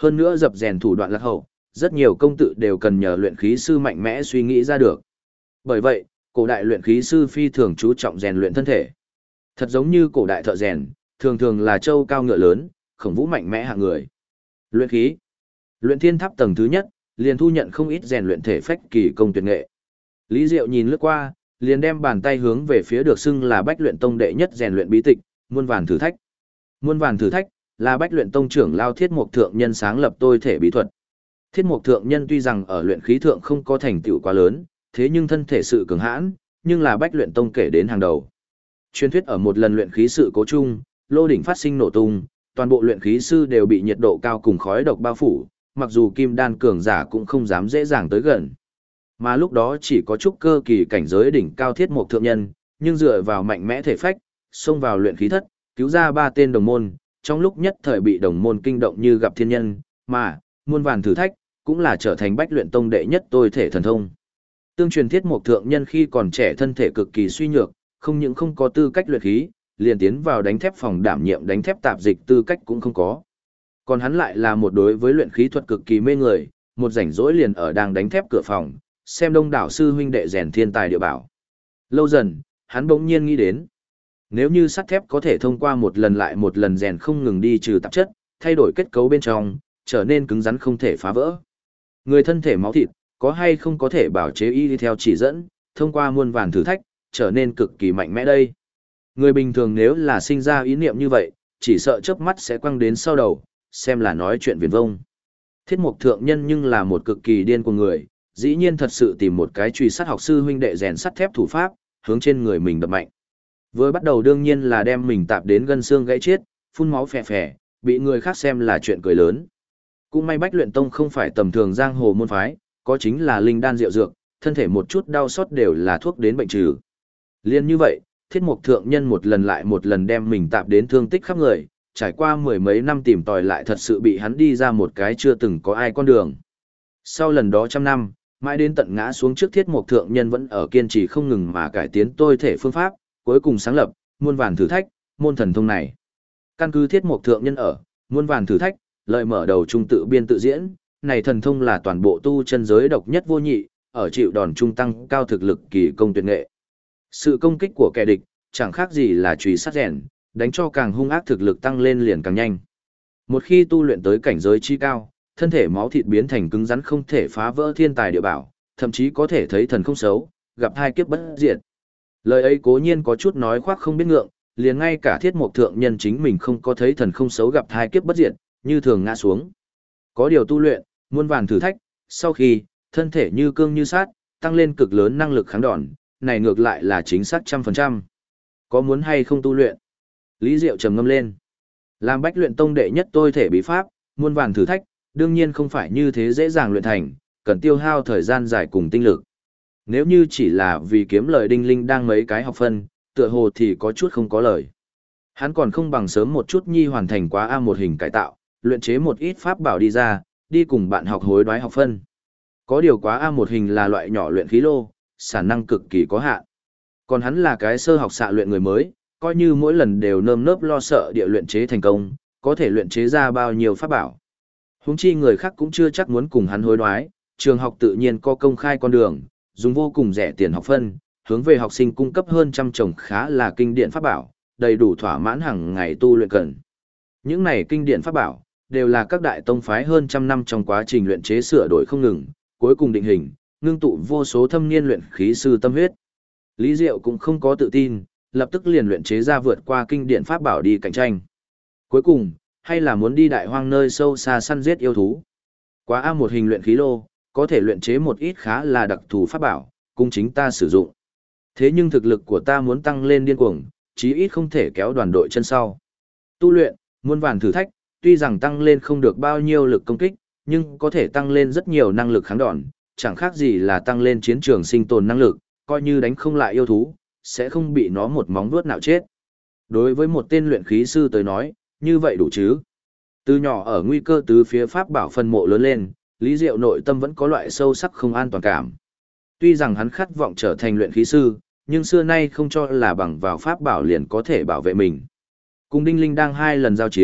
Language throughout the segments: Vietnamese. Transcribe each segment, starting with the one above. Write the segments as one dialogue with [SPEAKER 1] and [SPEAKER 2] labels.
[SPEAKER 1] Hơn nữa dập rèn thủ đoạn lạc hậu, rất nhiều công tự đều cần nhờ luyện khí sư mạnh mẽ suy nghĩ ra được. Bởi vậy, cổ đại luyện khí sư phi thường chú trọng rèn luyện thân thể. Thật giống như cổ đại thợ rèn, thường thường là trâu cao ngựa lớn, khổng vũ mạnh mẽ hạng người. Luyện khí. Luyện thiên tháp tầng thứ nhất, liền thu nhận không ít rèn luyện thể phách kỳ công tuyệt nghệ. Lý Diệu nhìn lướt qua, liền đem bàn tay hướng về phía được xưng là Bách Luyện Tông đệ nhất rèn luyện bí tịch, Muôn Vàn Thử Thách. Muôn Vàn Thử Thách là Bách Luyện Tông trưởng lao Thiết Mộc Thượng Nhân sáng lập tôi thể bí thuật. Thiết Mộc Thượng Nhân tuy rằng ở luyện khí thượng không có thành tựu quá lớn, thế nhưng thân thể sự cường hãn, nhưng là Bách Luyện Tông kể đến hàng đầu. Truyền thuyết ở một lần luyện khí sự cố chung, lô đỉnh phát sinh nổ tung, toàn bộ luyện khí sư đều bị nhiệt độ cao cùng khói độc bao phủ, mặc dù kim đan cường giả cũng không dám dễ dàng tới gần. Mà lúc đó chỉ có trúc cơ kỳ cảnh giới đỉnh cao Thiết Mộc Thượng Nhân, nhưng dựa vào mạnh mẽ thể phách, xông vào luyện khí thất, cứu ra 3 tên đồng môn, trong lúc nhất thời bị đồng môn kinh động như gặp thiên nhân, mà Muôn Vàn Thử Thách cũng là trở thành Bách Luyện Tông đệ nhất tôi thể thần thông. Tương truyền Thiết Mộc Thượng Nhân khi còn trẻ thân thể cực kỳ suy nhược, không những không có tư cách luyện khí, liền tiến vào đánh thép phòng đảm nhiệm đánh thép tạp dịch tư cách cũng không có. Còn hắn lại là một đối với luyện khí thuật cực kỳ mê người, một rảnh rỗi liền ở đang đánh thép cửa phòng, xem đông đảo sư huynh đệ rèn thiên tài địa bảo. Lâu dần, hắn bỗng nhiên nghĩ đến, nếu như sắt thép có thể thông qua một lần lại một lần rèn không ngừng đi trừ tạp chất, thay đổi kết cấu bên trong, trở nên cứng rắn không thể phá vỡ. Người thân thể máu thịt, có hay không có thể bảo chế y theo chỉ dẫn, thông qua muôn vàn thử thách, trở nên cực kỳ mạnh mẽ đây. Người bình thường nếu là sinh ra ý niệm như vậy, chỉ sợ chớp mắt sẽ quăng đến sau đầu, xem là nói chuyện viển vông. Thiết Mộc Thượng Nhân nhưng là một cực kỳ điên của người, dĩ nhiên thật sự tìm một cái truy sát học sư huynh đệ rèn sắt thép thủ pháp, hướng trên người mình đập mạnh. Vừa bắt đầu đương nhiên là đem mình tạp đến gân xương gãy chết, phun máu phè phè, bị người khác xem là chuyện cười lớn. Cũng may Bách Luyện Tông không phải tầm thường giang hồ môn phái, có chính là linh đan rượu dược, thân thể một chút đau xót đều là thuốc đến bệnh trừ. Liên như vậy, Thiết Mộc Thượng Nhân một lần lại một lần đem mình tạp đến thương tích khắp người, trải qua 10 mấy năm tìm tòi lại thật sự bị hắn đi ra một cái chưa từng có ai con đường. Sau lần đó trăm năm, mãi đến tận ngã xuống trước Thiết Mộc Thượng Nhân vẫn ở kiên trì không ngừng mà cải tiến tôi thể phương pháp, cuối cùng sáng lập Muôn Vàn Thử Thách, môn thần thông này. Căn cứ Thiết Mộc Thượng Nhân ở Muôn Vàn Thử Thách, lợi mở đầu trung tự biên tự diễn, này thần thông là toàn bộ tu chân giới độc nhất vô nhị, ở chịu đòn trung tăng cao thực lực kỳ công tuyệt nghệ. Sự công kích của kẻ địch chẳng khác gì là chùy sắt rèn, đánh cho càng hung ác thực lực tăng lên liền càng nhanh. Một khi tu luyện tới cảnh giới chi cao, thân thể máu thịt biến thành cứng rắn không thể phá vỡ thiên tài địa bảo, thậm chí có thể thấy thần không xấu, gặp hai kiếp bất diệt. Lời ấy cố nhiên có chút nói khoác không biết ngượng, liền ngay cả Thiết Mộc Thượng Nhân chính mình không có thấy thần không xấu gặp hai kiếp bất diệt, như thường ngã xuống. Có điều tu luyện, muôn vàn thử thách, sau khi thân thể như cương như sát, tăng lên cực lớn năng lực kháng đòn, này ngược lại là chính xác 100%. Có muốn hay không tu luyện? Lý Diệu trầm ngâm lên. Làm Bách Luyện Tông đệ nhất tôi thể bí pháp, muôn vàn thử thách, đương nhiên không phải như thế dễ dàng luyện thành, cần tiêu hao thời gian dài cùng tinh lực. Nếu như chỉ là vì kiếm lời đinh linh đang mấy cái học phân, tựa hồ thì có chút không có lời. Hắn còn không bằng sớm một chút nhi hoàn thành quá A1 hình cải tạo, luyện chế một ít pháp bảo đi ra, đi cùng bạn học hối đoái học phân. Có điều quá A1 hình là loại nhỏ luyện khí lô, sản năng cực kỳ có hạn. Còn hắn là cái sơ học xạ luyện người mới, coi như mỗi lần đều nơm nớp lo sợ địa luyện chế thành công, có thể luyện chế ra bao nhiêu pháp bảo. Huống chi người khác cũng chưa chắc muốn cùng hắn hối đoái, trường học tự nhiên có công khai con đường, dùng vô cùng rẻ tiền học phân, hướng về học sinh cung cấp hơn trăm chồng khá là kinh điển pháp bảo, đầy đủ thỏa mãn hàng ngày tu luyện cần. Những này kinh điển pháp bảo đều là các đại tông phái hơn trăm năm trong quá trình luyện chế sửa đổi không ngừng, cuối cùng định hình, ngưng tụ vô số thâm niên luyện khí sư tâm huyết. Lý Diệu cũng không có tự tin, lập tức liền luyện chế ra vượt qua kinh điển pháp bảo đi cạnh tranh. Cuối cùng, hay là muốn đi đại hoang nơi sâu xa săn giết yêu thú. Quá A1 hình luyện khí lô, có thể luyện chế một ít khá là đặc thù pháp bảo, cung chính ta sử dụng. Thế nhưng thực lực của ta muốn tăng lên điên cuồng, chí ít không thể kéo đoàn đội chân sau. Tu luyện, muôn vàn thử thách, tuy rằng tăng lên không được bao nhiêu lực công kích, nhưng có thể tăng lên rất nhiều năng lực kháng đòn, chẳng khác gì là tăng lên chiến trường sinh tồn năng lực, coi như đánh không lại yêu thú, sẽ không bị nó một móng vuốt nào chết. Đối với một tên luyện khí sư tới nói, như vậy đủ chứ. Từ nhỏ ở nguy cơ tứ phía pháp bảo phân mộ lớn lên, Lý Diệu nội tâm vẫn có loại sâu sắc không an toàn cảm. Tuy rằng hắn khát vọng trở thành luyện khí sư, nhưng xưa nay không cho là bằng vào pháp bảo liền có thể bảo vệ mình. Cùng Đinh Linh đang 2 lần giao chiến,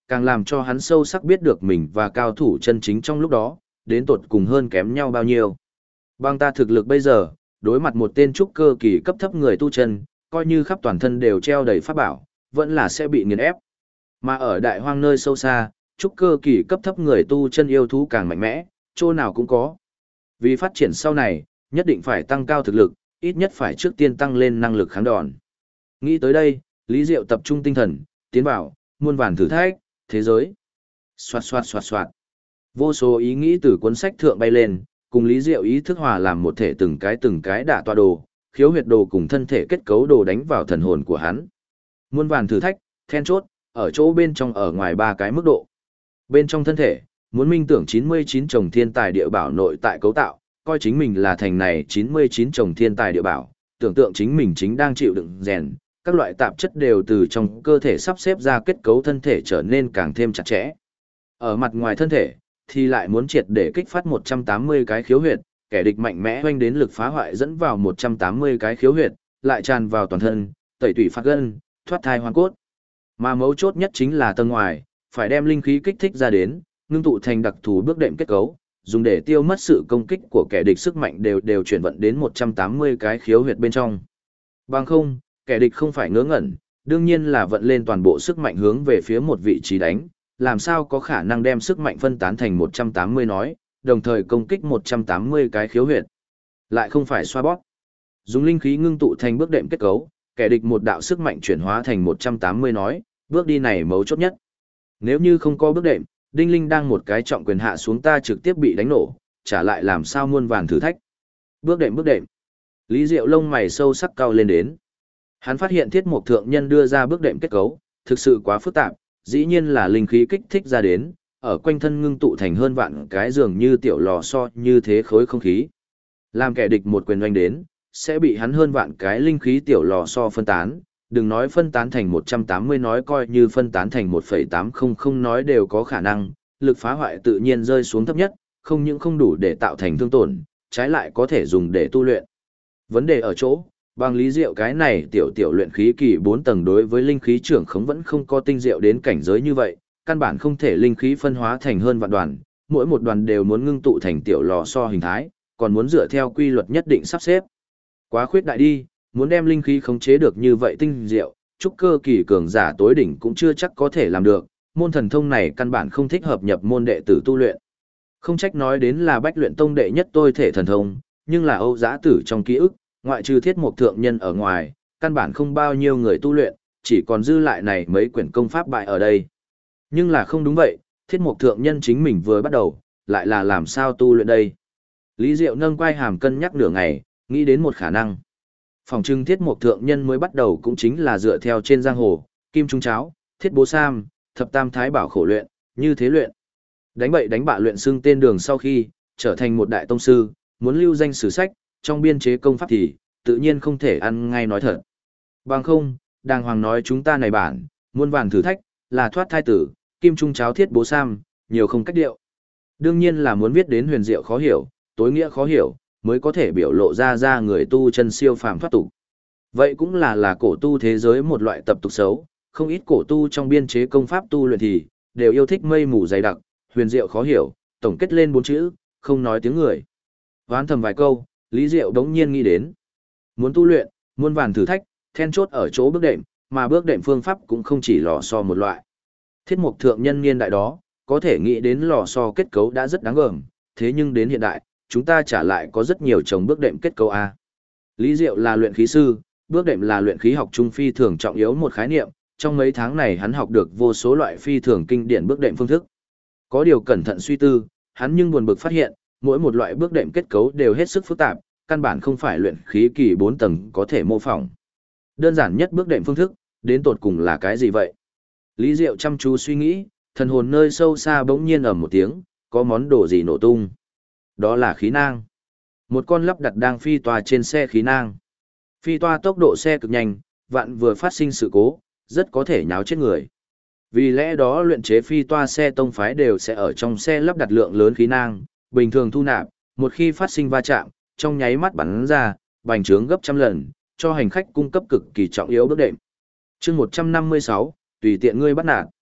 [SPEAKER 1] càng làm cho hắn sâu sắc biết được mình và cao thủ chân chính trong lúc đó, đến tột cùng hơn kém nhau bao nhiêu. Bằng ta thực lực bây giờ, đối mặt một tên trúc cơ kỳ cấp thấp người tu chân, coi như khắp toàn thân đều treo đầy pháp bảo, vẫn là sẽ bị nghiền ép. Mà ở đại hoang nơi sâu xa, trúc cơ kỳ cấp thấp người tu chân yêu thú càng mạnh mẽ, chỗ nào cũng có. Vì phát triển sau này, nhất định phải tăng cao thực lực, ít nhất phải trước tiên tăng lên năng lực kháng đòn. Nghĩ tới đây, Lý Diệu tập trung tinh thần, tiến vào, muôn vàn thử thách, thế giới. Xoạt xoạt xoạt xoạt. Vô số ý nghĩ từ cuốn sách thượng bay lên, cùng Lý Diệu ý thức hòa làm một thể từng cái đả tọa đồ, khiếu huyệt đồ cùng thân thể kết cấu đồ đánh vào thần hồn của hắn. Muôn vàn thử thách, then chốt, ở chỗ bên trong ở ngoài ba cái mức độ. Bên trong thân thể, muốn minh tưởng 99 chồng thiên tài địa bảo nội tại cấu tạo, coi chính mình là thành này 99 chồng thiên tài địa bảo, tưởng tượng chính mình chính đang chịu đựng rèn, các loại tạp chất đều từ trong cơ thể sắp xếp ra kết cấu thân thể trở nên càng thêm chặt chẽ. Ở mặt ngoài thân thể, thì lại muốn triệt để kích phát 180 cái khiếu huyệt, kẻ địch mạnh mẽ hoanh đến lực phá hoại dẫn vào 180 cái khiếu huyệt, lại tràn vào toàn thân, tẩy tủy phát gân, thoát thai hoàn cốt. Mà mấu chốt nhất chính là tầng ngoài, phải đem linh khí kích thích ra đến, ngưng tụ thành đặc thù bước đệm kết cấu, dùng để tiêu mất sự công kích của kẻ địch sức mạnh đều chuyển vận đến 180 cái khiếu huyệt bên trong. Bằng không, kẻ địch không phải ngớ ngẩn, đương nhiên là vận lên toàn bộ sức mạnh hướng về phía một vị trí đánh, làm sao có khả năng đem sức mạnh phân tán thành 180 nói, đồng thời công kích 180 cái khiếu huyệt. Lại không phải xoa bóp. Dùng linh khí ngưng tụ thành bước đệm kết cấu, kẻ địch một đạo sức mạnh chuyển hóa thành 180 nói, bước đi này mấu chốt nhất. Nếu như không có bước đệm, Đinh Linh đang một cái trọng quyền hạ xuống ta trực tiếp bị đánh nổ, trả lại làm sao muôn vàn thử thách. Bước đệm. Lý Diệu lông mày sâu sắc cao lên đến. Hắn phát hiện Thiết Mộc Thượng Nhân đưa ra bước đệm kết cấu, thực sự quá phức tạp, dĩ nhiên là linh khí kích thích ra đến, ở quanh thân ngưng tụ thành hơn vạn cái dường như tiểu lò xo như thế khối không khí. Làm kẻ địch một quyền oanh đến, sẽ bị hắn hơn vạn cái linh khí tiểu lò xo phân tán, đừng nói phân tán thành 180 nói coi như phân tán thành 1,800 nói đều có khả năng, lực phá hoại tự nhiên rơi xuống thấp nhất, không những không đủ để tạo thành thương tổn, trái lại có thể dùng để tu luyện. Vấn đề ở chỗ, bằng Lý Diệu cái này tiểu luyện khí kỳ 4 tầng đối với linh khí trưởng khống vẫn không có tinh diệu đến cảnh giới như vậy, căn bản không thể linh khí phân hóa thành hơn vạn đoàn, mỗi một đoàn đều muốn ngưng tụ thành tiểu lò xo hình thái, còn muốn dựa theo quy luật nhất định sắp xếp. Quá khuyết đại đi, muốn đem linh khí khống chế được như vậy tinh diệu, trúc cơ kỳ cường giả tối đỉnh cũng chưa chắc có thể làm được, môn thần thông này căn bản không thích hợp nhập môn đệ tử tu luyện. Không trách nói đến là Bách Luyện Tông đệ nhất tôi thể thần thông, nhưng là Âu Giã Tử trong ký ức, ngoại trừ Thiết Mộc Thượng Nhân ở ngoài, căn bản không bao nhiêu người tu luyện, chỉ còn dư lại này mấy quyển công pháp bại ở đây. Nhưng là không đúng vậy, Thiết Mộc Thượng Nhân chính mình vừa bắt đầu, lại là làm sao tu luyện đây? Lý Diệu nâng quai hàm cân nhắc nửa ngày, nghĩ đến một khả năng. Phòng trưng Thiết Mộc Thượng Nhân mới bắt đầu cũng chính là dựa theo trên giang hồ, kim trung cháo, thiết bố sam, thập tam thái bảo khổ luyện, như thế luyện. Đánh bậy đánh bạ luyện xưng tên đường sau khi, trở thành một đại tông sư, muốn lưu danh sử sách, trong biên chế công pháp thì, tự nhiên không thể ăn ngay nói thật. Bằng không, đàng hoàng nói chúng ta này bản, muôn vàn thử thách, là thoát thai tử, kim trung cháo thiết bố sam, nhiều không cách điệu. Đương nhiên là muốn viết đến huyền diệu khó hiểu, tối nghĩa khó hiểu, mới có thể biểu lộ ra người tu chân siêu phàm thoát tục. Vậy cũng là cổ tu thế giới một loại tập tục xấu, không ít cổ tu trong biên chế công pháp tu luyện thì, đều yêu thích mây mù dày đặc, huyền diệu khó hiểu, tổng kết lên 4 chữ, không nói tiếng người. Hoán thầm vài câu, Lý Diệu đống nhiên nghĩ đến. Muốn tu luyện, muôn vàn thử thách, then chốt ở chỗ bước đệm, mà bước đệm phương pháp cũng không chỉ lò xo một loại. Thiết Mộc Thượng Nhân niên đại đó, có thể nghĩ đến lò xo kết cấu đã rất đáng gờm, thế nhưng đến hiện đại, chúng ta trả lại có rất nhiều chồng bước đệm kết cấu A. Lý Diệu là luyện khí sư, bước đệm là luyện khí học trung phi thường trọng yếu một khái niệm, trong mấy tháng này hắn học được vô số loại phi thường kinh điển bước đệm phương thức. Có điều cẩn thận suy tư, hắn nhưng buồn bực phát hiện, mỗi một loại bước đệm kết cấu đều hết sức phức tạp, căn bản không phải luyện khí kỳ 4 tầng có thể mô phỏng. Đơn giản nhất bước đệm phương thức, đến tột cùng là cái gì vậy? Lý Diệu chăm chú suy nghĩ, thần hồn nơi sâu xa bỗng nhiên ầm một tiếng, có món đồ gì nổ tung. Đó là khí nang. Một con lắp đặt đang phi toa trên xe khí nang. Phi toa tốc độ xe cực nhanh, vạn vừa phát sinh sự cố, rất có thể nháo chết người. Vì lẽ đó luyện chế phi toa xe tông phái đều sẽ ở trong xe lắp đặt lượng lớn khí nang, bình thường thu nạp, một khi phát sinh va chạm, trong nháy mắt bắn ra, bành trướng gấp trăm lần, cho hành khách cung cấp cực kỳ trọng yếu bước đệm. Chương 156, tùy tiện ngươi bắt nạt.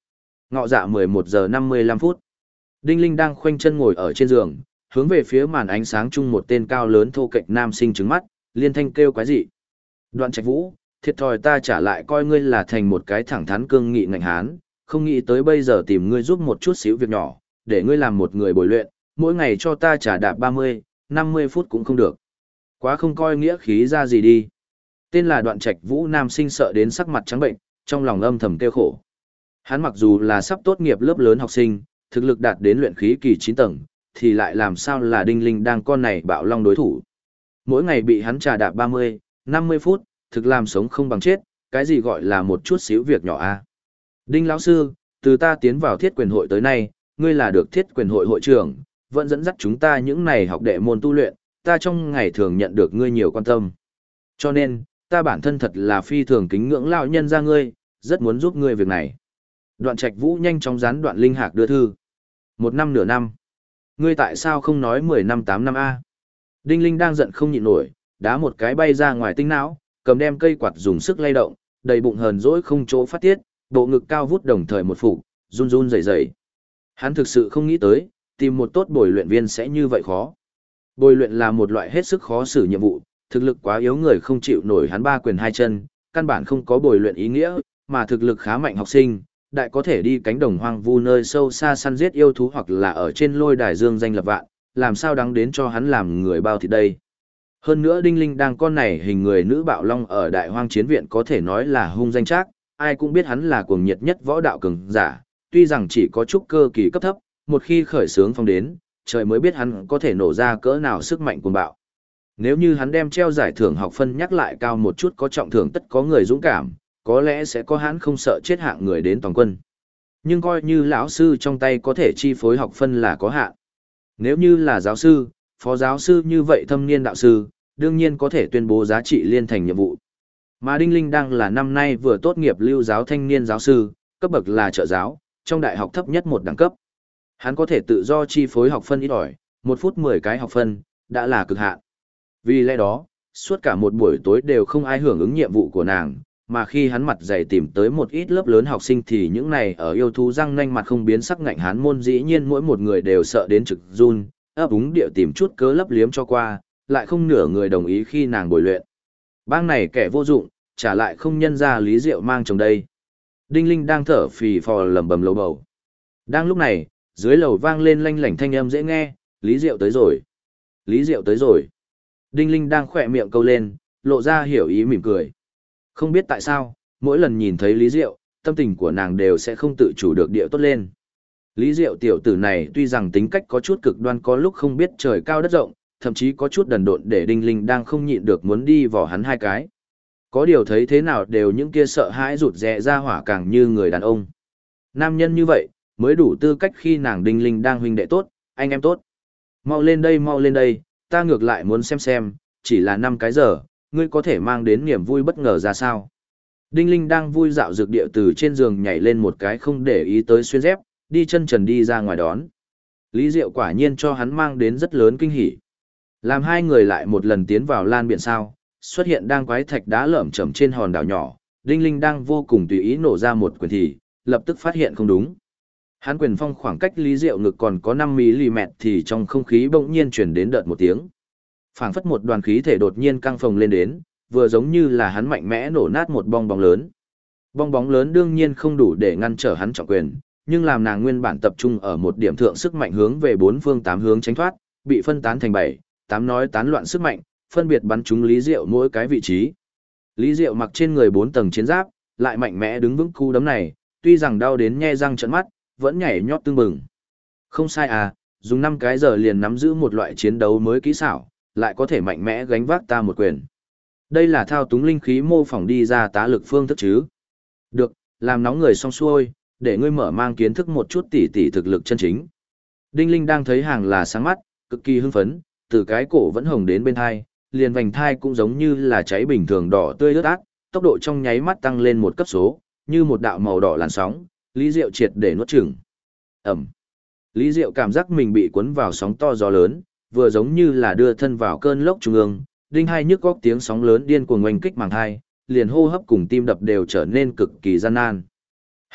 [SPEAKER 1] Ngọ dạ 11 giờ 55 phút. Đinh Linh đang khoanh chân ngồi ở trên giường, hướng về phía màn ánh sáng chung một tên cao lớn thô kệch nam sinh trứng mắt, liên thanh kêu quái dị. Đoạn Trạch Vũ, thiệt thòi ta trả lại coi ngươi là thành một cái thẳng thắn cương nghị ngạnh hán, không nghĩ tới bây giờ tìm ngươi giúp một chút xíu việc nhỏ, để ngươi làm một người bồi luyện, mỗi ngày cho ta trả đạp 30, 50 phút cũng không được. Quá không coi nghĩa khí ra gì đi. Tên là Đoạn Trạch Vũ nam sinh sợ đến sắc mặt trắng bệnh, trong lòng âm thầm kêu khổ. Hắn mặc dù là sắp tốt nghiệp lớp lớn học sinh, thực lực đạt đến luyện khí kỳ 9 tầng, thì lại làm sao là Đinh Linh đang con này bạo long đối thủ. Mỗi ngày bị hắn trà đạp 30, 50 phút, thực làm sống không bằng chết, cái gì gọi là một chút xíu việc nhỏ a. Đinh lão sư, từ ta tiến vào thiết quyền hội tới nay, ngươi là được thiết quyền hội hội trưởng, vẫn dẫn dắt chúng ta những này học đệ môn tu luyện, ta trong ngày thường nhận được ngươi nhiều quan tâm. Cho nên, ta bản thân thật là phi thường kính ngưỡng lão nhân ra ngươi, rất muốn giúp ngươi việc này. Đoạn Trạch Vũ nhanh chóng dán Đoạn Linh Hạc đưa thư. 1 năm nửa năm. Ngươi tại sao không nói 10 năm 8 năm a? Đinh Linh đang giận không nhịn nổi, đá một cái bay ra ngoài tinh não, cầm đem cây quạt dùng sức lay động, đầy bụng hờn dỗi không chỗ phát tiết, bộ ngực cao vút đồng thời một phủ, run run rẩy rẩy. Hắn thực sự không nghĩ tới, tìm một tốt bồi luyện viên sẽ như vậy khó. Bồi luyện là một loại hết sức khó xử nhiệm vụ, thực lực quá yếu người không chịu nổi hắn 3 quyền 2 chân, căn bản không có bồi luyện ý nghĩa, mà thực lực khá mạnh học sinh, đại có thể đi cánh đồng hoang vu nơi sâu xa săn giết yêu thú hoặc là ở trên lôi đài dương danh lập vạn, làm sao đáng đến cho hắn làm người bao thịt đây. Hơn nữa Đinh Linh đang con này hình người nữ bạo long ở đại hoang chiến viện có thể nói là hung danh trác, ai cũng biết hắn là cuồng nhiệt nhất võ đạo cường giả, tuy rằng chỉ có chút cơ kỳ cấp thấp, một khi khởi sướng phong đến, trời mới biết hắn có thể nổ ra cỡ nào sức mạnh cuồng bạo. Nếu như hắn đem treo giải thưởng học phân nhắc lại cao một chút có trọng thưởng tất có người dũng cảm, có lẽ sẽ có hắn không sợ chết hạng người đến toàn quân. Nhưng coi như lão sư trong tay có thể chi phối học phân là có hạn. Nếu như là giáo sư, phó giáo sư như vậy thâm niên đạo sư, đương nhiên có thể tuyên bố giá trị liên thành nhiệm vụ. Mà Đinh Linh đang là năm nay vừa tốt nghiệp lưu giáo thanh niên giáo sư, cấp bậc là trợ giáo, trong đại học thấp nhất một đẳng cấp. Hắn có thể tự do chi phối học phân ít ỏi, 1 phút 10 cái học phân, đã là cực hạn. Vì lẽ đó, suốt cả một buổi tối đều không ai hưởng ứng nhiệm vụ của nàng, mà khi hắn mặt dày tìm tới một ít lớp lớn học sinh thì những này ở yêu thú răng nanh mặt không biến sắc ngạnh hán môn dĩ nhiên mỗi một người đều sợ đến trực run, ấp úng địa tìm chút cớ lấp liếm cho qua, lại không nửa người đồng ý khi nàng bồi luyện. Bang này kẻ vô dụng, trả lại không nhân ra Lý Diệu mang chồng đây. Đinh Linh đang thở phì phò lẩm bẩm lầu bầu. Đang lúc này, dưới lầu vang lên lanh lảnh thanh âm dễ nghe, Lý Diệu tới rồi. Lý Diệu tới rồi. Đinh Linh đang khỏe miệng câu lên, lộ ra hiểu ý mỉm cười. Không biết tại sao, mỗi lần nhìn thấy Lý Diệu, tâm tình của nàng đều sẽ không tự chủ được địa tốt lên. Lý Diệu tiểu tử này tuy rằng tính cách có chút cực đoan có lúc không biết trời cao đất rộng, thậm chí có chút đần độn để Đinh Linh đang không nhịn được muốn đi vào hắn 2 cái. Có điều thấy thế nào đều những kia sợ hãi rụt rè ra hỏa càng như người đàn ông. Nam nhân như vậy, mới đủ tư cách khi nàng Đinh Linh đang huynh đệ tốt, anh em tốt. Mau lên đây, ta ngược lại muốn xem, chỉ là 5 cái giờ, ngươi có thể mang đến niềm vui bất ngờ ra sao. Đinh Linh đang vui dạo dược địa từ trên giường nhảy lên một cái không để ý tới xuyên dép, đi chân trần đi ra ngoài đón. Lý Diệu quả nhiên cho hắn mang đến rất lớn kinh hỉ. Làm 2 người lại một lần tiến vào lan biển sao, xuất hiện đang quái thạch đá lởm chởm trên hòn đảo nhỏ, Đinh Linh đang vô cùng tùy ý nổ ra một quyền thì, lập tức phát hiện không đúng. Hắn quyền phong khoảng cách Lý Diệu ngực còn có 5mm thì trong không khí bỗng nhiên truyền đến đợt một tiếng. Phảng phất một đoàn khí thể đột nhiên căng phồng lên đến, vừa giống như là hắn mạnh mẽ nổ nát một bong bóng lớn. Bong bóng lớn đương nhiên không đủ để ngăn trở hắn trọng quyền, nhưng làm nàng nguyên bản tập trung ở một điểm thượng sức mạnh hướng về 4 phương 8 hướng tránh thoát, bị phân tán thành 7, 8 nói tán loạn sức mạnh, phân biệt bắn trúng Lý Diệu mỗi cái vị trí. Lý Diệu mặc trên người 4 tầng chiến giáp, lại mạnh mẽ đứng vững cú đấm này, tuy rằng đau đến nhe răng trợn mắt, vẫn nhảy nhót tưng bừng. Không sai à, dùng 5 cái giờ liền nắm giữ một loại chiến đấu mới kỹ xảo, lại có thể mạnh mẽ gánh vác ta một quyền. Đây là thao túng linh khí mô phỏng đi ra tá lực phương thức chứ. Được, làm nóng người xong xuôi, để ngươi mở mang kiến thức một chút tỉ thực lực chân chính. Đinh Linh đang thấy hàng là sáng mắt, cực kỳ hưng phấn, từ cái cổ vẫn hồng đến bên thai, liền vành thai cũng giống như là cháy bình thường đỏ tươi ướt át, tốc độ trong nháy mắt tăng lên một cấp số, như một đạo màu đỏ làn sóng, Lý Diệu triệt để nuốt chửng. Ẩm. Lý Diệu cảm giác mình bị cuốn vào sóng to gió lớn, vừa giống như là đưa thân vào cơn lốc trung ương, đinh hai nhức góc tiếng sóng lớn điên cuồng oanh kích màng thai, liền hô hấp cùng tim đập đều trở nên cực kỳ gian nan.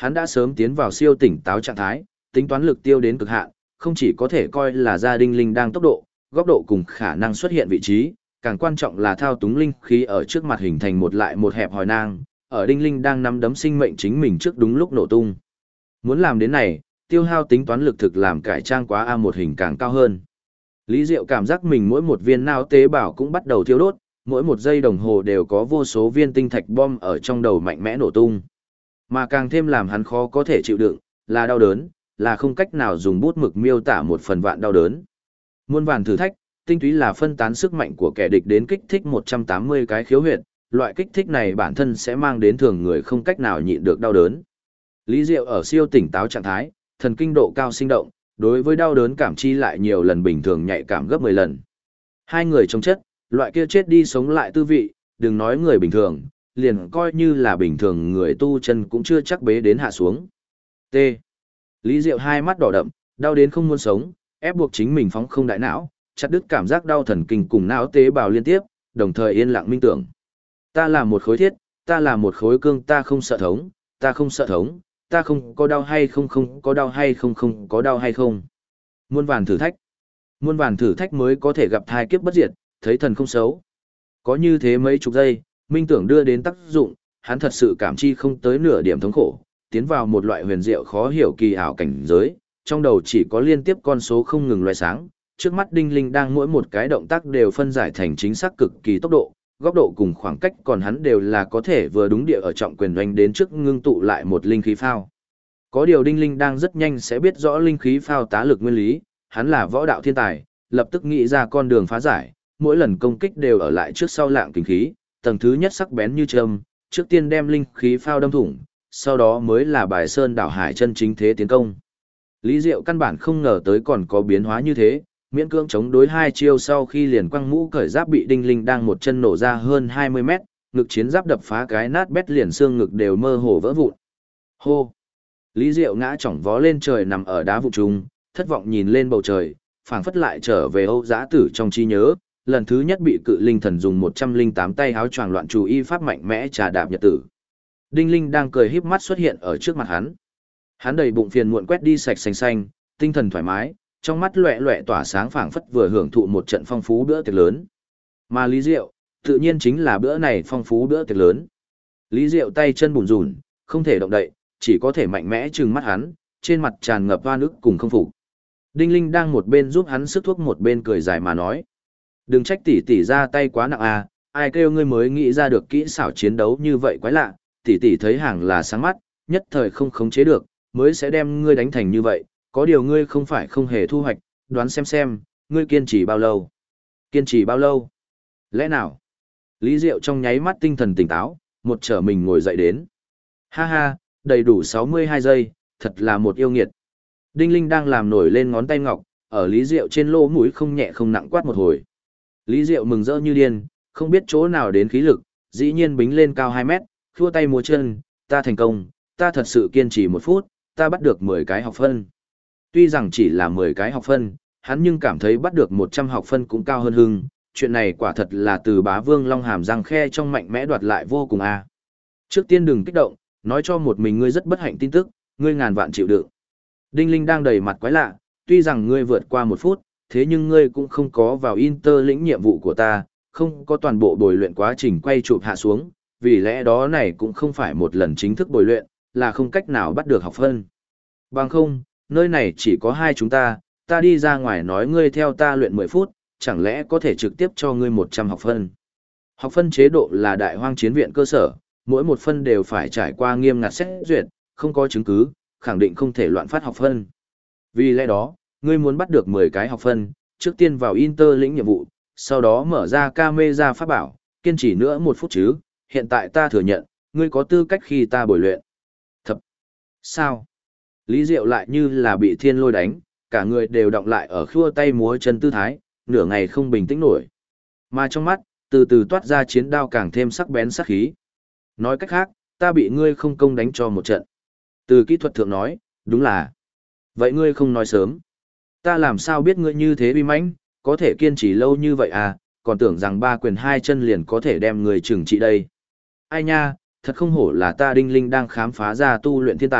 [SPEAKER 1] Hắn đã sớm tiến vào siêu tỉnh táo trạng thái, tính toán lực tiêu đến cực hạn, không chỉ có thể coi là gia đinh linh đang tốc độ, góc độ cùng khả năng xuất hiện vị trí, càng quan trọng là thao túng linh khí ở trước mặt hình thành một lại một hẹp hòi nang, ở đinh linh đang nắm đấm sinh mệnh chính mình trước đúng lúc nổ tung. Muốn làm đến này, tiêu hao tính toán lực thực làm cải trang quá A một hình càng cao hơn. Lý Diệu cảm giác mình mỗi một viên não tế bào cũng bắt đầu thiêu đốt, mỗi một giây đồng hồ đều có vô số viên tinh thạch bom ở trong đầu mạnh mẽ nổ tung. Mà càng thêm làm hắn khó có thể chịu đựng, là đau đớn, là không cách nào dùng bút mực miêu tả một phần vạn đau đớn. Muôn vàn thử thách, tinh túy là phân tán sức mạnh của kẻ địch đến kích thích 180 cái khiếu huyệt, loại kích thích này bản thân sẽ mang đến thường người không cách nào nhịn được đau đớn. Lý Diệu ở siêu tỉnh táo trạng thái, thần kinh độ cao sinh động, đối với đau đớn cảm chi lại nhiều lần bình thường nhạy cảm gấp 10 lần. Hai người trong chất, loại kia chết đi sống lại tư vị, đừng nói người bình thường, liền coi như là bình thường người tu chân cũng chưa chắc bế đến hạ xuống. T. Lý Diệu hai mắt đỏ đậm, đau đến không muốn sống, ép buộc chính mình phóng không đại não, chặt đứt cảm giác đau thần kinh cùng não tế bào liên tiếp, đồng thời yên lặng minh tưởng. Ta là một khối thiết, ta là một khối cương, ta không sợ thống, ta không sợ thống, ta không có đau hay không không có đau hay không không có đau hay không. Muôn vàn thử thách. Muôn vàn thử thách mới có thể gặp thai kiếp bất diệt, thấy thần không xấu. Có như thế mấy chục giây, minh tưởng đưa đến tác dụng, hắn thật sự cảm chi không tới nửa điểm thống khổ, tiến vào một loại huyền diệu khó hiểu kỳ ảo cảnh giới, trong đầu chỉ có liên tiếp con số không ngừng loại sáng, trước mắt đinh linh đang mỗi một cái động tác đều phân giải thành chính xác cực kỳ tốc độ, góc độ cùng khoảng cách còn hắn đều là có thể vừa đúng địa ở trọng quyền doanh đến trước ngưng tụ lại một linh khí phao. Có điều đinh linh đang rất nhanh sẽ biết rõ linh khí phao tá lực nguyên lý, hắn là võ đạo thiên tài, lập tức nghĩ ra con đường phá giải, mỗi lần công kích đều ở lại trước sau lạng kinh khí, tầng thứ nhất sắc bén như châm, trước tiên đem linh khí phao đâm thủng, sau đó mới là bài sơn đảo hải chân chính thế tiến công. Lý Diệu căn bản không ngờ tới còn có biến hóa như thế, miễn cưỡng chống đối hai chiêu sau khi liền quăng mũ cởi giáp bị đinh linh đang một chân nổ ra hơn 20 mét, ngực chiến giáp đập phá cái nát bét liền xương ngực đều mơ hồ vỡ vụn. Hô! Lý Diệu ngã chỏng vó lên trời nằm ở đá vụn trùng, thất vọng nhìn lên bầu trời, phảng phất lại trở về Âu Dã Tử trong trí nhớ, lần thứ nhất bị cự linh thần dùng 108 tay háo choàng loạn chủ y pháp mạnh mẽ trà đạp nhật tử. Đinh linh đang cười híp mắt xuất hiện ở trước mặt hắn. Hắn đầy bụng phiền muộn quét đi sạch xanh xanh, tinh thần thoải mái, trong mắt loẹ loẹ tỏa sáng phảng phất vừa hưởng thụ một trận phong phú bữa tiệc lớn. Mà Lý Diệu, tự nhiên chính là bữa này phong phú bữa tiệc lớn. Lý Diệu tay chân bùn rùn, không thể động đậy, chỉ có thể mạnh mẽ trừng mắt hắn, trên mặt tràn ngập oan ức cùng không phục. Đinh Linh đang một bên giúp hắn sức thuốc một bên cười dài mà nói: "Đừng trách tỷ tỷ ra tay quá nặng à, ai kêu ngươi mới nghĩ ra được kỹ xảo chiến đấu như vậy quái lạ, tỷ tỷ thấy hàng là sáng mắt, nhất thời không khống chế được, mới sẽ đem ngươi đánh thành như vậy, có điều ngươi không phải không hề thu hoạch, đoán xem, ngươi kiên trì bao lâu?" "Kiên trì bao lâu? Lẽ nào?" Lý Diệu trong nháy mắt tinh thần tỉnh táo, một trở mình ngồi dậy đến. "Ha ha, đầy đủ 62 giây, thật là một yêu nghiệt." Đinh Linh đang làm nổi lên ngón tay ngọc, ở Lý Diệu trên lỗ mũi không nhẹ không nặng quát một hồi. Lý Diệu mừng rỡ như điên, không biết chỗ nào đến khí lực, dĩ nhiên bính lên cao 2 mét, khua tay múa chân, "Ta thành công, ta thật sự kiên trì 1 phút, ta bắt được 10 cái học phân." Tuy rằng chỉ là 10 cái học phân, hắn nhưng cảm thấy bắt được 100 học phân cũng cao hơn hưng, chuyện này quả thật là từ Bá Vương Long Hàm răng khe trong mạnh mẽ đoạt lại vô cùng a. Trước tiên đừng kích động, nói cho một mình ngươi rất bất hạnh tin tức, ngươi ngàn vạn chịu đựng. Đinh Linh đang đầy mặt quái lạ, tuy rằng ngươi vượt qua 1 phút, thế nhưng ngươi cũng không có vào Inter lĩnh nhiệm vụ của ta, không có toàn bộ bồi luyện quá trình quay chụp hạ xuống, vì lẽ đó này cũng không phải một lần chính thức bồi luyện, là không cách nào bắt được học phân. Bằng không, nơi này chỉ có hai chúng ta đi ra ngoài nói ngươi theo ta luyện 10 phút, chẳng lẽ có thể trực tiếp cho ngươi 100 học phân. Học phân chế độ là Đại Hoang Chiến viện cơ sở, mỗi một phân đều phải trải qua nghiêm ngặt xét duyệt, không có chứng cứ, khẳng định không thể loạn phát học phân. Vì lẽ đó, ngươi muốn bắt được 10 cái học phân, trước tiên vào Inter lĩnh nhiệm vụ, sau đó mở ra camera pháp bảo, kiên trì nữa 1 phút chứ, hiện tại ta thừa nhận, ngươi có tư cách khi ta bồi luyện. Thập. Sao? Lý Diệu lại như là bị thiên lôi đánh, cả người đều động lại ở khua tay múa chân tư thái, nửa ngày không bình tĩnh nổi. Mà trong mắt, từ từ toát ra chiến đao càng thêm sắc bén sắc khí. Nói cách khác, ta bị ngươi không công đánh cho một trận. Từ kỹ thuật thượng nói, đúng là. Vậy ngươi không nói sớm. Ta làm sao biết ngươi như thế uy mãnh, có thể kiên trì lâu như vậy à, còn tưởng rằng 3 quyền 2 chân liền có thể đem người trừng trị đây. Ai nha, thật không hổ là ta Đinh Linh đang khám phá ra tu luyện thiên tài,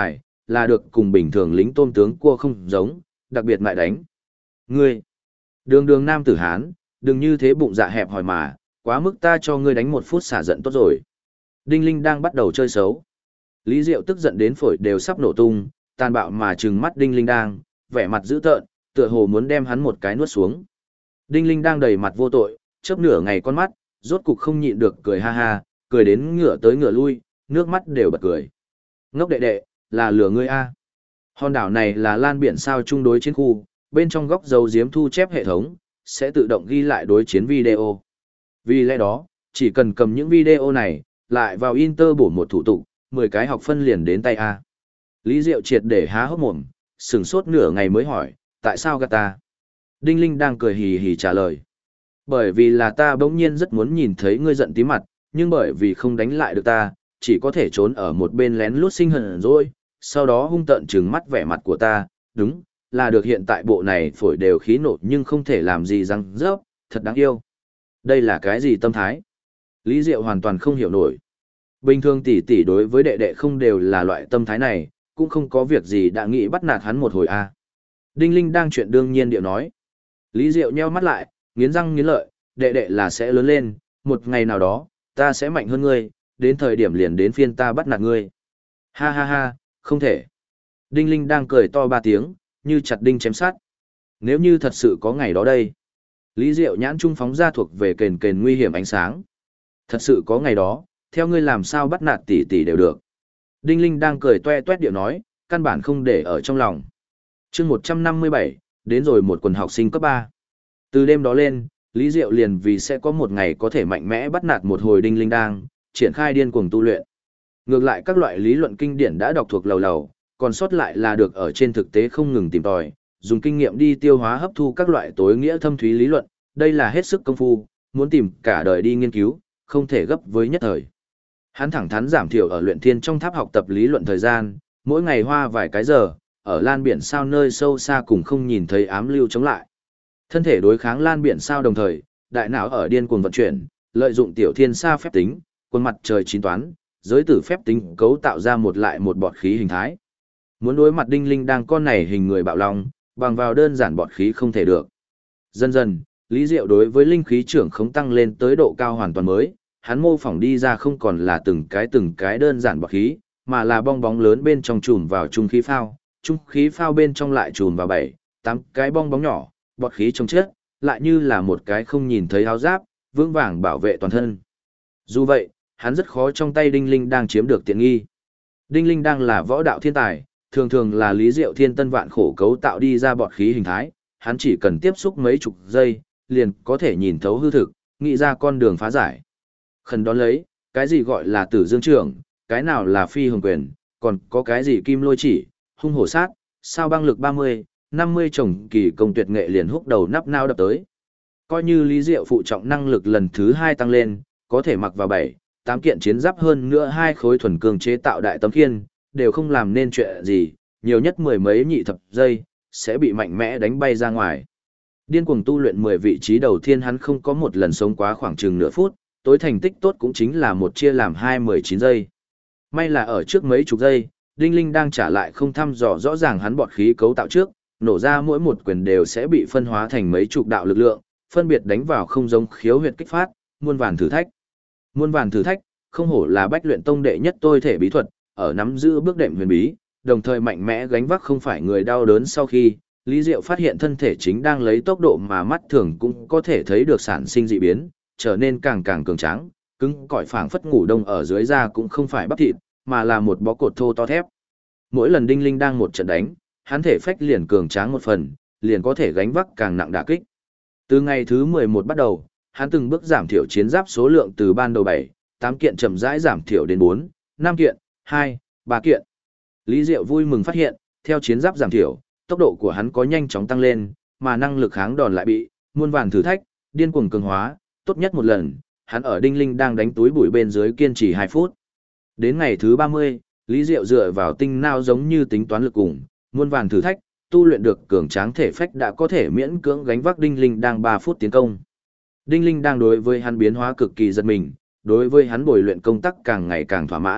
[SPEAKER 1] là được cùng bình thường lính tôm tướng cua không giống, đặc biệt ngại đánh. Ngươi, đường đường nam tử Hán, đừng như thế bụng dạ hẹp hòi mà, quá mức ta cho ngươi đánh 1 phút xả giận tốt rồi. Đinh Linh đang bắt đầu chơi xấu. Lý Diệu tức giận đến phổi đều sắp nổ tung, tàn bạo mà trừng mắt Đinh Linh đang, vẻ mặt dữ tợn, tựa hồ muốn đem hắn một cái nuốt xuống. Đinh Linh đang đầy mặt vô tội, chớp nửa ngày con mắt, rốt cục không nhịn được cười ha ha, cười đến ngửa tới ngửa lui, nước mắt đều bật cười. Ngốc đệ đệ, là lừa ngươi a. Hòn đảo này là lan biển sao chung đối chiến khu, bên trong góc dấu diếm thu chép hệ thống, sẽ tự động ghi lại đối chiến video. Vì lẽ đó, chỉ cần cầm những video này, lại vào Inter bổ một thủ tục, 10 cái học phân liền đến tay a. Lý Diệu triệt để há hốc mồm, sửng sốt nửa ngày mới hỏi, tại sao gạt ta? Đinh Linh đang cười hì hì trả lời. Bởi vì là ta bỗng nhiên rất muốn nhìn thấy ngươi giận tí mặt, nhưng bởi vì không đánh lại được ta, chỉ có thể trốn ở một bên lén lút sinh hận rồi, sau đó hung tợn trừng mắt vẻ mặt của ta, đúng, là được hiện tại bộ này phổi đều khí nổ nhưng không thể làm gì răng rớp, thật đáng yêu. Đây là cái gì tâm thái? Lý Diệu hoàn toàn không hiểu nổi. Bình thường tỷ tỷ đối với đệ đệ không đều là loại tâm thái này, cũng không có việc gì đã nghĩ bắt nạt hắn một hồi a. Đinh Linh đang chuyện đương nhiên điệu nói. Lý Diệu nheo mắt lại, nghiến răng nghiến lợi, đệ đệ là sẽ lớn lên, một ngày nào đó, ta sẽ mạnh hơn ngươi, đến thời điểm liền đến phiên ta bắt nạt ngươi. Ha ha ha, không thể. Đinh Linh đang cười to 3 tiếng, như chặt đinh chém sát. Nếu như thật sự có ngày đó đây. Lý Diệu nhãn trung phóng ra thuộc về kền kền nguy hiểm ánh sáng. Thật sự có ngày đó, theo ngươi làm sao bắt nạt tỷ tỷ đều được. Đinh Linh đang cười toe toét điệu nói, căn bản không để ở trong lòng. Chương 157, đến rồi một quần học sinh cấp 3. Từ đêm đó lên, Lý Diệu liền vì sẽ có một ngày có thể mạnh mẽ bắt nạt một hồi Đinh Linh đang, triển khai điên cuồng tu luyện. Ngược lại các loại lý luận kinh điển đã đọc thuộc lầu lầu, còn sót lại là được ở trên thực tế không ngừng tìm tòi, dùng kinh nghiệm đi tiêu hóa hấp thu các loại tối nghĩa thâm thúy lý luận, đây là hết sức công phu, muốn tìm cả đời đi nghiên cứu, không thể gấp với nhất thời. Hắn thẳng thắn giảm thiểu ở luyện thiên trong tháp học tập lý luận thời gian, mỗi ngày hoa vài cái giờ, ở lan biển sao nơi sâu xa cùng không nhìn thấy ám lưu chống lại. Thân thể đối kháng lan biển sao đồng thời, đại não ở điên cuồng vận chuyển, lợi dụng tiểu thiên sa phép tính, quân mặt trời chín toán, giới tử phép tính cấu tạo ra một lại một bọt khí hình thái. Muốn đối mặt Đinh Linh đang con này hình người bạo long, bằng vào đơn giản bọt khí không thể được. Dần dần, Lý Diệu đối với linh khí trưởng không tăng lên tới độ cao hoàn toàn mới, hắn mô phỏng đi ra không còn là từng cái đơn giản bọt khí, mà là bong bóng lớn bên trong trùm vào trung khí phao bên trong lại trùm vào 7, 8 cái bong bóng nhỏ, bọt khí trong chết, lại như là một cái không nhìn thấy áo giáp, vững vàng bảo vệ toàn thân. Dù vậy, hắn rất khó trong tay Đinh Linh đang chiếm được tiện nghi. Đinh Linh đang là võ đạo thiên tài, thường thường là Lý Diệu thiên tân vạn khổ cấu tạo đi ra bọt khí hình thái, hắn chỉ cần tiếp xúc mấy chục giây, liền có thể nhìn thấu hư thực, nghĩ ra con đường phá giải. Khẩn đón lấy, cái gì gọi là tử dương trưởng, cái nào là phi hồng quyền, còn có cái gì kim lôi chỉ, hung hổ sát, sao băng lực 30, 50 chồng kỳ công tuyệt nghệ liền húc đầu nắp nao đập tới. Coi như Lý Diệu phụ trọng năng lực lần thứ 2 tăng lên, có thể mặc vào 7, 8 kiện chiến giáp hơn nữa 2 khối thuần cường chế tạo đại tấm khiên, đều không làm nên chuyện gì, nhiều nhất 10 mấy nhị thập giây, sẽ bị mạnh mẽ đánh bay ra ngoài. Điên cuồng tu luyện 10 vị trí đầu tiên hắn không có một lần sống quá khoảng chừng nửa phút, tối thành tích tốt cũng chính là một chia làm 19 giây. May là ở trước mấy chục giây, Đinh Linh đang trả lại không thăm dò rõ ràng hắn bọt khí cấu tạo trước, nổ ra mỗi một quyền đều sẽ bị phân hóa thành mấy chục đạo lực lượng, phân biệt đánh vào không giống khiếu huyệt kích phát, muôn vàn thử thách. Muôn vàn thử thách, không hổ là Bách Luyện Tông đệ nhất tôi thể bí thuật, ở nắm giữ bước đệm huyền bí, đồng thời mạnh mẽ gánh vác không phải người đau đớn sau khi, Lý Diệu phát hiện thân thể chính đang lấy tốc độ mà mắt thường cũng có thể thấy được sản sinh dị biến, trở nên càng càng cường tráng, cứng cỏi phảng phất ngủ đông ở dưới da cũng không phải bắp thịt, mà là một bó cột thô to thép. Mỗi lần Đinh Linh đang một trận đánh, hắn thể phách liền cường tráng một phần, liền có thể gánh vác càng nặng đả kích. Từ ngày thứ 11 bắt đầu, hắn từng bước giảm thiểu chiến giáp số lượng từ ban đầu 7, 8 kiện chậm rãi giảm thiểu đến 4, 5 kiện, 2, 3 kiện. Lý Diệu vui mừng phát hiện, theo chiến giáp giảm thiểu, tốc độ của hắn có nhanh chóng tăng lên, mà năng lực kháng đòn lại bị muôn vàn thử thách, điên cuồng cường hóa, tốt nhất một lần, hắn ở Đinh Linh đang đánh túi bụi bên dưới kiên trì 2 phút. Đến ngày thứ 30, Lý Diệu dựa vào tinh não giống như tính toán lực cùng, muôn vàn thử thách, tu luyện được cường tráng thể phách đã có thể miễn cưỡng gánh vác Đinh Linh đang 3 phút tiến công. Đinh Linh đang đối với hắn biến hóa cực kỳ giật mình, đối với hắn bồi luyện công tác càng ngày càng thỏa mãn,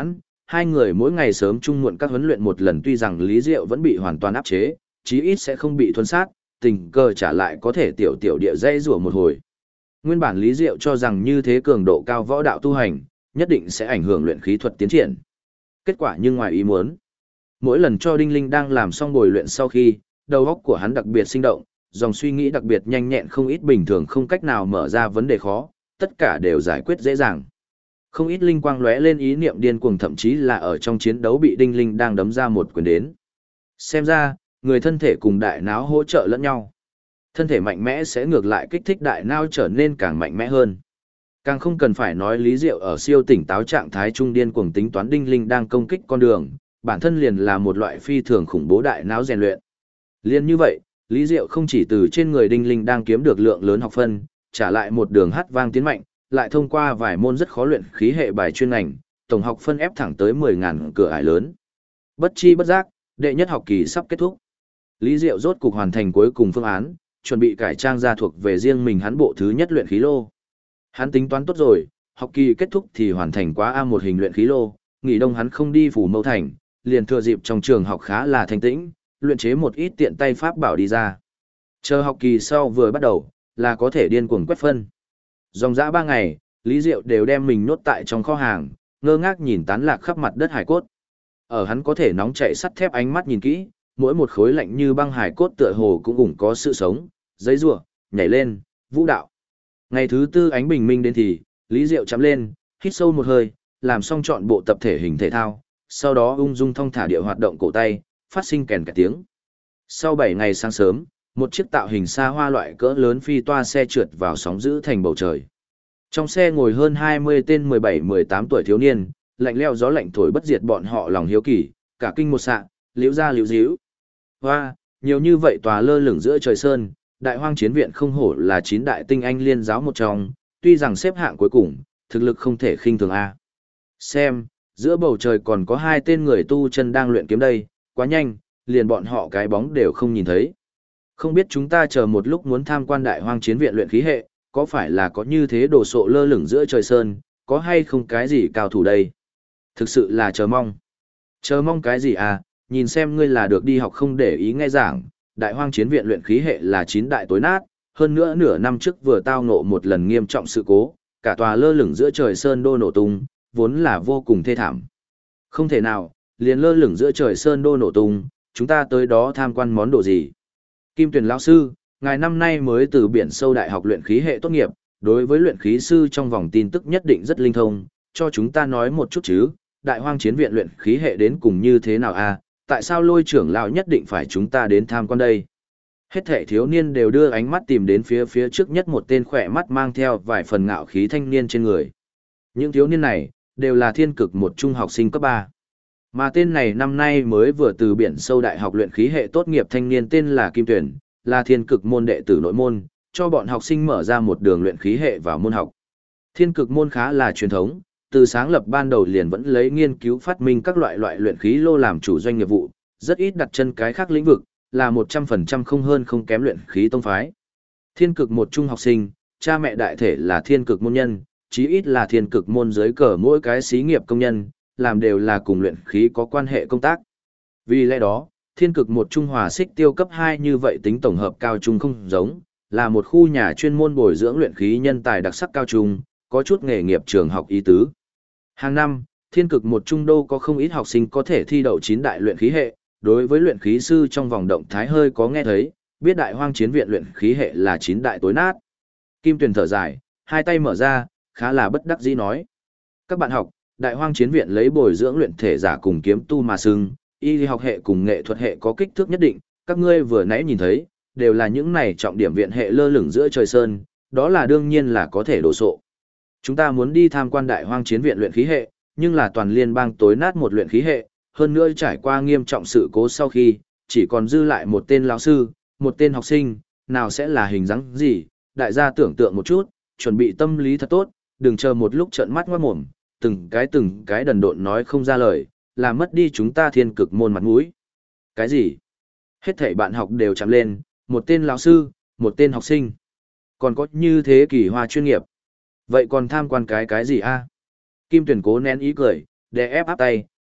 [SPEAKER 1] hai người mỗi ngày sớm chung muộn các huấn luyện một lần, tuy rằng Lý Diệu vẫn bị hoàn toàn áp chế, chí ít sẽ không bị thuần sát, tình cờ trả lại có thể tiểu tiểu địa dây rủa một hồi. Nguyên bản Lý Diệu cho rằng như thế cường độ cao võ đạo tu hành, nhất định sẽ ảnh hưởng luyện khí thuật tiến triển. Kết quả nhưng ngoài ý muốn. Mỗi lần cho Đinh Linh đang làm xong bồi luyện sau khi, đầu óc của hắn đặc biệt sinh động, dòng suy nghĩ đặc biệt nhanh nhẹn, không ít bình thường không cách nào mở ra vấn đề khó, tất cả đều giải quyết dễ dàng. Không ít linh quang lóe lên, ý niệm điên cuồng, thậm chí là ở trong chiến đấu bị Đinh Linh đang đấm ra một quyền đến. Xem ra, người thân thể cùng đại não hỗ trợ lẫn nhau. Thân thể mạnh mẽ sẽ ngược lại kích thích đại não trở nên càng mạnh mẽ hơn. Càng không cần phải nói Lý Diệu ở siêu tỉnh táo trạng thái trung điên cuồng tính toán Đinh Linh đang công kích con đường, bản thân liền là một loại phi thường khủng bố đại não rèn luyện. Liên như vậy, Lý Diệu không chỉ từ trên người Đinh Linh đang kiếm được lượng lớn học phân, trả lại một đường hát vang tiến mạnh, lại thông qua vài môn rất khó luyện khí hệ bài chuyên ngành, tổng học phân ép thẳng tới 10.000 cửa ải lớn. Bất chi bất giác, đệ nhất học kỳ sắp kết thúc. Lý Diệu rốt cục hoàn thành cuối cùng phương án, chuẩn bị cải trang ra thuộc về riêng mình hắn bộ thứ nhất luyện khí lô. Hắn tính toán tốt rồi, học kỳ kết thúc thì hoàn thành quá A1 hình luyện khí lô, nghỉ đông hắn không đi Phủ Mâu Thành, liền thừa dịp trong trường học khá là thanh tĩnh, luyện chế một ít tiện tay pháp bảo đi ra. Chờ học kỳ sau vừa bắt đầu, là có thể điên cuồng quét phân. Dòng dã 3 ngày, Lý Diệu đều đem mình nhốt tại trong kho hàng, ngơ ngác nhìn tán lạc khắp mặt đất hải cốt. Ở hắn có thể nóng chạy sắt thép ánh mắt nhìn kỹ, mỗi một khối lạnh như băng hải cốt tựa hồ cũng ủng có sự sống, giấy rủa, nhảy lên, vũ đạo. Ngày thứ tư ánh bình minh đến thì, Lý Diệu chắm lên, hít sâu một hơi, làm xong chọn bộ tập thể hình thể thao, sau đó ung dung thong thả địa hoạt động cổ tay, phát sinh kèn cả tiếng. Sau 7 ngày sáng sớm, một chiếc tạo hình xa hoa loại cỡ lớn phi toa xe trượt vào sóng dữ thành bầu trời. Trong xe ngồi hơn 20 tên 17-18 tuổi thiếu niên, lạnh leo gió lạnh thổi bất diệt bọn họ lòng hiếu kỳ, cả kinh một sạ, liễu ra liễu díu. Hoa, nhiều như vậy tòa lơ lửng giữa trời sơn, Đại Hoang Chiến Viện không hổ là 9 đại tinh anh liên giáo một trong, tuy rằng xếp hạng cuối cùng, thực lực không thể khinh thường a. Xem, giữa bầu trời còn có 2 tên người tu chân đang luyện kiếm đây, quá nhanh, liền bọn họ cái bóng đều không nhìn thấy. Không biết chúng ta chờ một lúc muốn tham quan Đại Hoang Chiến Viện luyện khí hệ, có phải là có như thế đồ sộ lơ lửng giữa trời sơn, có hay không cái gì cao thủ đây? Thực sự là chờ mong. Chờ mong cái gì à, nhìn xem ngươi là được đi học không để ý nghe giảng, Đại Hoang Chiến Viện luyện khí hệ là 9 đại tối nát, hơn nữa nửa năm trước vừa tao ngộ một lần nghiêm trọng sự cố, cả tòa lơ lửng giữa trời sơn đô nổ tung, vốn là vô cùng thê thảm. Không thể nào, liền lơ lửng giữa trời sơn đô nổ tung, chúng ta tới đó tham quan món đồ gì? Kim Tuyền lão sư, ngài năm nay mới từ biển sâu đại học luyện khí hệ tốt nghiệp, đối với luyện khí sư trong vòng tin tức nhất định rất linh thông, cho chúng ta nói một chút chứ, Đại Hoang Chiến Viện luyện khí hệ đến cùng như thế nào à, tại sao Lôi trưởng lão nhất định phải chúng ta đến tham quan đây? Hết thảy thiếu niên đều đưa ánh mắt tìm đến phía trước nhất một tên khỏe mắt mang theo vài phần ngạo khí thanh niên trên người. Những thiếu niên này, đều là thiên cực một trung học sinh cấp 3. Mà tên này năm nay mới vừa từ biển sâu đại học luyện khí hệ tốt nghiệp thanh niên tên là Kim Tuyển, là thiên cực môn đệ tử nội môn, cho bọn học sinh mở ra một đường luyện khí hệ vào môn học. Thiên cực môn khá là truyền thống, từ sáng lập ban đầu liền vẫn lấy nghiên cứu phát minh các loại luyện khí lô làm chủ doanh nghiệp vụ, rất ít đặt chân cái khác lĩnh vực, là 100% không hơn không kém luyện khí tông phái. Thiên cực một trung học sinh, cha mẹ đại thể là thiên cực môn nhân, chí ít là thiên cực môn dưới cờ mỗi cái xí nghiệp công nhân, làm đều là cùng luyện khí có quan hệ công tác. Vì lẽ đó, thiên cực một trung hòa xích tiêu cấp 2 như vậy tính tổng hợp cao trung không giống, là một khu nhà chuyên môn bồi dưỡng luyện khí nhân tài đặc sắc cao trung, có chút nghề nghiệp trường học ý tứ. Hàng năm, thiên cực một trung đô có không ít học sinh có thể thi đậu 9 đại luyện khí hệ, đối với luyện khí sư trong vòng động thái hơi có nghe thấy, biết Đại Hoang Chiến Viện luyện khí hệ là 9 đại tối nát. Kim Tuyền thở dài, hai tay mở ra, khá là bất đắc dĩ nói. Các bạn học, Đại Hoang Chiến Viện lấy bồi dưỡng luyện thể giả cùng kiếm tu mà xưng, y học hệ cùng nghệ thuật hệ có kích thước nhất định, các ngươi vừa nãy nhìn thấy, đều là những này trọng điểm viện hệ lơ lửng giữa trời sơn, đó là đương nhiên là có thể đổ sộ. Chúng ta muốn đi tham quan Đại Hoang Chiến Viện luyện khí hệ, nhưng là toàn liên bang tối nát một luyện khí hệ, hơn nữa trải qua nghiêm trọng sự cố sau khi, chỉ còn dư lại một tên lão sư, một tên học sinh, nào sẽ là hình dáng gì, đại gia tưởng tượng một chút, chuẩn bị tâm lý thật tốt, đừng chờ một lúc trợn mắt ngoát mồm, từng cái đần độn nói không ra lời, làm mất đi chúng ta thiên cực môn mặt mũi. Cái gì? Hết thảy bạn học đều chạm lên, một tên lão sư, một tên học sinh. Còn có như thế kỳ hoa chuyên nghiệp. Vậy còn tham quan cái gì a? Kim Tuyển cố nén ý cười, đè ép áp tay,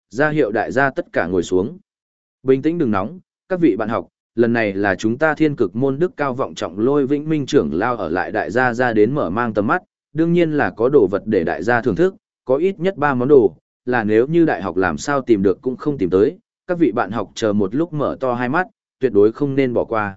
[SPEAKER 1] Ra hiệu đại gia tất cả ngồi xuống. Bình tĩnh đừng nóng, các vị bạn học, lần này là chúng ta Thiên Cực môn đức cao vọng trọng Lôi Vĩnh Minh trưởng lao ở lại đại gia ra đến mở mang tầm mắt, đương nhiên là có đồ vật để đại gia thưởng thức, có ít nhất 3 món đồ, là nếu như đại học làm sao tìm được cũng không tìm tới, các vị bạn học chờ một lúc mở to hai mắt, tuyệt đối không nên bỏ qua.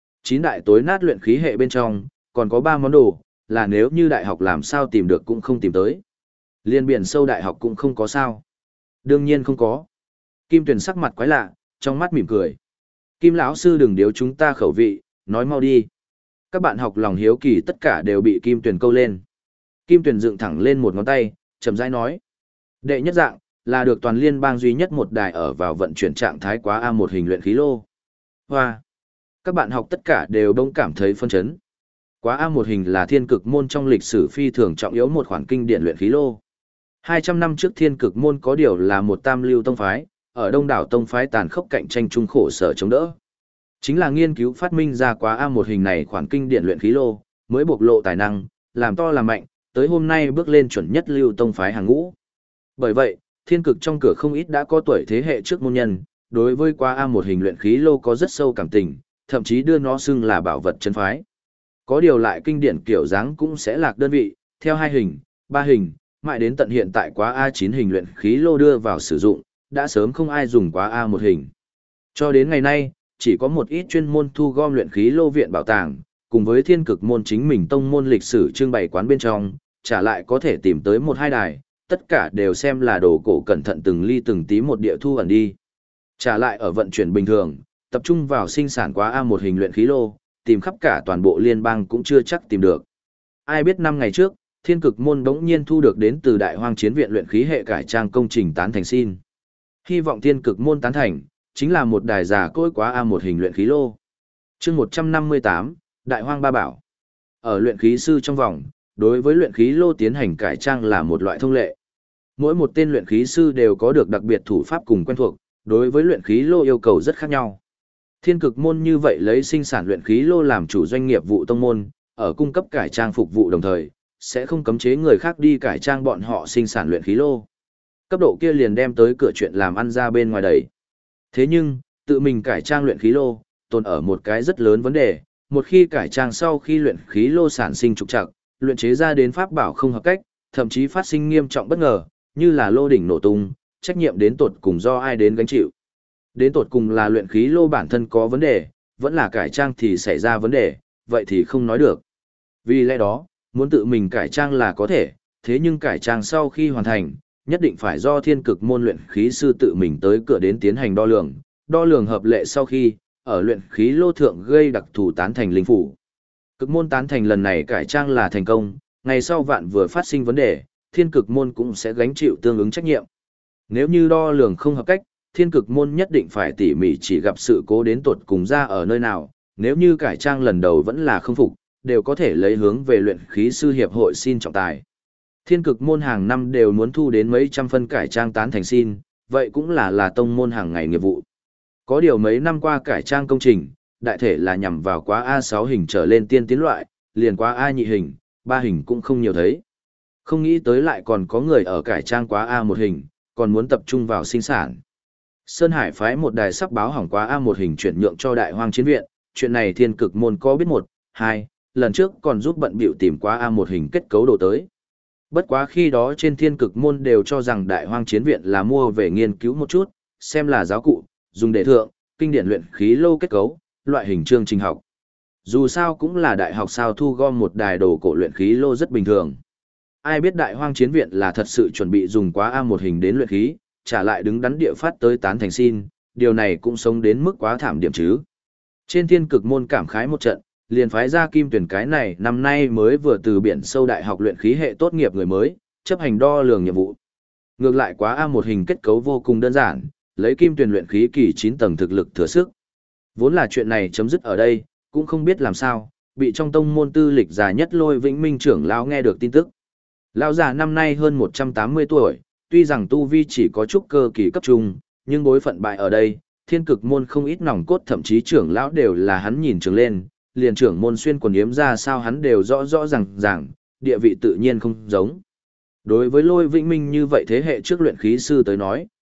[SPEAKER 1] 9 đại tối nát luyện khí hệ bên trong, còn có 3 món đồ, là nếu như đại học làm sao tìm được cũng không tìm tới. Liên biển sâu đại học cũng không có sao. Đương nhiên không có. Kim Tuyền sắc mặt quái lạ, trong mắt mỉm cười. Kim lão sư đừng điếu chúng ta khẩu vị, nói mau đi. Các bạn học lòng hiếu kỳ tất cả đều bị Kim Tuyền câu lên. Kim Tuyền dựng thẳng lên một ngón tay, chậm rãi nói. Đệ nhất dạng, là được toàn liên bang duy nhất một đài ở vào vận chuyển trạng thái quá A1 hình luyện khí lô. Hoa! Các bạn học tất cả đều đông cảm thấy phân chấn. Quá A1 hình là Thiên Cực môn trong lịch sử phi thường trọng yếu một khoản kinh điển luyện khí lô. 200 năm trước Thiên Cực môn có điều là một tam lưu tông phái, ở đông đảo tông phái tàn khốc cạnh tranh chung khổ sở chống đỡ. Chính là nghiên cứu phát minh ra quá A1 hình này khoản kinh điển luyện khí lô, mới bộc lộ tài năng, làm to làm mạnh, tới hôm nay bước lên chuẩn nhất lưu tông phái hàng ngũ. Bởi vậy, Thiên Cực trong cửa không ít đã có tuổi thế hệ trước môn nhân, đối với quá A1 hình luyện khí lô có rất sâu cảm tình, thậm chí đưa nó xưng là bảo vật chân phái. Có điều lại kinh điển kiểu dáng cũng sẽ lạc đơn vị, theo 2 hình, 3 hình, mãi đến tận hiện tại quá A9 hình luyện khí lô đưa vào sử dụng, đã sớm không ai dùng quá A1 hình. Cho đến ngày nay, chỉ có một ít chuyên môn thu gom luyện khí lô viện bảo tàng, cùng với Thiên Cực môn chính mình tông môn lịch sử trưng bày quán bên trong, trả lại có thể tìm tới 1-2 đài, tất cả đều xem là đồ cổ cẩn thận từng ly từng tí một địa thu ẩn đi. Trả lại ở vận chuyển bình thường, tập trung vào sinh sản quá A1 hình luyện khí lô, tìm khắp cả toàn bộ liên bang cũng chưa chắc tìm được. Ai biết 5 ngày trước, Thiên Cực môn đống nhiên thu được đến từ Đại Hoang Chiến viện luyện khí hệ cải trang công trình tán thành xin. Hy vọng Thiên Cực môn tán thành, chính là một đài giả cỗi quá A1 hình luyện khí lô. Chương 158, Đại Hoang Ba Bảo. Ở luyện khí sư trong vòng, đối với luyện khí lô tiến hành cải trang là một loại thông lệ. Mỗi một tên luyện khí sư đều có được đặc biệt thủ pháp cùng quen thuộc, đối với luyện khí lô yêu cầu rất khác nhau. Thiên Cực môn như vậy lấy sinh sản luyện khí lô làm chủ doanh nghiệp vụ tông môn, ở cung cấp cải trang phục vụ đồng thời, sẽ không cấm chế người khác đi cải trang bọn họ sinh sản luyện khí lô. Cấp độ kia liền đem tới cửa chuyện làm ăn ra bên ngoài đẩy. Thế nhưng, tự mình cải trang luyện khí lô, tồn ở một cái rất lớn vấn đề, một khi cải trang sau khi luyện khí lô sản sinh trục trặc, luyện chế ra đến pháp bảo không hợp cách, thậm chí phát sinh nghiêm trọng bất ngờ, như là lô đỉnh nổ tung, trách nhiệm đến tột cùng do ai đến gánh chịu. Đến tột cùng là luyện khí lô bản thân có vấn đề, vẫn là cải trang thì xảy ra vấn đề, vậy thì không nói được. Vì lẽ đó, muốn tự mình cải trang là có thể, thế nhưng cải trang sau khi hoàn thành, nhất định phải do Thiên Cực môn luyện khí sư tự mình tới cửa đến tiến hành đo lường hợp lệ sau khi, ở luyện khí lô thượng gây đặc thù tán thành linh phủ. Cực môn tán thành lần này cải trang là thành công, ngày sau vạn vừa phát sinh vấn đề, Thiên Cực môn cũng sẽ gánh chịu tương ứng trách nhiệm. Nếu như đo lường không hợp cách, Thiên Cực môn nhất định phải tỉ mỉ chỉ gặp sự cố đến tột cùng ra ở nơi nào, nếu như cải trang lần đầu vẫn là không phục, đều có thể lấy hướng về luyện khí sư hiệp hội xin trọng tài. Thiên Cực môn hàng năm đều muốn thu đến mấy trăm phân cải trang tán thành xin, vậy cũng là tông môn hàng ngày nghiệp vụ. Có điều mấy năm qua cải trang công trình, đại thể là nhằm vào quá A6 hình trở lên tiên tiến loại, liền quá A nhị hình, 3 hình cũng không nhiều thấy. Không nghĩ tới lại còn có người ở cải trang quá A1 hình, còn muốn tập trung vào sinh sản. Sơn Hải phái một đài sắc báo hỏng quá A1 hình chuyển nhượng cho Đại Hoang Chiến viện, chuyện này Thiên Cực môn có biết 1, 2, lần trước còn giúp bận bịu tìm quá A1 hình kết cấu đồ tới. Bất quá khi đó trên Thiên Cực môn đều cho rằng Đại Hoang Chiến viện là mua về nghiên cứu một chút, xem là giáo cụ, dùng để thượng, kinh điển luyện khí lô kết cấu, loại hình chương trình học. Dù sao cũng là đại học sao thu gom một đài đồ cổ luyện khí lô rất bình thường. Ai biết Đại Hoang Chiến viện là thật sự chuẩn bị dùng quá A1 hình đến luyện khí, trả lại đứng đắn địa phát tới tán thành xin, điều này cũng sống đến mức quá thảm điểm chứ. Trên Thiên Cực môn cảm khái một trận, liền phái ra Kim Tuyển cái này năm nay mới vừa từ biển sâu đại học luyện khí hệ tốt nghiệp người mới, chấp hành đo lường nhiệm vụ. Ngược lại quá A1 hình kết cấu vô cùng đơn giản, lấy Kim Tuyển luyện khí kỳ 9 tầng thực lực thừa sức. Vốn là chuyện này chấm dứt ở đây, cũng không biết làm sao, bị trong tông môn tư lịch già nhất Lôi Vĩnh Minh trưởng lão nghe được tin tức. Lão già năm nay hơn 180 tuổi, tuy rằng tu vi chỉ có chút cơ kỳ cấp trung, nhưng bối phận bại ở đây, Thiên Cực môn không ít nòng cốt thậm chí trưởng lão đều là hắn nhìn trường lên, liền trưởng môn xuyên quần yếm ra sao hắn đều rõ rõ ràng, địa vị tự nhiên không giống. Đối với Lôi Vĩnh Minh như vậy thế hệ trước luyện khí sư tới nói,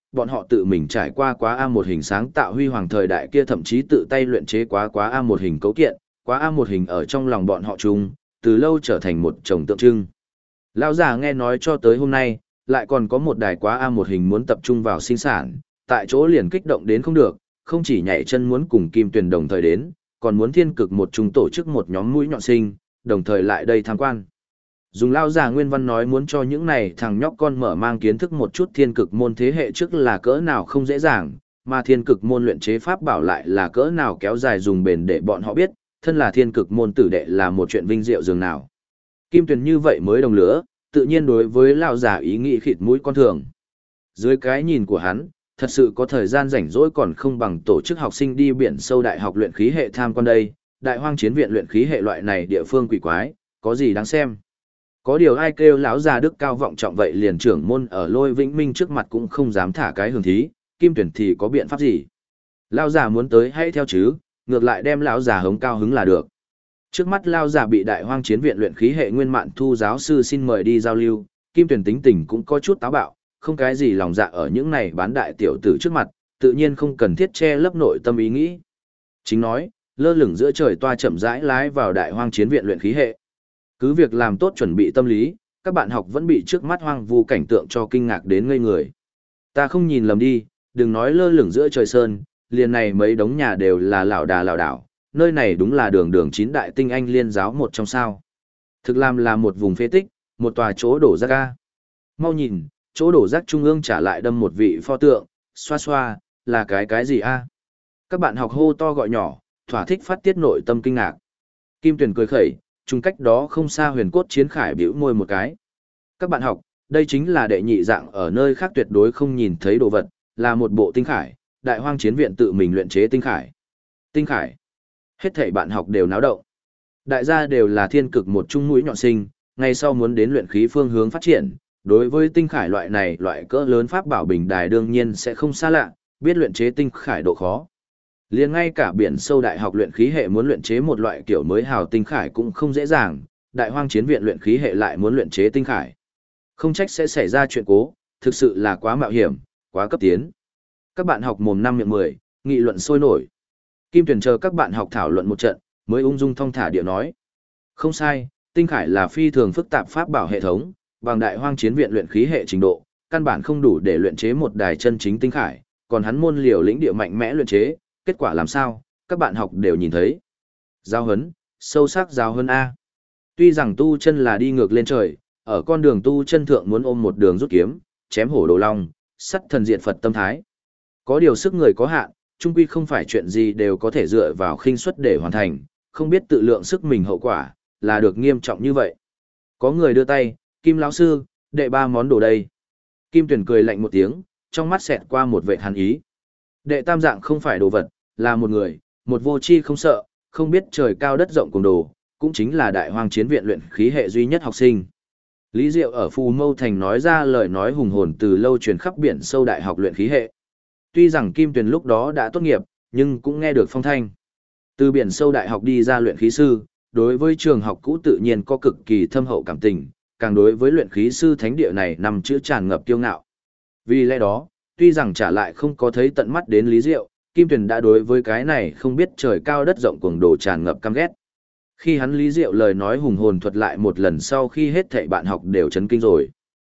[SPEAKER 1] bọn họ tự mình trải qua quá A1 hình sáng tạo huy hoàng thời đại kia, thậm chí tự tay luyện chế quá A1 hình cấu kiện, quá A1 hình ở trong lòng bọn họ chung, từ lâu trở thành một chồng tượng trưng. Lão già nghe nói cho tới hôm nay, lại còn có một đài quá A1 hình muốn tập trung vào sinh sản, tại chỗ liền kích động đến không được, không chỉ nhảy chân muốn cùng Kim Tuyền đồng thời đến, còn muốn Thiên Cực một chúng tổ chức một nhóm mũi nhọn sinh, đồng thời lại đây tham quan. Dùng lão già nguyên văn nói muốn cho những này thằng nhóc con mở mang kiến thức một chút Thiên Cực môn thế hệ trước là cỡ nào không dễ dàng, mà Thiên Cực môn luyện chế pháp bảo lại là cỡ nào kéo dài dùng bền để bọn họ biết, thân là Thiên Cực môn tử đệ là một chuyện vinh diệu dường nào. Kim Tuyền như vậy mới đồng lửa, tự nhiên đối với lão già ý nghĩ khịt mũi con thường. Dưới cái nhìn của hắn, thật sự có thời gian rảnh rỗi còn không bằng tổ chức học sinh đi biển sâu đại học luyện khí hệ tham quan đây, đại hoang chiến viện luyện khí hệ loại này địa phương quỷ quái, có gì đáng xem. Có điều ai kêu lão già đức cao vọng trọng vậy, liền trưởng môn ở Lôi Vĩnh Minh trước mặt cũng không dám thả cái hưởng thí, Kim Tuyển thì có biện pháp gì. Lão già muốn tới hãy theo chứ, ngược lại đem lão già hống cao hứng là được. Trước mắt lão già bị đại hoang chiến viện luyện khí hệ Nguyên Mạn Thu giáo sư xin mời đi giao lưu, Kim Tuyển tính tình cũng có chút táo bạo, không cái gì lòng dạ ở những này bán đại tiểu tử trước mặt, tự nhiên không cần thiết che lấp nội tâm ý nghĩ. Chính nói, lơ lửng giữa trời toa chậm rãi lái vào đại hoang chiến viện luyện khí hệ. Cứ việc làm tốt chuẩn bị tâm lý, các bạn học vẫn bị trước mắt hoang vu cảnh tượng cho kinh ngạc đến ngây người. Ta không nhìn lầm đi, đừng nói lơ lửng giữa trời sơn, liền này mấy đống nhà đều là lảo đảo, nơi này đúng là đường chín đại tinh anh liên giáo một trong sao. Thực làm là một vùng phế tích, một tòa chỗ đổ rác ga. Mau nhìn, chỗ đổ rác trung ương trả lại đâm một vị pho tượng, xoa xoa, là cái gì a? Các bạn học hô to gọi nhỏ, thỏa thích phát tiết nội tâm kinh ngạc. Kim Tuyền cười khẩy, chung cách đó không xa Huyền Cốt Chiến Khải bĩu môi một cái. Các bạn học, đây chính là đệ nhị dạng ở nơi khác tuyệt đối không nhìn thấy đồ vật, là một bộ tinh khải, đại hoang chiến viện tự mình luyện chế tinh khải. Tinh khải. Hết thảy bạn học đều náo động. Đại gia đều là Thiên Cực một trung mũi nhọn sinh, ngay sau muốn đến luyện khí phương hướng phát triển, đối với tinh khải loại này loại cỡ lớn pháp bảo bình đài đương nhiên sẽ không xa lạ, biết luyện chế tinh khải độ khó. Liền ngay cả biển sâu đại học luyện khí hệ muốn luyện chế một loại kiểu mới hào tinh khải cũng không dễ dàng, đại hoang chiến viện luyện khí hệ lại muốn luyện chế tinh khải. Không trách sẽ xảy ra chuyện cố, thực sự là quá mạo hiểm, quá cấp tiến. Các bạn học mồm năm miệng 10, nghị luận sôi nổi. Kim Tuyền chờ các bạn học thảo luận một trận, mới ung dung thong thả điệu nói. Không sai, tinh khải là phi thường phức tạp pháp bảo hệ thống, bằng đại hoang chiến viện luyện khí hệ trình độ, căn bản không đủ để luyện chế một đài chân chính tinh khải, còn hắn môn liều lĩnh địa mạnh mẽ luyện chế, kết quả làm sao, các bạn học đều nhìn thấy. Giao hấn, sâu sắc giao hấn A. Tuy rằng tu chân là đi ngược lên trời, ở con đường tu chân thượng muốn ôm một đường rút kiếm, chém hổ đồ long, sắt thần diệt Phật tâm thái. Có điều sức người có hạn, chung quy không phải chuyện gì đều có thể dựa vào khinh suất để hoàn thành, không biết tự lượng sức mình hậu quả, là được nghiêm trọng như vậy. Có người đưa tay, Kim lão sư, đệ 3 món đồ đây. Kim Tuyền cười lạnh một tiếng, trong mắt xẹt qua một vệ hàn ý. Đệ tam dạng không phải đồ vật, là một người, một vô tri không sợ, không biết trời cao đất rộng cùng đồ, cũng chính là đại hoang chiến viện luyện khí hệ duy nhất học sinh. Lý Diệu ở Phù Mâu Thành nói ra lời nói hùng hồn từ lâu truyền khắp biển sâu đại học luyện khí hệ. Tuy rằng Kim Tuyền lúc đó đã tốt nghiệp, nhưng cũng nghe được phong thanh. Từ biển sâu đại học đi ra luyện khí sư, đối với trường học cũ tự nhiên có cực kỳ thâm hậu cảm tình, càng đối với luyện khí sư thánh địa này nằm chữ tràn ngập kiêu ngạo. Vì lẽ đó, tuy rằng trả lại không có thấy tận mắt đến Lý Diệu, Kim Tuyền đã đối với cái này không biết trời cao đất rộng cuồng đồ tràn ngập căm ghét. Khi hắn Lý Diệu lời nói hùng hồn thuật lại một lần sau khi hết thảy bạn học đều chấn kinh rồi.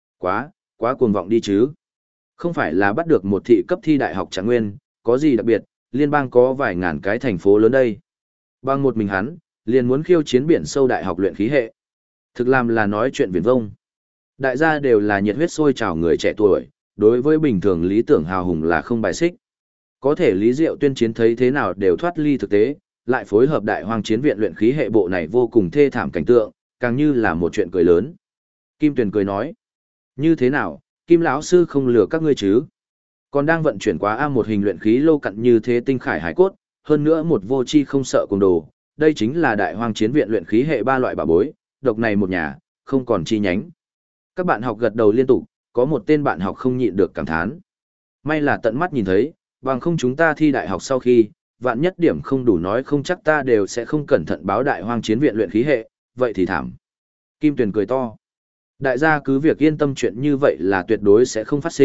[SPEAKER 1] Quá cuồng vọng đi chứ. Không phải là bắt được một thị cấp thi đại học Trạng Nguyên, có gì đặc biệt, liên bang có vài ngàn cái thành phố lớn đây. Bằng một mình hắn, liền muốn khiêu chiến biển sâu đại học luyện khí hệ. Thực làm là nói chuyện viển vông. Đại gia đều là nhiệt huyết sôi trào người trẻ tuổi, đối với bình thường lý tưởng hào hùng là không bài xích. Có thể Lý Diệu tuyên chiến thấy thế nào đều thoát ly thực tế, lại phối hợp đại hoang chiến viện luyện khí hệ bộ này vô cùng thê thảm cảnh tượng, càng như là một chuyện cười lớn. Kim Tuyền cười nói, như thế nào, Kim lão sư không lừa các ngươi chứ? Còn đang vận chuyển quá một hình luyện khí lô cặn như thế tinh khải hải cốt, hơn nữa một vô chi không sợ cùng đồ, đây chính là đại hoang chiến viện luyện khí hệ 3 loại bảo bối, độc này một nhà, không còn chi nhánh. Các bạn học gật đầu liên tục, có một tên bạn học không nhịn được cảm thán. May là tận mắt nhìn thấy, bằng không chúng ta thi đại học sau khi, vạn nhất điểm không đủ nói không chắc ta đều sẽ không cẩn thận báo đại hoang chiến viện luyện khí hệ, vậy thì thảm. Kim Tuyền cười to. Đại gia cứ việc yên tâm chuyện như vậy là tuyệt đối sẽ không phát sinh,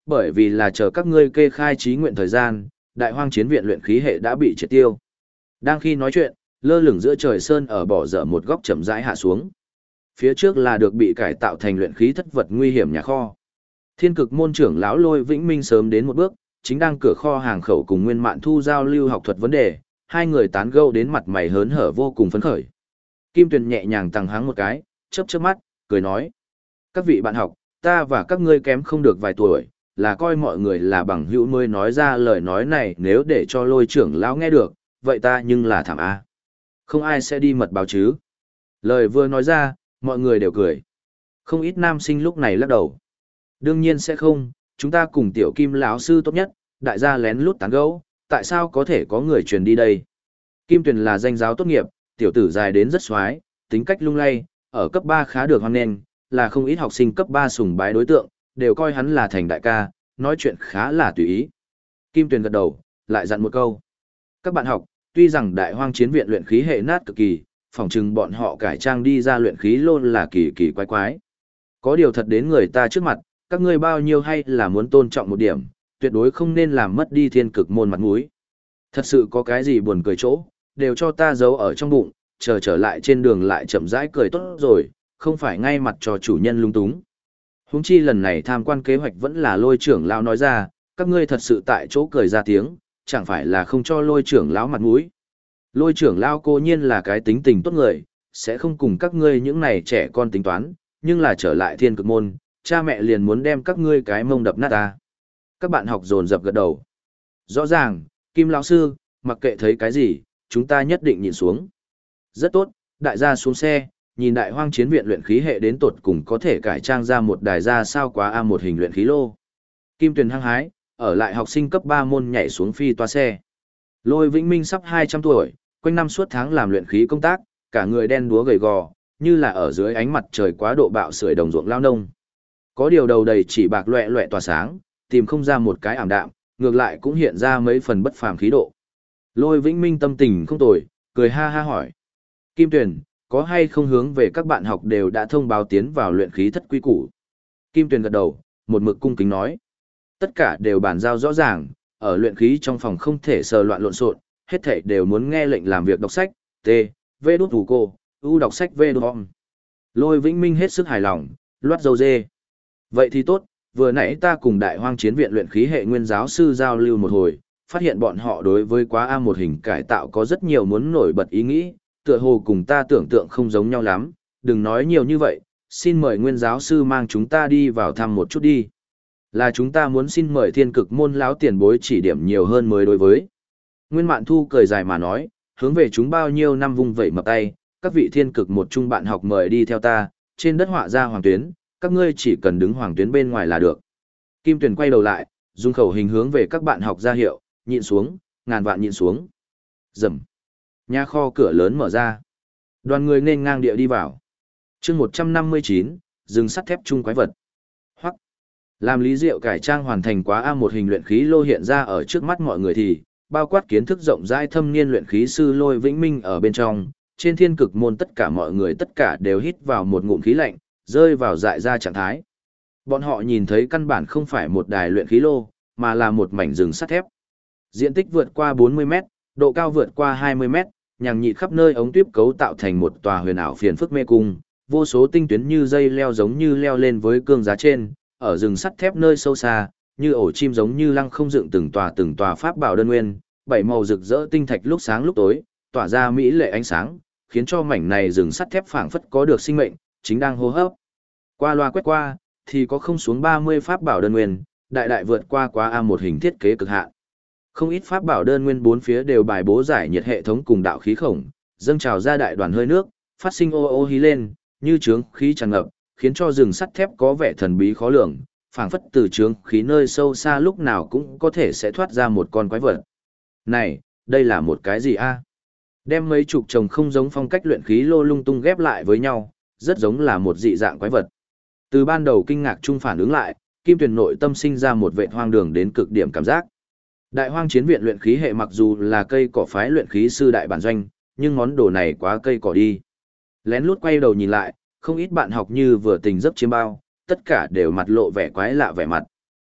[SPEAKER 1] Bởi vì là chờ các ngươi kê khai trí nguyện thời gian, Đại Hoang Chiến Viện luyện khí hệ đã bị triệt tiêu. Đang khi nói chuyện, lơ lửng giữa trời sơn ở bỏ dở một góc chậm rãi hạ xuống. Phía trước là được bị cải tạo thành luyện khí thất vật nguy hiểm nhà kho. Thiên Cực môn trưởng lão Lôi Vĩnh Minh sớm đến một bước, chính đang cửa kho hàng khẩu cùng Nguyên Mạn Thu giao lưu học thuật vấn đề, hai người tán gẫu đến mặt mày hớn hở vô cùng phấn khởi. Kim Tuyền nhẹ nhàng tăng háng một cái, chớp chớp mắt, cười nói: "Các vị bạn học, ta và các ngươi kém không được vài tuổi, là coi mọi người là bằng hữu mới nói ra lời nói này, nếu để cho Lôi trưởng lão nghe được, vậy ta nhưng là thảm a. Không ai sẽ đi mật báo chứ?" Lời vừa nói ra, mọi người đều cười. Không ít nam sinh lúc này lắc đầu. Đương nhiên sẽ không, chúng ta cùng tiểu Kim lão sư tốt nhất, đại gia lén lút tán gẫu, tại sao có thể có người truyền đi đây? Kim Tuyền là danh giáo tốt nghiệp, tiểu tử dài đến rất xoái, tính cách lung lay, ở cấp 3 khá được hoan nghênh, là không ít học sinh cấp 3 sùng bái đối tượng, đều coi hắn là thành đại ca, nói chuyện khá là tùy ý. Kim Tuyền gật đầu, lại dặn một câu. Các bạn học, tuy rằng Đại Hoang Chiến Viện luyện khí hệ nát cực kỳ, phỏng chừng bọn họ cải trang đi ra luyện khí lô là kỳ kỳ quái quái. Có điều thật đến người ta trước mặt, các ngươi bao nhiêu hay là muốn tôn trọng một điểm, tuyệt đối không nên làm mất đi Thiên Cực môn mặt mũi. Thật sự có cái gì buồn cười chỗ, đều cho ta giấu ở trong bụng, chờ trở lại trên đường lại chậm rãi cười tốt rồi, không phải ngay mặt cho chủ nhân lung túng. Huống chi lần này tham quan kế hoạch vẫn là Lôi trưởng lão nói ra, các ngươi thật sự tại chỗ cười ra tiếng, chẳng phải là không cho Lôi trưởng lão mặt mũi. Lôi trưởng lão cố nhiên là cái tính tình tốt người, sẽ không cùng các ngươi những này trẻ con tính toán, nhưng là trở lại Thiên Cực môn, cha mẹ liền muốn đem các ngươi cái mông đập nát ta. Các bạn học dồn dập gật đầu. Rõ ràng, Kim lão sư, mặc kệ thấy cái gì, chúng ta nhất định nhìn xuống. Rất tốt, đại gia xuống xe, nhìn Đại Hoang Chiến Viện luyện khí hệ đến tột cùng có thể cải trang ra một đài ra sao quá a một hình luyện khí lô. Kim Tuyền hăng hái, ở lại học sinh cấp 3 môn nhảy xuống phi toa xe. Lôi Vĩnh Minh sắp 200 tuổi, quanh năm suốt tháng làm luyện khí công tác, cả người đen đúa gầy gò, như là ở dưới ánh mặt trời quá độ bạo sưởi đồng ruộng lao nông. Có điều đầu đầy chỉ bạc loẹ loẹ tỏa sáng, tìm không ra một cái ảm đạm, ngược lại cũng hiện ra mấy phần bất phàm khí độ. Lôi Vĩnh Minh tâm tình không tồi, cười ha ha hỏi: Kim Tuyền, có hay không hướng về các bạn học đều đã thông báo tiến vào luyện khí thất quy củ? Kim Tuyền gật đầu, một mực cung kính nói: tất cả đều bàn giao rõ ràng, ở luyện khí trong phòng không thể sờ loạn lộn xộn, hết thảy đều muốn nghe lệnh làm việc đọc sách, t, v đút thủ cô, u đọc sách v đút om. Lôi Vĩnh Minh hết sức hài lòng, loát dầu dê. Vậy thì tốt, vừa nãy ta cùng Đại Hoang Chiến Viện luyện khí hệ nguyên giáo sư giao lưu một hồi, phát hiện bọn họ đối với quá A một hình cải tạo có rất nhiều muốn nổi bật ý nghĩ, tựa hồ cùng ta tưởng tượng không giống nhau lắm, đừng nói nhiều như vậy, xin mời nguyên giáo sư mang chúng ta đi vào thăm một chút đi. Là chúng ta muốn xin mời Thiên Cực môn lão tiền bối chỉ điểm nhiều hơn mới đối với. Nguyên Mạn Thu cười dài mà nói, hướng về chúng bao nhiêu năm vung vẩy mập tay, các vị Thiên Cực một trung bạn học mời đi theo ta, trên đất họa ra hoàng tuyến, các ngươi chỉ cần đứng hoàng tuyến bên ngoài là được. Kim Tuyền quay đầu lại, dùng khẩu hình hướng về các bạn học ra hiệu, nhịn xuống, ngàn vạn nhịn xuống. Rầm. Nhà kho cửa lớn mở ra. Đoàn người nên ngang địa đi vào. Chương 159, rừng sắt thép chung quái vật. Hoắc. Làm Lý Diệu cải trang hoàn thành quá A một hình luyện khí lô hiện ra ở trước mắt mọi người thì, bao quát kiến thức rộng rãi thâm niên luyện khí sư Lôi Vĩnh Minh ở bên trong, trên Thiên Cực môn tất cả mọi người tất cả đều hít vào một ngụm khí lạnh, rơi vào dại ra trạng thái. Bọn họ nhìn thấy căn bản không phải một đài luyện khí lô, mà là một mảnh rừng sắt thép. Diện tích vượt qua 40 mét, độ cao vượt qua 20 mét, nhằng nhịt khắp nơi ống tuyếp cấu tạo thành một tòa huyền ảo phiền phức mê cung, vô số tinh tuyến như dây leo giống như leo lên với cương giá trên, ở rừng sắt thép nơi sâu xa, như ổ chim giống như lăng không dựng từng tòa pháp bảo đơn nguyên, bảy màu rực rỡ tinh thạch lúc sáng lúc tối, tỏa ra mỹ lệ ánh sáng, khiến cho mảnh này rừng sắt thép phảng phất có được sinh mệnh, chính đang hô hấp. Qua loa quét qua, thì có không xuống 30 pháp bảo đơn nguyên, đại đại vượt qua quá A một hình thiết kế cực hạn. Không ít pháp bảo đơn nguyên bốn phía đều bài bố giải nhiệt hệ thống cùng đạo khí khổng, dâng trào ra đại đoàn hơi nước, phát sinh ô ô hí lên, như trướng khí tràn ngập, khiến cho rừng sắt thép có vẻ thần bí khó lường, phảng phất từ trướng khí nơi sâu xa lúc nào cũng có thể sẽ thoát ra một con quái vật. Này, đây là một cái gì a? Đem mấy chục chồng không giống phong cách luyện khí lô lung tung ghép lại với nhau, rất giống là một dị dạng quái vật. Từ ban đầu kinh ngạc chung phản ứng lại, Kim Tuyền nội tâm sinh ra một vệ hoang đường đến cực điểm cảm giác. Đại Hoang Chiến Viện luyện khí hệ mặc dù là cây cỏ phái luyện khí sư đại bản doanh, nhưng món đồ này quá cây cỏ đi. Lén lút quay đầu nhìn lại, không ít bạn học như vừa tình giấc chiêm bao, tất cả đều mặt lộ vẻ quái lạ vẻ mặt.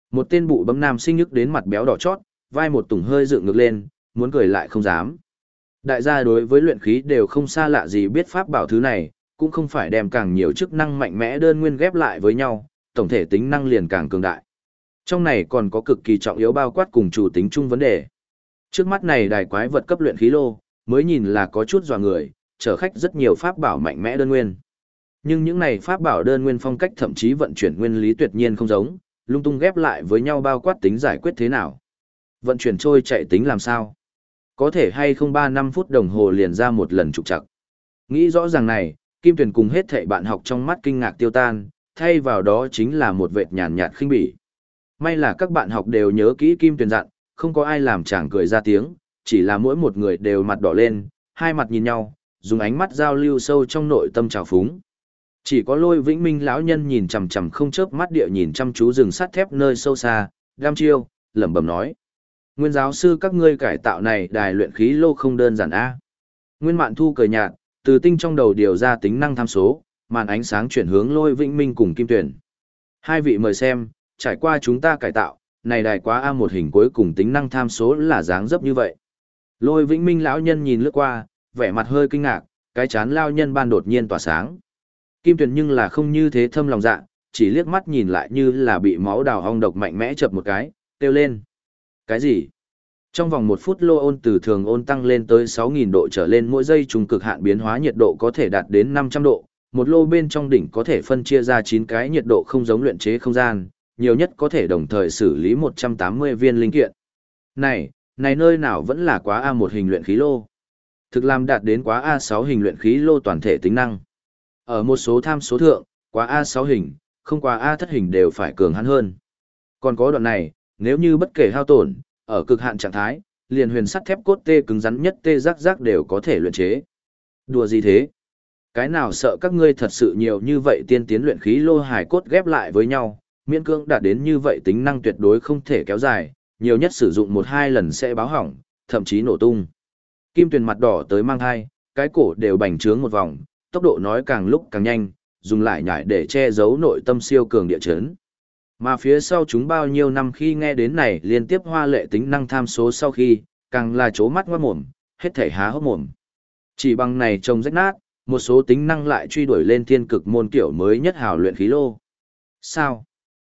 [SPEAKER 1] Một tên bụ bấm nam sinh nhức đến mặt béo đỏ chót, vai một tủng hơi dựng ngược lên, muốn cười lại không dám. Đại gia đối với luyện khí đều không xa lạ gì biết pháp bảo thứ này, cũng không phải đem càng nhiều chức năng mạnh mẽ đơn nguyên ghép lại với nhau, tổng thể tính năng liền càng cường đại. Trong này còn có cực kỳ trọng yếu bao quát cùng chủ tính chung vấn đề. Trước mắt này đài quái vật cấp luyện khí lô, mới nhìn là có chút dọa người, chở khách rất nhiều pháp bảo mạnh mẽ đơn nguyên. Nhưng những này pháp bảo đơn nguyên phong cách thậm chí vận chuyển nguyên lý tuyệt nhiên không giống, lung tung ghép lại với nhau bao quát tính giải quyết thế nào. Vận chuyển trôi chạy tính làm sao? Có thể hay không 3-5 phút đồng hồ liền ra một lần trục trặc. Nghĩ rõ ràng này, Kim Tuyền cùng hết thảy bạn học trong mắt kinh ngạc tiêu tan, thay vào đó chính là một vệt nhàn nhạt khinh bỉ. May là các bạn học đều nhớ kỹ Kim Tuyền dặn, không có ai làm chàng cười ra tiếng, chỉ là mỗi một người đều mặt đỏ lên, hai mặt nhìn nhau, dùng ánh mắt giao lưu sâu trong nội tâm trào phúng. Chỉ có Lôi Vĩnh Minh lão nhân nhìn chằm chằm không chớp mắt địa nhìn chăm chú rừng sắt thép nơi sâu xa, đăm chiêu, lẩm bẩm nói: "Nguyên giáo sư các ngươi cải tạo này đài luyện khí lô không đơn giản a." Nguyên Mạn Thu cười nhạt, từ tinh trong đầu điều ra tính năng tham số, màn ánh sáng chuyển hướng Lôi Vĩnh Minh cùng Kim Tuyền. "Hai vị mời xem, trải qua chúng ta cải tạo, này đài quá A một hình cuối cùng tính năng tham số là dáng dấp như vậy." Lôi Vĩnh Minh lão nhân nhìn lướt qua, vẻ mặt hơi kinh ngạc, cái chán lao nhân ban đột nhiên tỏa sáng. Kim Tuyền nhưng là không như thế thâm lòng dạ, chỉ liếc mắt nhìn lại như là bị máu đào ong độc mạnh mẽ chập một cái, kêu lên: "Cái gì?" Trong vòng 1 phút lô ôn từ thường ôn tăng lên tới 6.000 độ trở lên mỗi giây trùng cực hạn biến hóa nhiệt độ có thể đạt đến 500 độ, một lô bên trong đỉnh có thể phân chia ra 9 cái nhiệt độ không giống luyện chế không gian, nhiều nhất có thể đồng thời xử lý 180 viên linh kiện. Này nơi nào vẫn là quá A1 hình luyện khí lô. Thực làm đạt đến quá A6 hình luyện khí lô toàn thể tính năng. Ở một số tham số thượng, quá A6 hình, không quá A thất hình đều phải cường hắn hơn. Còn có đoạn này, nếu như bất kể hao tổn, ở cực hạn trạng thái, liền huyền sắt thép cốt tê cứng rắn nhất tê rắc rắc đều có thể luyện chế. Đùa gì thế? Cái nào sợ các ngươi thật sự nhiều như vậy tiên tiến luyện khí lô hài cốt ghép lại với nhau, miễn cưỡng đạt đến như vậy tính năng tuyệt đối không thể kéo dài, nhiều nhất sử dụng 1-2 lần sẽ báo hỏng, thậm chí nổ tung. Kim Tuyền mặt đỏ tới mang hai, cái cổ đều bành trướng một vòng, tốc độ nói càng lúc càng nhanh, dùng lại nhải để che giấu nội tâm siêu cường địa chấn. Mà phía sau chúng bao nhiêu năm khi nghe đến này liên tiếp hoa lệ tính năng tham số sau khi, càng là chố mắt ngoát mồm, hết thể há hốc mồm. Chỉ bằng này trông rách nát, một số tính năng lại truy đuổi lên thiên cực môn kiểu mới nhất hào luyện khí lô. Sao?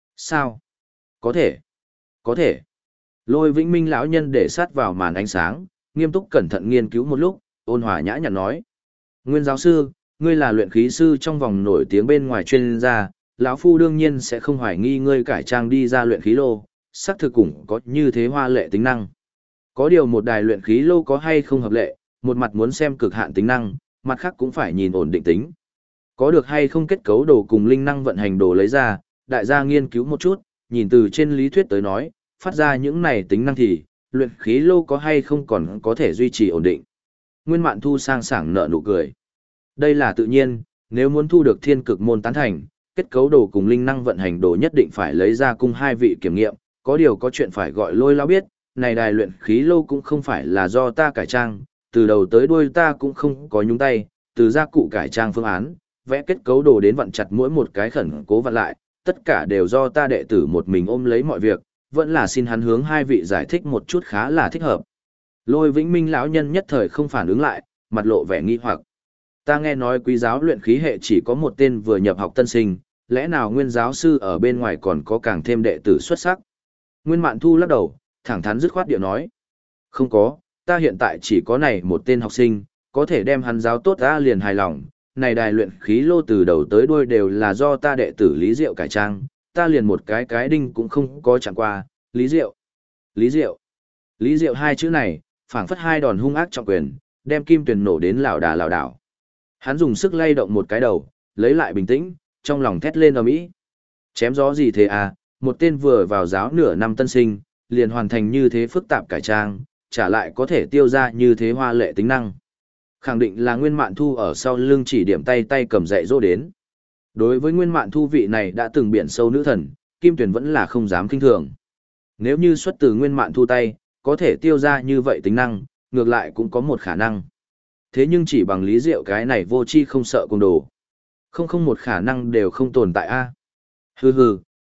[SPEAKER 1] Có thể. Lôi Vĩnh Minh lão nhân để sát vào màn ánh sáng, nghiêm túc cẩn thận nghiên cứu một lúc, ôn hòa nhã nhặn nói: "Nguyên giáo sư, ngươi là luyện khí sư trong vòng nổi tiếng bên ngoài chuyên gia, lão phu đương nhiên sẽ không hoài nghi ngươi cải trang đi ra luyện khí lô, xác thực cũng có như thế hoa lệ tính năng. Có điều một đài luyện khí lô có hay không hợp lệ, một mặt muốn xem cực hạn tính năng, mặt khác cũng phải nhìn ổn định tính. Có được hay không kết cấu đồ cùng linh năng vận hành đồ lấy ra, đại gia nghiên cứu một chút, nhìn từ trên lý thuyết tới nói, phát ra những này tính năng thì, luyện khí lô có hay không còn có thể duy trì ổn định." Nguyên Mạn Thu sang sảng nở nụ cười. Đây là tự nhiên, nếu muốn thu được thiên cực môn tán thành, kết cấu đồ cùng linh năng vận hành đồ nhất định phải lấy ra cung hai vị kiểm nghiệm, có điều có chuyện phải gọi Lôi lão biết, này đài luyện khí lô cũng không phải là do ta cải trang, từ đầu tới đuôi ta cũng không có nhúng tay, từ gia cụ cải trang phương án, vẽ kết cấu đồ đến vặn chặt mỗi một cái khẩn cố vặn lại, tất cả đều do ta đệ tử một mình ôm lấy mọi việc, vẫn là xin hắn hướng hai vị giải thích một chút khá là thích hợp. Lôi Vĩnh Minh lão nhân nhất thời không phản ứng lại, mặt lộ vẻ nghi hoặc. Ta nghe nói quý giáo luyện khí hệ chỉ có một tên vừa nhập học tân sinh, lẽ nào Nguyên giáo sư ở bên ngoài còn có càng thêm đệ tử xuất sắc? Nguyên Mạn Thu lắc đầu, thẳng thắn dứt khoát điệu nói: "Không có, ta hiện tại chỉ có này một tên học sinh, có thể đem hắn giáo tốt ta liền hài lòng. Này đài luyện khí lô từ đầu tới đuôi đều là do ta đệ tử Lý Diệu cải trang, ta liền một cái đinh cũng không có chẳng qua. Lý Diệu hai chữ này, phảng phất hai đòn hung ác trọng quyền, đem Kim Tuyền nổ đến lảo đảo. Hắn dùng sức lay động một cái đầu, lấy lại bình tĩnh, trong lòng thét lên ầm ĩ. Chém gió gì thế à, một tên vừa vào giáo nửa năm tân sinh, liền hoàn thành như thế phức tạp cải trang, trả lại có thể tiêu ra như thế hoa lệ tính năng. Khẳng định là Nguyên Mạn Thu ở sau lưng chỉ điểm tay cầm dạy dỗ đến. Đối với Nguyên Mạn Thu vị này đã từng biển sâu nữ thần, Kim Tuyền vẫn là không dám kinh thường. Nếu như xuất từ Nguyên Mạn Thu tay, có thể tiêu ra như vậy tính năng, ngược lại cũng có một khả năng. Thế nhưng chỉ bằng Lý Diệu cái này vô chi không sợ cùng đồ. Không một khả năng đều không tồn tại a. Hừ,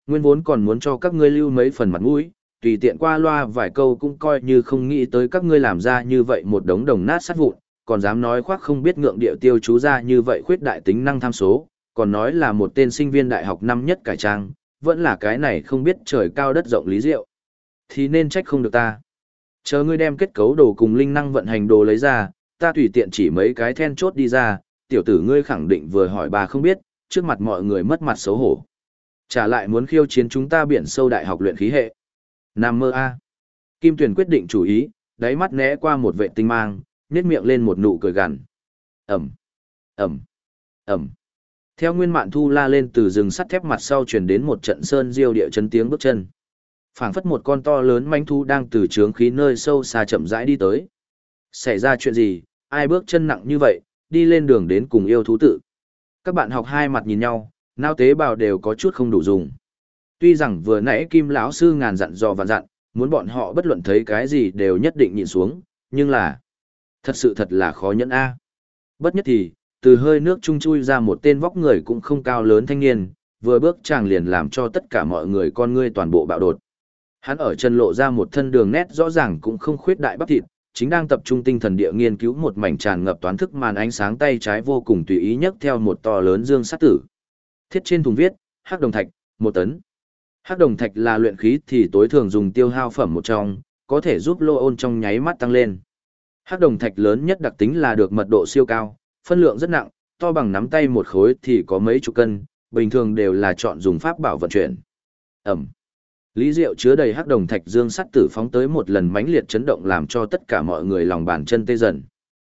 [SPEAKER 1] Nguyên vốn còn muốn cho các ngươi lưu mấy phần mặt mũi, tùy tiện qua loa vài câu cũng coi như không nghĩ tới các ngươi làm ra như vậy một đống đồng nát sát vụn, còn dám nói khoác không biết ngượng điệu tiêu chú ra như vậy khuyết đại tính năng tham số, còn nói là một tên sinh viên đại học năm nhất cải trang, vẫn là cái này không biết trời cao đất rộng Lý Diệu. Thì nên trách không được ta. Chờ ngươi đem kết cấu đồ cùng linh năng vận hành đồ lấy ra, ta tùy tiện chỉ mấy cái then chốt đi ra, tiểu tử ngươi khẳng định vừa hỏi bà không biết, trước mặt mọi người mất mặt xấu hổ. Trả lại muốn khiêu chiến chúng ta biển sâu đại học luyện khí hệ. Nam mơ A. Kim Tuyền quyết định chủ ý, đáy mắt né qua một vệ tinh mang, nhếch miệng lên một nụ cười gằn. Ẩm, Ẩm, Ẩm. Theo Nguyên Mạn Thu la lên từ rừng sắt thép mặt sau truyền đến một trận sơn diêu địa chấn tiếng bước chân. Phảng phất một con to lớn manh thu đang từ trướng khí nơi sâu xa chậm rãi đi tới. Xảy ra chuyện gì, ai bước chân nặng như vậy, đi lên đường đến cùng yêu thú tự. Các bạn học hai mặt nhìn nhau, não tế bào đều có chút không đủ dùng. Tuy rằng vừa nãy Kim lão sư ngàn dặn dò vạn dặn, muốn bọn họ bất luận thấy cái gì đều nhất định nhìn xuống, nhưng là thật là khó nhẫn a. Bất nhất thì, từ hơi nước trung chui ra một tên vóc người cũng không cao lớn thanh niên, vừa bước chàng liền làm cho tất cả mọi người con ngươi toàn bộ bạo đột. Hắn ở chân lộ ra một thân đường nét rõ ràng cũng không khuyết đại bắp thịt, chính đang tập trung tinh thần địa nghiên cứu một mảnh tràn ngập toán thức màn ánh sáng tay trái vô cùng tùy ý nhấc theo một to lớn dương sắt tử. Thiết trên thùng viết, hắc đồng thạch, 1 tấn. Hắc đồng thạch là luyện khí thì tối thường dùng tiêu hao phẩm một trong, có thể giúp lô ôn trong nháy mắt tăng lên. Hắc đồng thạch lớn nhất đặc tính là được mật độ siêu cao, phân lượng rất nặng, to bằng nắm tay một khối thì có mấy chục cân, bình thường đều là chọn dùng pháp bảo vận chuyển. Ẩm. Lý Diệu chứa đầy hắc đồng thạch dương sắt tử phóng tới một lần mãnh liệt chấn động làm cho tất cả mọi người lòng bàn chân tê dần.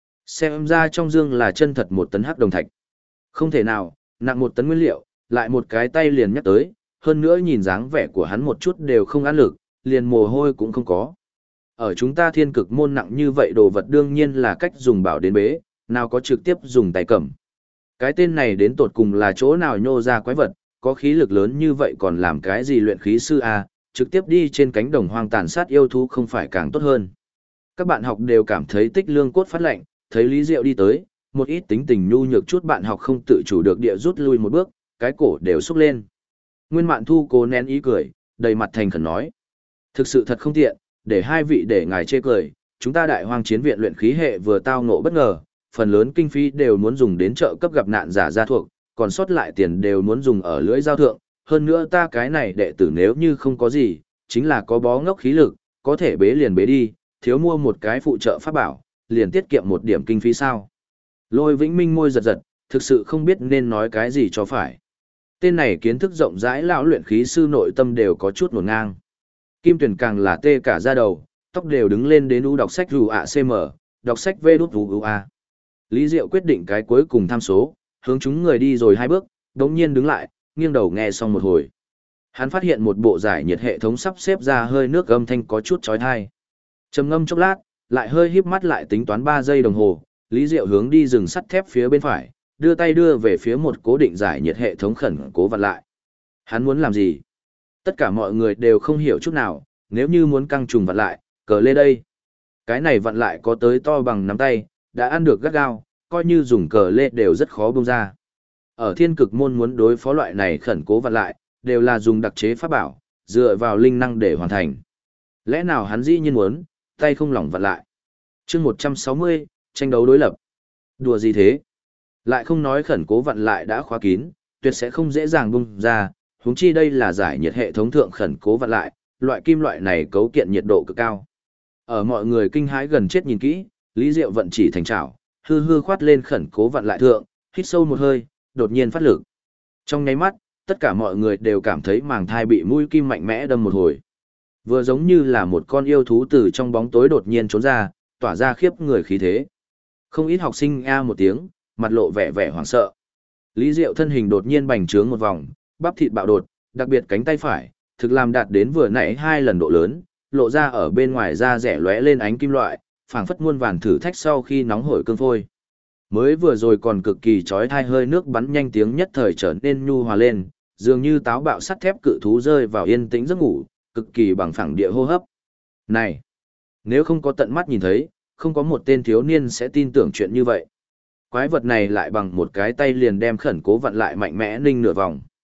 [SPEAKER 1] Xem ra trong dương là chân thật 1 tấn hắc đồng thạch. Không thể nào, nặng 1 tấn nguyên liệu, lại một cái tay liền nhắc tới, hơn nữa nhìn dáng vẻ của hắn một chút đều không ăn lực, liền mồ hôi cũng không có. Ở chúng ta thiên cực môn nặng như vậy đồ vật đương nhiên là cách dùng bảo đến bế, nào có trực tiếp dùng tay cầm. Cái tên này đến tột cùng là chỗ nào nhô ra quái vật, có khí lực lớn như vậy còn làm cái gì luyện khí sư a, trực tiếp đi trên cánh đồng hoang tàn sát yêu thú không phải càng tốt hơn. Các bạn học đều cảm thấy tích lương cốt phát lạnh, thấy Lý Diệu đi tới, một ít tính tình nhu nhược chút bạn học không tự chủ được địa rút lui một bước, cái cổ đều xúc lên. Nguyên Mạn Thu cố nén ý cười, đầy mặt thành khẩn nói. Thực sự thật không tiện, để hai vị để ngài chê cười, chúng ta đại hoang chiến viện luyện khí hệ vừa tao ngộ bất ngờ, phần lớn kinh phí đều muốn dùng đến trợ cấp gặp nạn giả gia thuộc, còn sót lại tiền đều muốn dùng ở lưỡi giao thượng, hơn nữa ta cái này đệ tử nếu như không có gì, chính là có bó ngốc khí lực, có thể bế liền bế đi, thiếu mua một cái phụ trợ pháp bảo, liền tiết kiệm một điểm kinh phí sao. Lôi Vĩnh Minh môi giật giật, thực sự không biết nên nói cái gì cho phải. Tên này kiến thức rộng rãi lão luyện khí sư nội tâm đều có chút ngổn ngang. Kim Tuyền càng là tê cả da đầu, tóc đều đứng lên đến đọc sách rù ạ CM, đọc sách VĐUA. Lý Diệu quyết định cái cuối cùng tham số, hướng chúng người đi rồi 2 bước, đống nhiên đứng lại, nghiêng đầu nghe xong một hồi. Hắn phát hiện một bộ giải nhiệt hệ thống sắp xếp ra hơi nước âm thanh có chút chói tai. Trầm ngâm chốc lát, lại hơi híp mắt lại tính toán 3 giây đồng hồ, Lý Diệu hướng đi rừng sắt thép phía bên phải, đưa tay đưa về phía một cố định giải nhiệt hệ thống khẩn cố vặn lại. Hắn muốn làm gì? Tất cả mọi người đều không hiểu chút nào, nếu như muốn căng trùng vặn lại, cờ lê đây. Cái này vặn lại có tới to bằng nắm tay, đã ăn được gắt gao, coi như dùng cờ lê đều rất khó bung ra. Ở thiên cực môn muốn đối phó loại này khẩn cố vặn lại, đều là dùng đặc chế pháp bảo, dựa vào linh năng để hoàn thành. Lẽ nào hắn dĩ nhiên muốn, tay không lỏng vặn lại. chương 160, tranh đấu đối lập. Đùa gì thế? Lại không nói khẩn cố vặn lại đã khóa kín, tuyệt sẽ không dễ dàng bung ra, huống chi đây là giải nhiệt hệ thống thượng khẩn cố vặn lại, loại kim loại này cấu kiện nhiệt độ cực cao. Ở mọi người kinh hãi gần chết nhìn kỹ, Lý Diệu vận chỉ thành trảo, hư hư khoát lên khẩn cố vặn lại thượng, hít sâu một hơi, đột nhiên phát lực. Trong nháy mắt, tất cả mọi người đều cảm thấy màng thai bị mũi kim mạnh mẽ đâm một hồi. Vừa giống như là một con yêu thú từ trong bóng tối đột nhiên trốn ra, tỏa ra khiếp người khí thế. Không ít học sinh a một tiếng, mặt lộ vẻ vẻ hoảng sợ. Lý Diệu thân hình đột nhiên bành trướng một vòng, bắp thịt bạo đột, đặc biệt cánh tay phải, thực làm đạt đến vừa nãy 2 lần độ lớn, lộ ra ở bên ngoài da rẻ lóe lên ánh kim loại, phảng phất muôn vàn thử thách sau khi nóng hổi cương phôi. Mới vừa rồi còn cực kỳ chói tai hơi nước bắn nhanh tiếng nhất thời trở nên nhu hòa lên, dường như táo bạo sắt thép cự thú rơi vào yên tĩnh giấc ngủ, cực kỳ bằng phẳng địa hô hấp. Này, nếu không có tận mắt nhìn thấy, không có một tên thiếu niên sẽ tin tưởng chuyện như vậy. Quái vật này lại bằng một cái tay liền đem khẩn cố vặn lại mạnh mẽ ninh nửa vòng.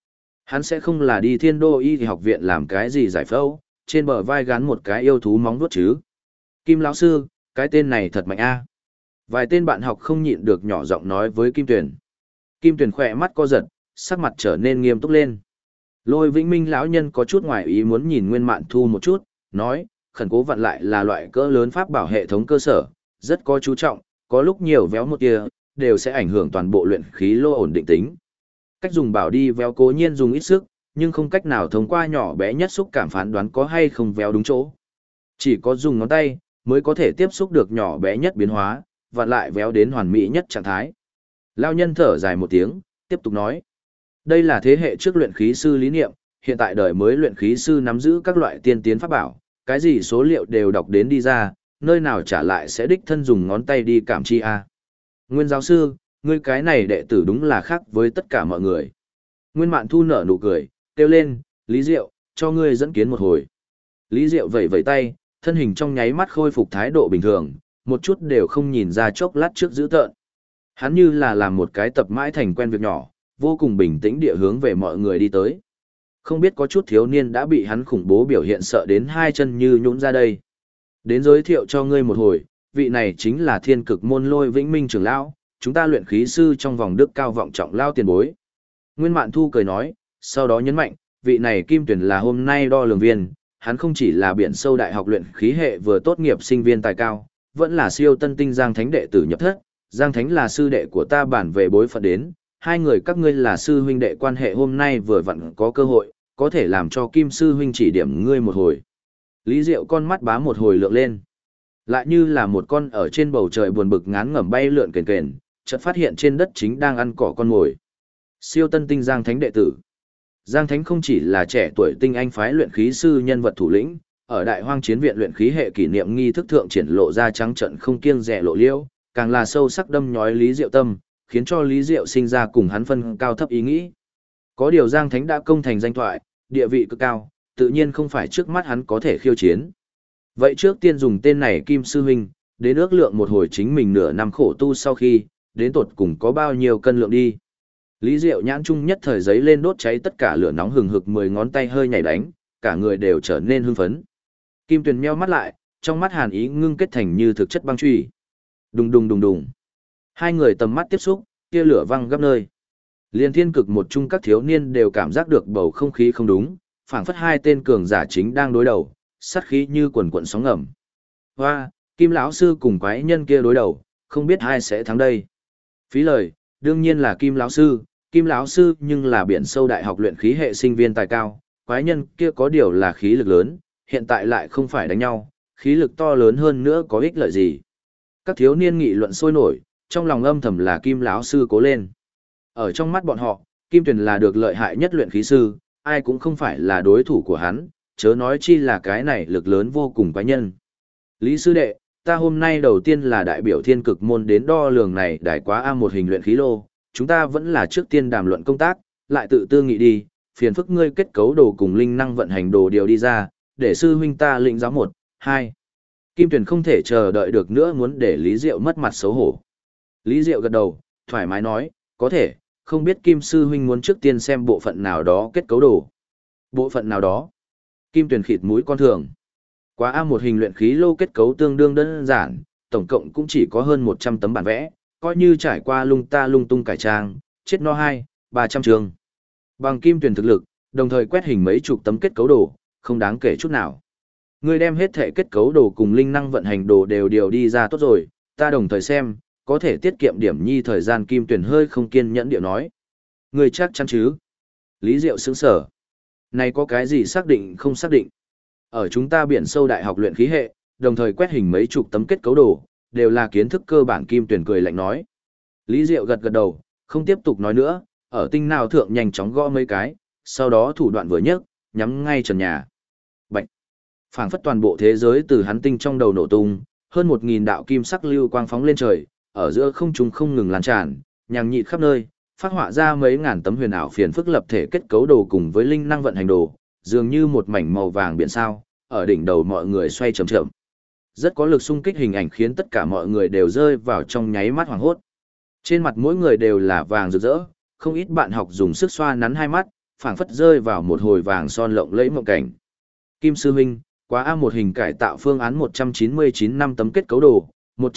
[SPEAKER 1] Hắn sẽ không là đi Thiên Đô Y học viện làm cái gì giải phẫu, trên bờ vai gắn một cái yêu thú móng vuốt chứ. Kim lão sư, cái tên này thật mạnh a. Vài tên bạn học không nhịn được nhỏ giọng nói với Kim Tuyền. Kim Tuyền khỏe mắt co giật, sắc mặt trở nên nghiêm túc lên. Lôi Vĩnh Minh lão nhân có chút ngoài ý muốn nhìn Nguyên Mạn Thu một chút, nói, khẩn cố vặn lại là loại cỡ lớn pháp bảo hệ thống cơ sở, rất có chú trọng, có lúc nhiều véo một tia, đều sẽ ảnh hưởng toàn bộ luyện khí lô ổn định tính. Cách dùng bảo đi véo cố nhiên dùng ít sức, nhưng không cách nào thông qua nhỏ bé nhất xúc cảm phán đoán có hay không véo đúng chỗ. Chỉ có dùng ngón tay, mới có thể tiếp xúc được nhỏ bé nhất biến hóa, và lại véo đến hoàn mỹ nhất trạng thái. Lao nhân thở dài một tiếng, tiếp tục nói. Đây là thế hệ trước luyện khí sư lý niệm, hiện tại đời mới luyện khí sư nắm giữ các loại tiên tiến pháp bảo, cái gì số liệu đều đọc đến đi ra, nơi nào trả lại sẽ đích thân dùng ngón tay đi cảm chi a. Nguyên giáo sư, ngươi cái này đệ tử đúng là khác với tất cả mọi người. Nguyên Mạn Thu nở nụ cười, kêu lên, Lý Diệu, cho ngươi dẫn kiến một hồi. Lý Diệu vẫy vẫy tay, thân hình trong nháy mắt khôi phục thái độ bình thường, một chút đều không nhìn ra chốc lát trước dữ tợn. Hắn như là làm một cái tập mãi thành quen việc nhỏ, vô cùng bình tĩnh địa hướng về mọi người đi tới. Không biết có chút thiếu niên đã bị hắn khủng bố biểu hiện sợ đến hai chân như nhũn ra đây. Đến giới thiệu cho ngươi một hồi, vị này chính là Thiên Cực môn Lôi Vĩnh Minh trưởng lão, chúng ta luyện khí sư trong vòng đức cao vọng trọng lao tiền bối. Nguyên Mạn Thu cười nói, sau đó nhấn mạnh, vị này Kim Tuyển là hôm nay đo lường viên, hắn không chỉ là biển sâu đại học luyện khí hệ vừa tốt nghiệp sinh viên tài cao, vẫn là siêu tân tinh Giang Thánh đệ tử nhập thất, Giang Thánh là sư đệ của ta bản về bối phận đến, hai người các ngươi là sư huynh đệ quan hệ hôm nay vừa vặn có cơ hội, có thể làm cho Kim sư huynh chỉ điểm ngươi một hồi. Lý Diệu con mắt bá một hồi lượng lên. Lại như là một con ở trên bầu trời buồn bực ngán ngẩm bay lượn kền kền, chợt phát hiện trên đất chính đang ăn cỏ con mồi. Siêu tân tinh Giang Thánh đệ tử. Giang Thánh không chỉ là trẻ tuổi tinh anh phái luyện khí sư nhân vật thủ lĩnh, ở Đại Hoang Chiến viện luyện khí hệ kỷ niệm nghi thức thượng triển lộ ra trắng trận không kiêng dè lộ liễu, càng là sâu sắc đâm nhói Lý Diệu tâm, khiến cho Lý Diệu sinh ra cùng hắn phân cao thấp ý nghĩ. Có điều Giang Thánh đã công thành danh thoại, địa vị cực cao, tự nhiên không phải trước mắt hắn có thể khiêu chiến. Vậy trước tiên dùng tên này Kim sư huynh, đến ước lượng một hồi chính mình nửa năm khổ tu sau khi, đến tột cùng có bao nhiêu cân lượng đi. Lý Diệu nhãn trung nhất thời giấy lên đốt cháy tất cả lửa nóng hừng hực 10 ngón tay hơi nhảy đánh, cả người đều trở nên hưng phấn. Kim Tuyền meo mắt lại, trong mắt hàn ý ngưng kết thành như thực chất băng truy. Đùng đùng đùng đùng. Hai người tầm mắt tiếp xúc, tia lửa văng gấp nơi. Liên Thiên Cực một chung các thiếu niên đều cảm giác được bầu không khí không đúng, phảng phất hai tên cường giả chính đang đối đầu, sát khí như quần quần sóng ngầm. Hoa, Kim lão sư cùng quái nhân kia đối đầu, không biết ai sẽ thắng đây. Phí lời, đương nhiên là Kim lão sư nhưng là biển sâu đại học luyện khí hệ sinh viên tài cao, quái nhân kia có điều là khí lực lớn, hiện tại lại không phải đánh nhau, khí lực to lớn hơn nữa có ích lợi gì. Các thiếu niên nghị luận sôi nổi, trong lòng âm thầm là Kim lão sư cố lên. Ở trong mắt bọn họ, Kim Tuyền là được lợi hại nhất luyện khí sư, ai cũng không phải là đối thủ của hắn, chớ nói chi là cái này lực lớn vô cùng quái nhân. Lý sư đệ, ta hôm nay đầu tiên là đại biểu Thiên Cực môn đến đo lường này đài quá A một hình luyện khí lô, chúng ta vẫn là trước tiên đàm luận công tác, lại tự tư nghị đi, phiền phức ngươi kết cấu đồ cùng linh năng vận hành đồ điều đi ra, để sư huynh ta lĩnh giáo 1, 2. Kim Tuyền không thể chờ đợi được nữa muốn để Lý Diệu mất mặt xấu hổ. Lý Diệu gật đầu, thoải mái nói, có thể, không biết Kim sư huynh muốn trước tiên xem bộ phận nào đó kết cấu đồ. Bộ phận nào đó? Kim Tuyền khịt mũi con thường. Quá A một hình luyện khí lô kết cấu tương đương đơn giản, tổng cộng cũng chỉ có hơn 100 tấm bản vẽ, coi như trải qua lung ta lung tung cải trang, chết no 200-300 trường. Bằng Kim Tuyền thực lực, đồng thời quét hình mấy chục tấm kết cấu đồ, không đáng kể chút nào. Ngươi đem hết thể kết cấu đồ cùng linh năng vận hành đồ đều điều đi ra tốt rồi, ta đồng thời xem, có thể tiết kiệm điểm nhi thời gian. Kim Tuyền hơi không kiên nhẫn điệu nói. Ngươi chắc chắn chứ? Lý Diệu sững sở. Này có cái gì xác định không xác định? Ở chúng ta biển sâu đại học luyện khí hệ, đồng thời quét hình mấy chục tấm kết cấu đồ, đều là kiến thức cơ bản. Kim Tuyền cười lạnh nói. Lý Diệu gật gật đầu, không tiếp tục nói nữa, ở tinh nào thượng nhanh chóng gõ mấy cái, sau đó thủ đoạn vừa nhấc, nhắm ngay trần nhà. Bạch! Phảng phất toàn bộ thế giới từ hắn tinh trong đầu nổ tung, hơn 1000 đạo kim sắc lưu quang phóng lên trời, ở giữa không trung không ngừng lan tràn, nhằng nhịt khắp nơi, phát họa ra mấy ngàn tấm huyền ảo phiền phức lập thể kết cấu đồ cùng với linh năng vận hành đồ, dường như một mảnh màu vàng biển sao, ở đỉnh đầu mọi người xoay chậm chậm. Rất có lực xung kích hình ảnh khiến tất cả mọi người đều rơi vào trong nháy mắt hoảng hốt. Trên mặt mỗi người đều là vàng rực rỡ, không ít bạn học dùng sức xoa nắn hai mắt, phảng phất rơi vào một hồi vàng son lộng lẫy mộng cảnh. Kim sư huynh, quá A một hình cải tạo phương án 199 năm tấm kết cấu đồ,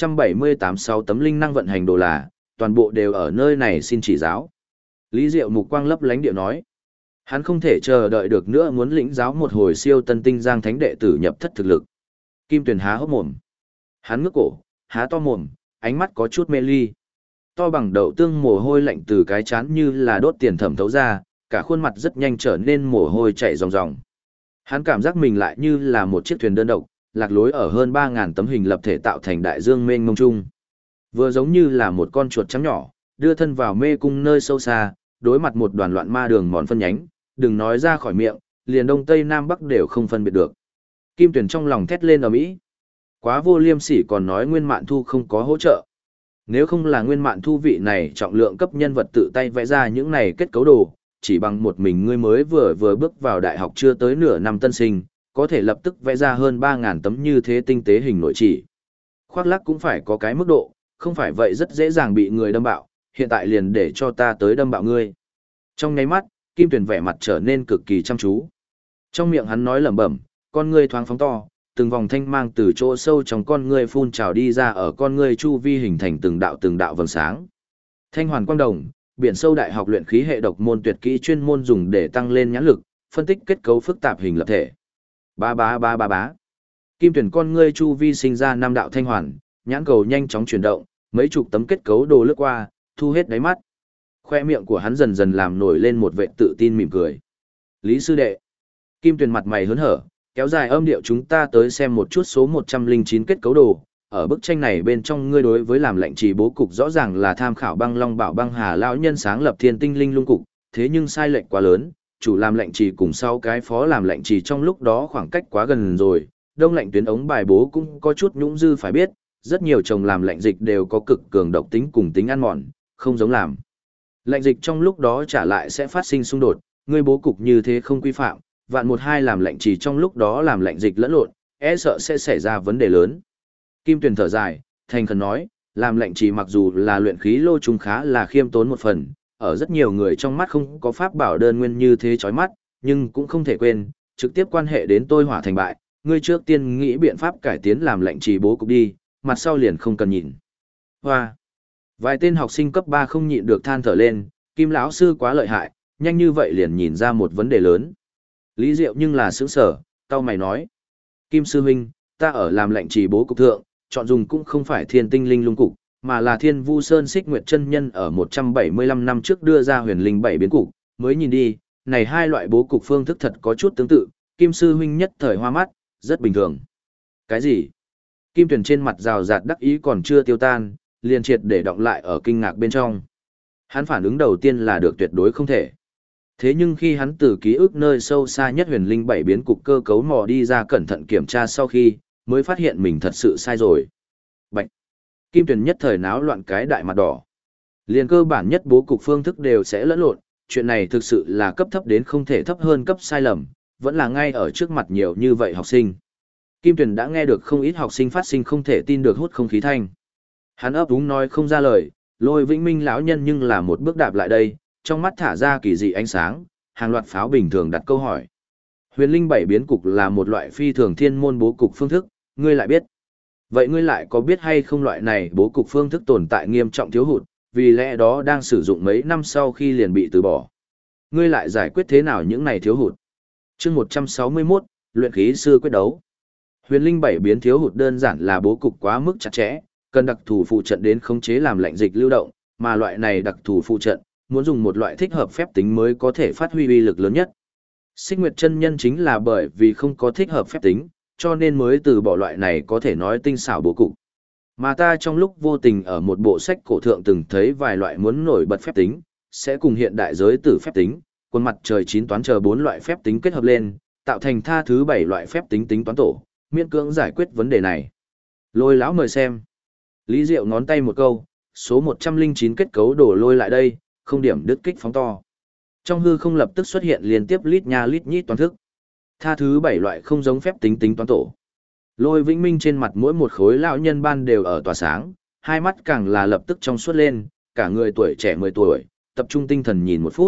[SPEAKER 1] 178 6 tấm linh năng vận hành đồ là, toàn bộ đều ở nơi này xin chỉ giáo. Lý Diệu mục quang lấp lánh điệu nói. Hắn không thể chờ đợi được nữa muốn lĩnh giáo một hồi siêu tân tinh giang thánh đệ tử nhập thất thực lực. Kim Tuyền há hốc mồm. Hắn ngước cổ, há to mồm, ánh mắt có chút mê ly. To bằng đậu tương mồ hôi lạnh từ cái chán như là đốt tiền thẩm thấu ra, cả khuôn mặt rất nhanh trở nên mồ hôi chảy ròng ròng. Hắn cảm giác mình lại như là một chiếc thuyền đơn độc, lạc lối ở hơn 3.000 tấm hình lập thể tạo thành đại dương mênh mông chung. Vừa giống như là một con chuột trắng nhỏ, đưa thân vào mê cung nơi sâu xa, đối mặt một đoàn loạn ma đường mòn phân nhánh, đừng nói ra khỏi miệng, liền đông tây nam bắc đều không phân biệt được. Kim Tuyền trong lòng thét lên ầm ĩ. Quá vô liêm sỉ còn nói Nguyên Mạn Thu không có hỗ trợ. Nếu không là Nguyên Mạn Thu vị này trọng lượng cấp nhân vật tự tay vẽ ra những này kết cấu đồ, chỉ bằng một mình ngươi mới vừa bước vào đại học chưa tới nửa năm tân sinh, có thể lập tức vẽ ra hơn 3.000 tấm như thế tinh tế hình nội chỉ. Khoác lác cũng phải có cái mức độ, không phải vậy rất dễ dàng bị người đâm bạo, hiện tại liền để cho ta tới đâm bạo ngươi. Trong nháy mắt, Kim Tuyền vẻ mặt trở nên cực kỳ chăm chú. Trong miệng hắn nói lẩm bẩm, con ngươi thoáng phóng to, từng vòng thanh mang từ chỗ sâu trong con ngươi phun trào đi ra ở con ngươi chu vi hình thành từng đạo vầng sáng. Thanh hoàn quang đồng, biển sâu đại học luyện khí hệ độc môn tuyệt kỹ chuyên môn dùng để tăng lên nhãn lực, phân tích kết cấu phức tạp hình lập thể. Ba ba ba ba bá. Kim Tuyền con ngươi chu vi sinh ra 5 đạo thanh hoàn, nhãn cầu nhanh chóng chuyển động, mấy chục tấm kết cấu đồ lướt qua, thu hết đáy mắt. Khoe miệng của hắn dần dần làm nổi lên một vẻ tự tin mỉm cười. Lý sư đệ. Kim Tuyền mặt mày hớn hở, kéo dài âm điệu chúng ta tới xem một chút số 109 kết cấu đồ. Ở bức tranh này bên trong ngươi đối với làm lệnh trì bố cục rõ ràng là tham khảo băng long bảo băng hà lão nhân sáng lập thiên tinh linh lung cục, thế nhưng sai lệch quá lớn, chủ làm lệnh trì cùng sau cái phó làm lệnh trì trong lúc đó khoảng cách quá gần rồi, đông lệnh tuyến ống bài bố cũng có chút nhũng dư phải biết, rất nhiều chồng làm lệnh dịch đều có cực cường độc tính cùng tính ăn mòn, không giống làm. Lệnh dịch trong lúc đó trả lại sẽ phát sinh xung đột, ngươi bố cục như thế không quy phạm, vạn một hai làm lệnh trì trong lúc đó làm lệnh dịch lẫn lộn, e sợ sẽ xảy ra vấn đề lớn. Kim Tuyền thở dài, thành khẩn nói, làm lệnh trì mặc dù là luyện khí lô trung khá là khiêm tốn một phần, ở rất nhiều người trong mắt không có pháp bảo đơn nguyên như thế chói mắt, nhưng cũng không thể quên, trực tiếp quan hệ đến tôi hỏa thành bại, ngươi trước tiên nghĩ biện pháp cải tiến làm lệnh trì bố cục đi, mặt sau liền không cần nhìn. Hoa! Vài tên học sinh cấp 3 không nhịn được than thở lên, Kim lão sư quá lợi hại, nhanh như vậy liền nhìn ra một vấn đề lớn. Lý Diệu nhưng là sững sở, cau mày nói. Kim sư huynh, ta ở làm lệnh trì bố cục thượng, chọn dùng cũng không phải thiên tinh linh lung cục, mà là thiên vu sơn xích nguyệt chân nhân ở 175 năm trước đưa ra huyền linh 7 biến cục, mới nhìn đi, này hai loại bố cục phương thức thật có chút tương tự, Kim sư huynh nhất thời hoa mắt, rất bình thường. Cái gì? Kim Tuyền trên mặt rào rạt đắc ý còn chưa tiêu tan, liền triệt để đọng lại ở kinh ngạc bên trong. Hắn phản ứng đầu tiên là được tuyệt đối không thể. Thế nhưng khi hắn từ ký ức nơi sâu xa nhất huyền linh 7 biến cục cơ cấu mò đi ra cẩn thận kiểm tra sau khi, mới phát hiện mình thật sự sai rồi. Bạch! Kim Tuyền nhất thời náo loạn cái đại mặt đỏ. Liền cơ bản nhất bố cục phương thức đều sẽ lẫn lộn, chuyện này thực sự là cấp thấp đến không thể thấp hơn cấp sai lầm, vẫn là ngay ở trước mặt nhiều như vậy học sinh. Kim Tuyền đã nghe được không ít học sinh phát sinh không thể tin được hút không khí thanh. Hắn ấp úng nói không ra lời, Lôi Vĩnh Minh lão nhân nhưng là một bước đạp lại đây, trong mắt thả ra kỳ dị ánh sáng, hàng loạt pháo bình thường đặt câu hỏi. Huyền linh 7 biến cục là một loại phi thường thiên môn bố cục phương thức, ngươi lại biết. Vậy ngươi lại có biết hay không loại này bố cục phương thức tồn tại nghiêm trọng thiếu hụt, vì lẽ đó đang sử dụng mấy năm sau khi liền bị từ bỏ. Ngươi lại giải quyết thế nào những này thiếu hụt? Chương 161, luyện khí sư quyết đấu. Huyền linh 7 biến thiếu hụt đơn giản là bố cục quá mức chặt chẽ, cần đặc thù phụ trận đến khống chế làm lệnh dịch lưu động, mà loại này đặc thù phụ trận, muốn dùng một loại thích hợp phép tính mới có thể phát huy uy lực lớn nhất. Xích Nguyệt chân nhân chính là bởi vì không có thích hợp phép tính, cho nên mới từ bỏ loại này có thể nói tinh xảo bố cục. Mà ta trong lúc vô tình ở một bộ sách cổ thượng từng thấy vài loại muốn nổi bật phép tính, sẽ cùng hiện đại giới tử phép tính, quân mặt trời 9 toán chờ 4 loại phép tính kết hợp lên, tạo thành tha thứ 7 loại phép tính tính toán tổ, miễn cưỡng giải quyết vấn đề này. Lôi lão mời xem. Lý Diệu ngón tay một câu, số 109 kết cấu đổ lôi lại đây, không điểm đứt kích phóng to. Trong hư không lập tức xuất hiện liên tiếp lít nha lít nhít toán thức. Tha thứ 7 loại không giống phép tính tính toán tổ. Lôi Vĩnh Minh trên mặt mỗi một khối lão nhân ban đều ở tỏa sáng, hai mắt càng là lập tức trong suốt lên, cả người tuổi trẻ 10 tuổi, tập trung tinh thần nhìn một phút,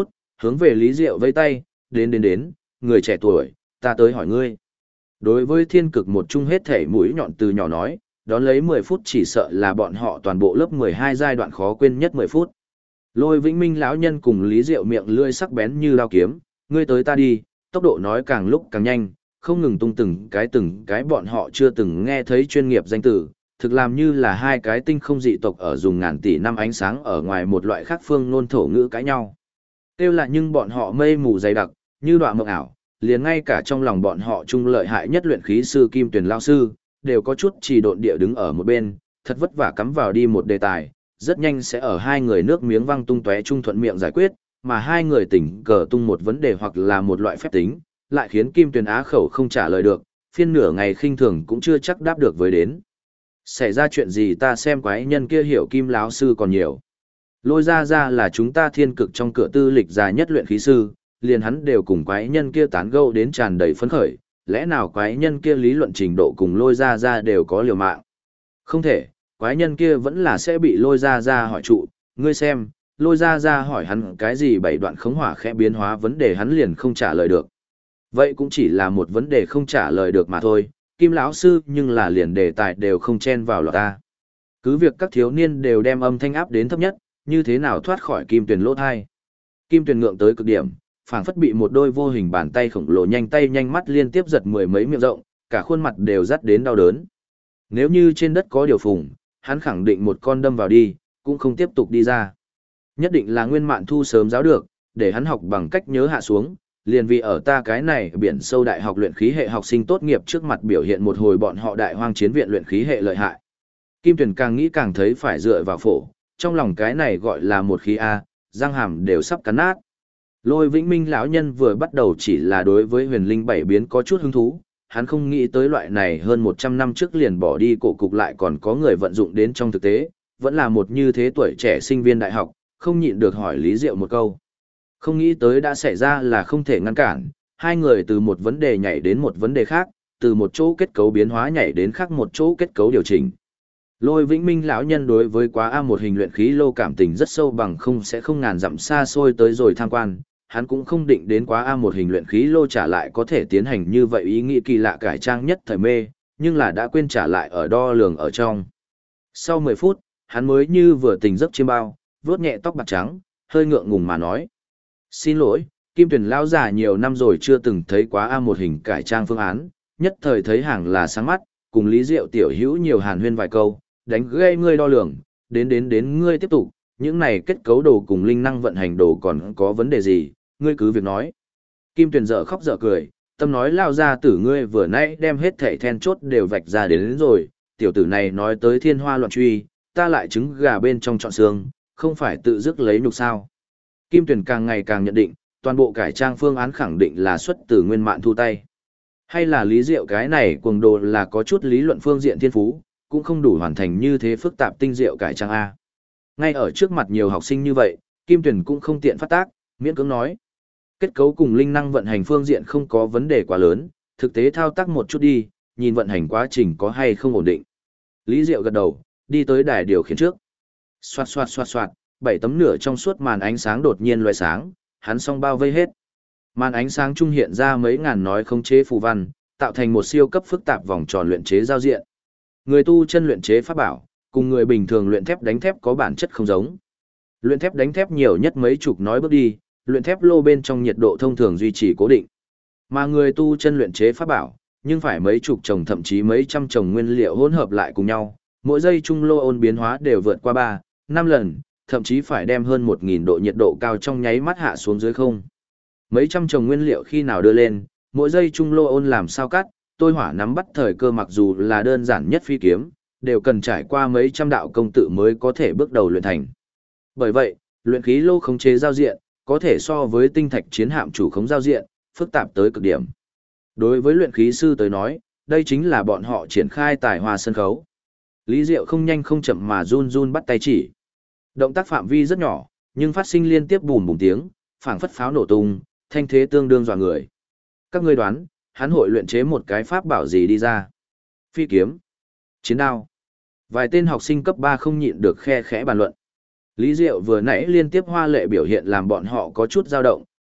[SPEAKER 1] hướng về Lý Diệu vây tay, đến, người trẻ tuổi, ta tới hỏi ngươi. Đối với thiên cực một chung hết thể mũi nhọn từ nhỏ nói, đón lấy 10 phút chỉ sợ là bọn họ toàn bộ lớp 12 giai đoạn khó quên nhất 10 phút. Lôi Vĩnh Minh lão nhân cùng Lý Diệu miệng lưỡi sắc bén như dao kiếm, ngươi tới ta đi, tốc độ nói càng lúc càng nhanh, không ngừng tung từng cái bọn họ chưa từng nghe thấy chuyên nghiệp danh từ, thực làm như là hai cái tinh không dị tộc ở dùng ngàn tỷ năm ánh sáng ở ngoài một loại khác phương nôn thổ ngữ cãi nhau. Tiêu là nhưng bọn họ mây mù dày đặc, như đọa mộng ảo, liền ngay cả trong lòng bọn họ trung lợi hại nhất luyện khí sư Kim Tuyền lao sư, đều có chút trì độn địa đứng ở một bên, thật vất vả cắm vào đi một đề tài, rất nhanh sẽ ở hai người nước miếng văng tung tóe trung thuận miệng giải quyết, mà hai người tỉnh cờ tung một vấn đề hoặc là một loại phép tính, lại khiến Kim Tuyền á khẩu không trả lời được, phiên nửa ngày khinh thường cũng chưa chắc đáp được với đến. Xảy ra chuyện gì ta xem quái nhân kia hiểu Kim lão sư còn nhiều. Lôi ra là chúng ta thiên cực trong cửa tư lịch dài nhất luyện khí sư, liền hắn đều cùng quái nhân kia tán gẫu đến tràn đầy phấn khởi, lẽ nào quái nhân kia lý luận trình độ cùng lôi ra đều có liều mạng. Không thể, quái nhân kia vẫn là sẽ bị lôi ra hỏi trụ, ngươi xem, lôi ra hỏi hắn cái gì bảy đoạn khống hỏa khẽ biến hóa vấn đề hắn liền không trả lời được. Vậy cũng chỉ là một vấn đề không trả lời được mà thôi, Kim lão sư nhưng là liền đề tài đều không chen vào lọt ta. Cứ việc các thiếu niên đều đem âm thanh áp đến thấp nhất, như thế nào thoát khỏi Kim Tuyền lỗ thai. Kim Tuyền ngượng tới cực điểm, phảng phất bị một đôi vô hình bàn tay khổng lồ nhanh tay nhanh mắt liên tiếp giật mười mấy miệng rộng, cả khuôn mặt đều dắt đến đau đớn. Nếu như trên đất có điều phùng, hắn khẳng định một con đâm vào đi, cũng không tiếp tục đi ra. Nhất định là Nguyên Mạn Thu sớm giáo được, để hắn học bằng cách nhớ hạ xuống, liền vì ở ta cái này biển sâu đại học luyện khí hệ học sinh tốt nghiệp trước mặt biểu hiện một hồi bọn họ đại hoang chiến viện luyện khí hệ lợi hại. Kim Tuyền càng nghĩ càng thấy phải dựa vào phổ, trong lòng cái này gọi là một khí A, răng hàm đều sắp cắn nát. Lôi Vĩnh Minh lão nhân vừa bắt đầu chỉ là đối với huyền linh bảy biến có chút hứng thú, hắn không nghĩ tới loại này hơn 100 năm trước liền bỏ đi cổ cục lại còn có người vận dụng đến trong thực tế, vẫn là một như thế tuổi trẻ sinh viên đại học, không nhịn được hỏi Lý Diệu một câu. Không nghĩ tới đã xảy ra là không thể ngăn cản, hai người từ một vấn đề nhảy đến một vấn đề khác, từ một chỗ kết cấu biến hóa nhảy đến khác một chỗ kết cấu điều chỉnh. Lôi Vĩnh Minh lão nhân đối với quá A một hình luyện khí lô cảm tình rất sâu bằng không sẽ không ngàn dặm xa xôi tới rồi tham quan, hắn cũng không định đến quá A một hình luyện khí lô trả lại có thể tiến hành như vậy ý nghĩ kỳ lạ cải trang nhất thời mê, nhưng là đã quên trả lại ở đo lường ở trong. Sau 10 phút, hắn mới như vừa tỉnh giấc chiêm bao, vuốt nhẹ tóc bạc trắng, hơi ngượng ngùng mà nói. Xin lỗi, Kim Tuyền lão già nhiều năm rồi chưa từng thấy quá A một hình cải trang phương án, nhất thời thấy hàng là sáng mắt, cùng Lý Diệu tiểu hữu nhiều hàn huyên vài câu, đánh gây ngươi đo lường, đến ngươi tiếp tục, những này kết cấu đồ cùng linh năng vận hành đồ còn có vấn đề gì, ngươi cứ việc nói. Kim Tuyền dở khóc dở cười, tâm nói lao ra tử ngươi vừa nãy đem hết thảy then chốt đều vạch ra đến rồi, tiểu tử này nói tới thiên hoa loạn truy, ta lại trứng gà bên trong trọn xương, không phải tự dứt lấy nhục sao. Kim Tuyền càng ngày càng nhận định, toàn bộ cải trang phương án khẳng định là xuất từ Nguyên Mạn Thu tay. Hay là Lý Diệu cái này cuồng đồ là có chút lý luận phương diện thiên phú, cũng không đủ hoàn thành như thế phức tạp tinh diệu cải trang A. Ngay ở trước mặt nhiều học sinh như vậy, Kim Tuyền cũng không tiện phát tác, miễn cưỡng nói. Kết cấu cùng linh năng vận hành phương diện không có vấn đề quá lớn, thực tế thao tác một chút đi, nhìn vận hành quá trình có hay không ổn định. Lý Diệu gật đầu, đi tới đài điều khiển trước. Xoạt xoạt xoạt xoạt, 7 tấm nửa trong suốt màn ánh sáng đột nhiên loé sáng, hắn song bao vây hết. Màn ánh sáng trung hiện ra mấy ngàn nói khống chế phù văn, tạo thành một siêu cấp phức tạp vòng tròn luyện chế giao diện. Người tu chân luyện chế pháp bảo, cùng người bình thường luyện thép đánh thép có bản chất không giống. Luyện thép đánh thép nhiều nhất mấy chục nói bước đi, luyện thép lô bên trong nhiệt độ thông thường duy trì cố định. Mà người tu chân luyện chế pháp bảo, nhưng phải mấy chục chồng thậm chí mấy trăm chồng nguyên liệu hỗn hợp lại cùng nhau, mỗi giây trung lô ôn biến hóa đều vượt qua 3, 5 lần, thậm chí phải đem hơn 1000 độ nhiệt độ cao trong nháy mắt hạ xuống dưới không. Mấy trăm chồng nguyên liệu khi nào đưa lên, mỗi giây trung lô ôn làm sao cắt, tôi hỏa nắm bắt thời cơ mặc dù là đơn giản nhất phi kiếm, đều cần trải qua mấy trăm đạo công tự mới có thể bước đầu luyện thành. Bởi vậy, luyện khí lô khống chế giao diện, có thể so với tinh thạch chiến hạm chủ khống giao diện, phức tạp tới cực điểm. Đối với luyện khí sư tới nói, đây chính là bọn họ triển khai tài hoa sân khấu. Lý Diệu không nhanh không chậm mà run run bắt tay chỉ. Động tác phạm vi rất nhỏ, nhưng phát sinh liên tiếp bùm bùm tiếng, phảng phất pháo nổ tung, thanh thế tương đương dọa người. Các ngươi đoán, hắn hội luyện chế một cái pháp bảo gì đi ra? Phi kiếm, chiến đao. Vài tên học sinh cấp 3 không nhịn được khe khẽ bàn luận. Lý Diệu vừa nãy liên tiếp hoa lệ biểu hiện làm bọn họ có chút dao động,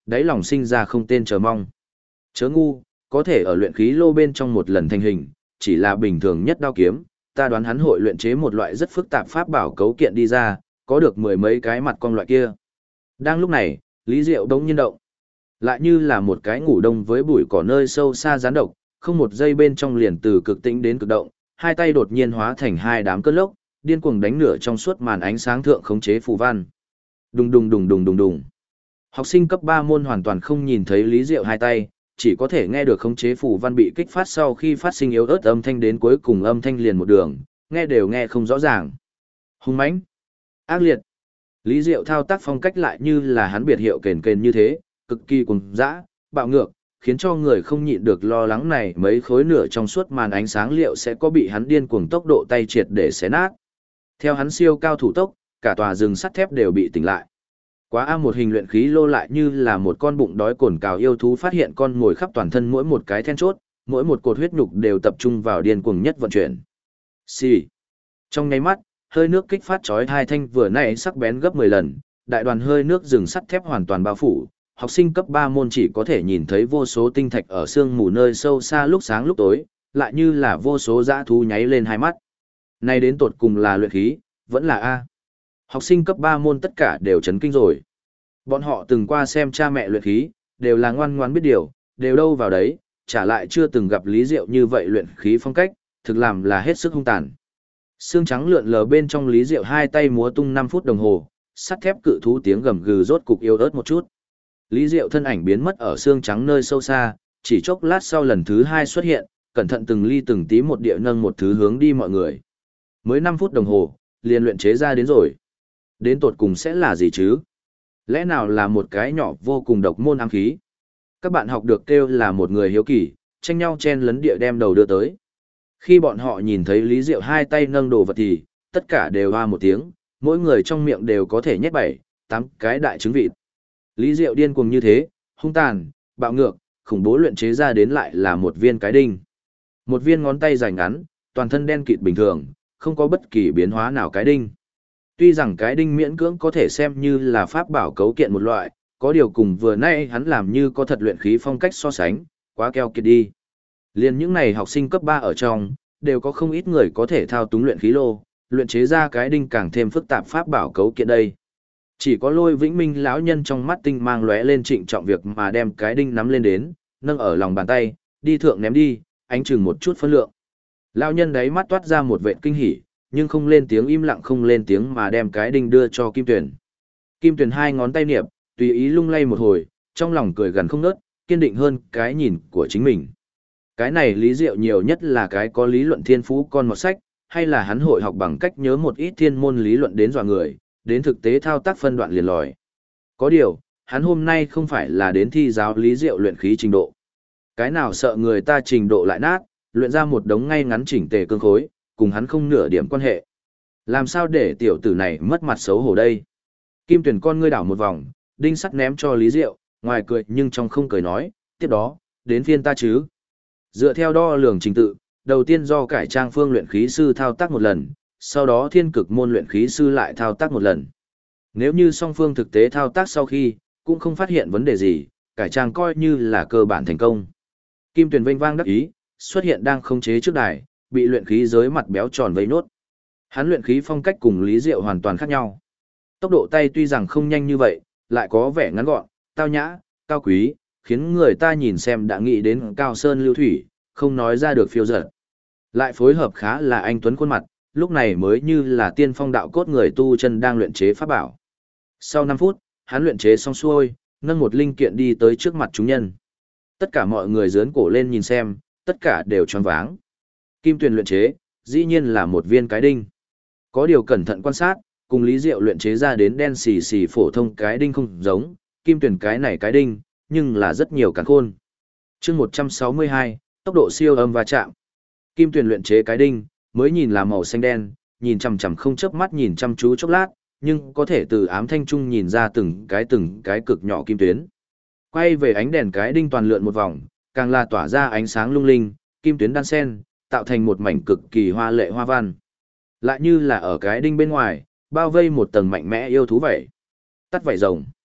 [SPEAKER 1] đáy lòng sinh ra không tên chờ mong. Chớ ngu, có thể ở luyện khí lô bên trong một lần thành hình, chỉ là bình thường nhất đao kiếm, ta đoán hắn hội luyện chế một loại rất phức tạp pháp bảo cấu kiện đi ra, có được mười mấy cái mặt con loại kia. Đang lúc này, Lý Diệu đống nhiên động. Lại như là một cái ngủ đông với bụi cỏ nơi sâu xa gián độc, không một giây bên trong liền từ cực tĩnh đến cực động, hai tay đột nhiên hóa thành hai đám cơn lốc, điên cuồng đánh nửa trong suốt màn ánh sáng thượng khống chế phù văn. Đùng đùng đùng đùng đùng đùng. Học sinh cấp 3 môn hoàn toàn không nhìn thấy Lý Diệu hai tay, chỉ có thể nghe được khống chế phù văn bị kích phát sau khi phát sinh yếu ớt âm thanh đến cuối cùng âm thanh liền một đường, nghe đều nghe không rõ ràng. Hung mãnh, ác liệt. Lý Diệu thao tác phong cách lại như là hắn biệt hiệu kền kền như thế, cực kỳ cuồng dã, bạo ngược, khiến cho người không nhịn được lo lắng này mấy khối nửa trong suốt màn ánh sáng liệu sẽ có bị hắn điên cuồng tốc độ tay triệt để xé nát. Theo hắn siêu cao thủ tốc, cả tòa rừng sắt thép đều bị tỉnh lại. Quá a một hình luyện khí lô lại như là một con bụng đói cồn cào yêu thú phát hiện con ngồi khắp toàn thân mỗi một cái then chốt, mỗi một cột huyết nhục đều tập trung vào điên cuồng nhất vận chuyển. Xì. Trong nháy mắt, hơi nước kích phát chói hai thanh vừa nãy sắc bén gấp 10 lần, đại đoàn hơi nước rừng sắt thép hoàn toàn bao phủ, học sinh cấp 3 môn chỉ có thể nhìn thấy vô số tinh thạch ở sương mù nơi sâu xa lúc sáng lúc tối, lại như là vô số dã thú nháy lên hai mắt. Này đến tột cùng là luyện khí, vẫn là A. Học sinh cấp 3 môn tất cả đều chấn kinh rồi. Bọn họ từng qua xem cha mẹ luyện khí, đều là ngoan ngoãn biết điều, đều đâu vào đấy, trả lại chưa từng gặp Lý Diệu như vậy luyện khí phong cách, thực làm là hết sức hung tàn. Xương trắng lượn lờ bên trong Lý Diệu hai tay múa tung 5 phút đồng hồ, sắt thép cự thú tiếng gầm gừ rốt cục yếu ớt một chút. Lý Diệu thân ảnh biến mất ở xương trắng nơi sâu xa, chỉ chốc lát sau lần thứ 2 xuất hiện, cẩn thận từng ly từng tí một địa nâng một thứ hướng đi mọi người. Mới 5 phút đồng hồ, liền luyện chế ra đến rồi. Đến tột cùng sẽ là gì chứ? Lẽ nào là một cái nhỏ vô cùng độc môn ám khí? Các bạn học được kêu là một người hiếu kỳ, tranh nhau chen lấn địa đem đầu đưa tới. Khi bọn họ nhìn thấy Lý Diệu hai tay nâng đồ vật thì, tất cả đều hoa một tiếng, mỗi người trong miệng đều có thể nhét 7-8 cái đại trứng vịt. Lý Diệu điên cuồng như thế, hung tàn, bạo ngược, khủng bố luyện chế ra đến lại là một viên cái đinh. Một viên ngón tay dài ngắn, toàn thân đen kịt bình thường, không có bất kỳ biến hóa nào cái đinh. Tuy rằng cái đinh miễn cưỡng có thể xem như là pháp bảo cấu kiện một loại, có điều cùng vừa nay hắn làm như có thật luyện khí phong cách so sánh, quá keo kiệt đi. Liên những này học sinh cấp 3 ở trong, đều có không ít người có thể thao túng luyện khí lô, luyện chế ra cái đinh càng thêm phức tạp pháp bảo cấu kiện đây. Chỉ có Lôi Vĩnh Minh lão nhân trong mắt tinh mang lóe lên trịnh trọng việc mà đem cái đinh nắm lên đến, nâng ở lòng bàn tay, đi thượng ném đi, ánh chừng một chút phân lượng. Lão nhân đấy mắt toát ra một vệt kinh hỉ, nhưng không lên tiếng, im lặng không lên tiếng mà đem cái đinh đưa cho Kim Tuyền. Kim Tuyền hai ngón tay niệm, tùy ý lung lay một hồi, trong lòng cười gần không ngớt, kiên định hơn cái nhìn của chính mình. Cái này Lý Diệu nhiều nhất là cái có lý luận thiên phú con một sách, hay là hắn hội học bằng cách nhớ một ít thiên môn lý luận đến dọa người, đến thực tế thao tác phân đoạn liền lòi. Có điều, hắn hôm nay không phải là đến thi giáo Lý Diệu luyện khí trình độ. Cái nào sợ người ta trình độ lại nát, luyện ra một đống ngay ngắn chỉnh tề cương khối, cùng hắn không nửa điểm quan hệ. Làm sao để tiểu tử này mất mặt xấu hổ đây? Kim Tuyền con ngươi đảo một vòng, đinh sắt ném cho Lý Diệu, ngoài cười nhưng trong không cười nói, tiếp đó, đến phiên ta chứ. Dựa theo đo lường trình tự, đầu tiên do cải trang phương luyện khí sư thao tác một lần, sau đó thiên cực môn luyện khí sư lại thao tác một lần. Nếu như song phương thực tế thao tác sau khi, cũng không phát hiện vấn đề gì, cải trang coi như là cơ bản thành công. Kim Tuyền vênh vang đắc ý, xuất hiện đang khống chế trước đài, bị luyện khí giới mặt béo tròn vây nốt. Hắn luyện khí phong cách cùng Lý Diệu hoàn toàn khác nhau. Tốc độ tay tuy rằng không nhanh như vậy, lại có vẻ ngắn gọn, tao nhã, cao quý, khiến người ta nhìn xem đã nghĩ đến cao sơn lưu thủy, không nói ra được phiêu dật. Lại phối hợp khá là anh tuấn khuôn mặt, lúc này mới như là tiên phong đạo cốt người tu chân đang luyện chế pháp bảo. Sau 5 phút, hắn luyện chế xong xuôi, nâng một linh kiện đi tới trước mặt chúng nhân. Tất cả mọi người giớn cổ lên nhìn xem, tất cả đều choáng váng. Kim Tuyền luyện chế, dĩ nhiên là một viên cái đinh. Có điều cẩn thận quan sát, cùng Lý Diệu luyện chế ra đến đen xì xì phổ thông cái đinh không giống, Kim Tuyền cái này cái đinh, nhưng là rất nhiều càn khôn. Chương 162, tốc độ siêu âm va chạm. Kim Tuyền luyện chế cái đinh, mới nhìn là màu xanh đen, nhìn chằm chằm không chớp mắt nhìn chăm chú chốc lát, nhưng có thể từ ám thanh trung nhìn ra từng cái cực nhỏ kim tuyến. Quay về ánh đèn cái đinh toàn lượn một vòng, càng là tỏa ra ánh sáng lung linh, kim tuyến đan sen, tạo thành một mảnh cực kỳ hoa lệ hoa văn. Lại như là ở cái đinh bên ngoài, bao vây một tầng mạnh mẽ yêu thú vậy. Tắt vảy rồng.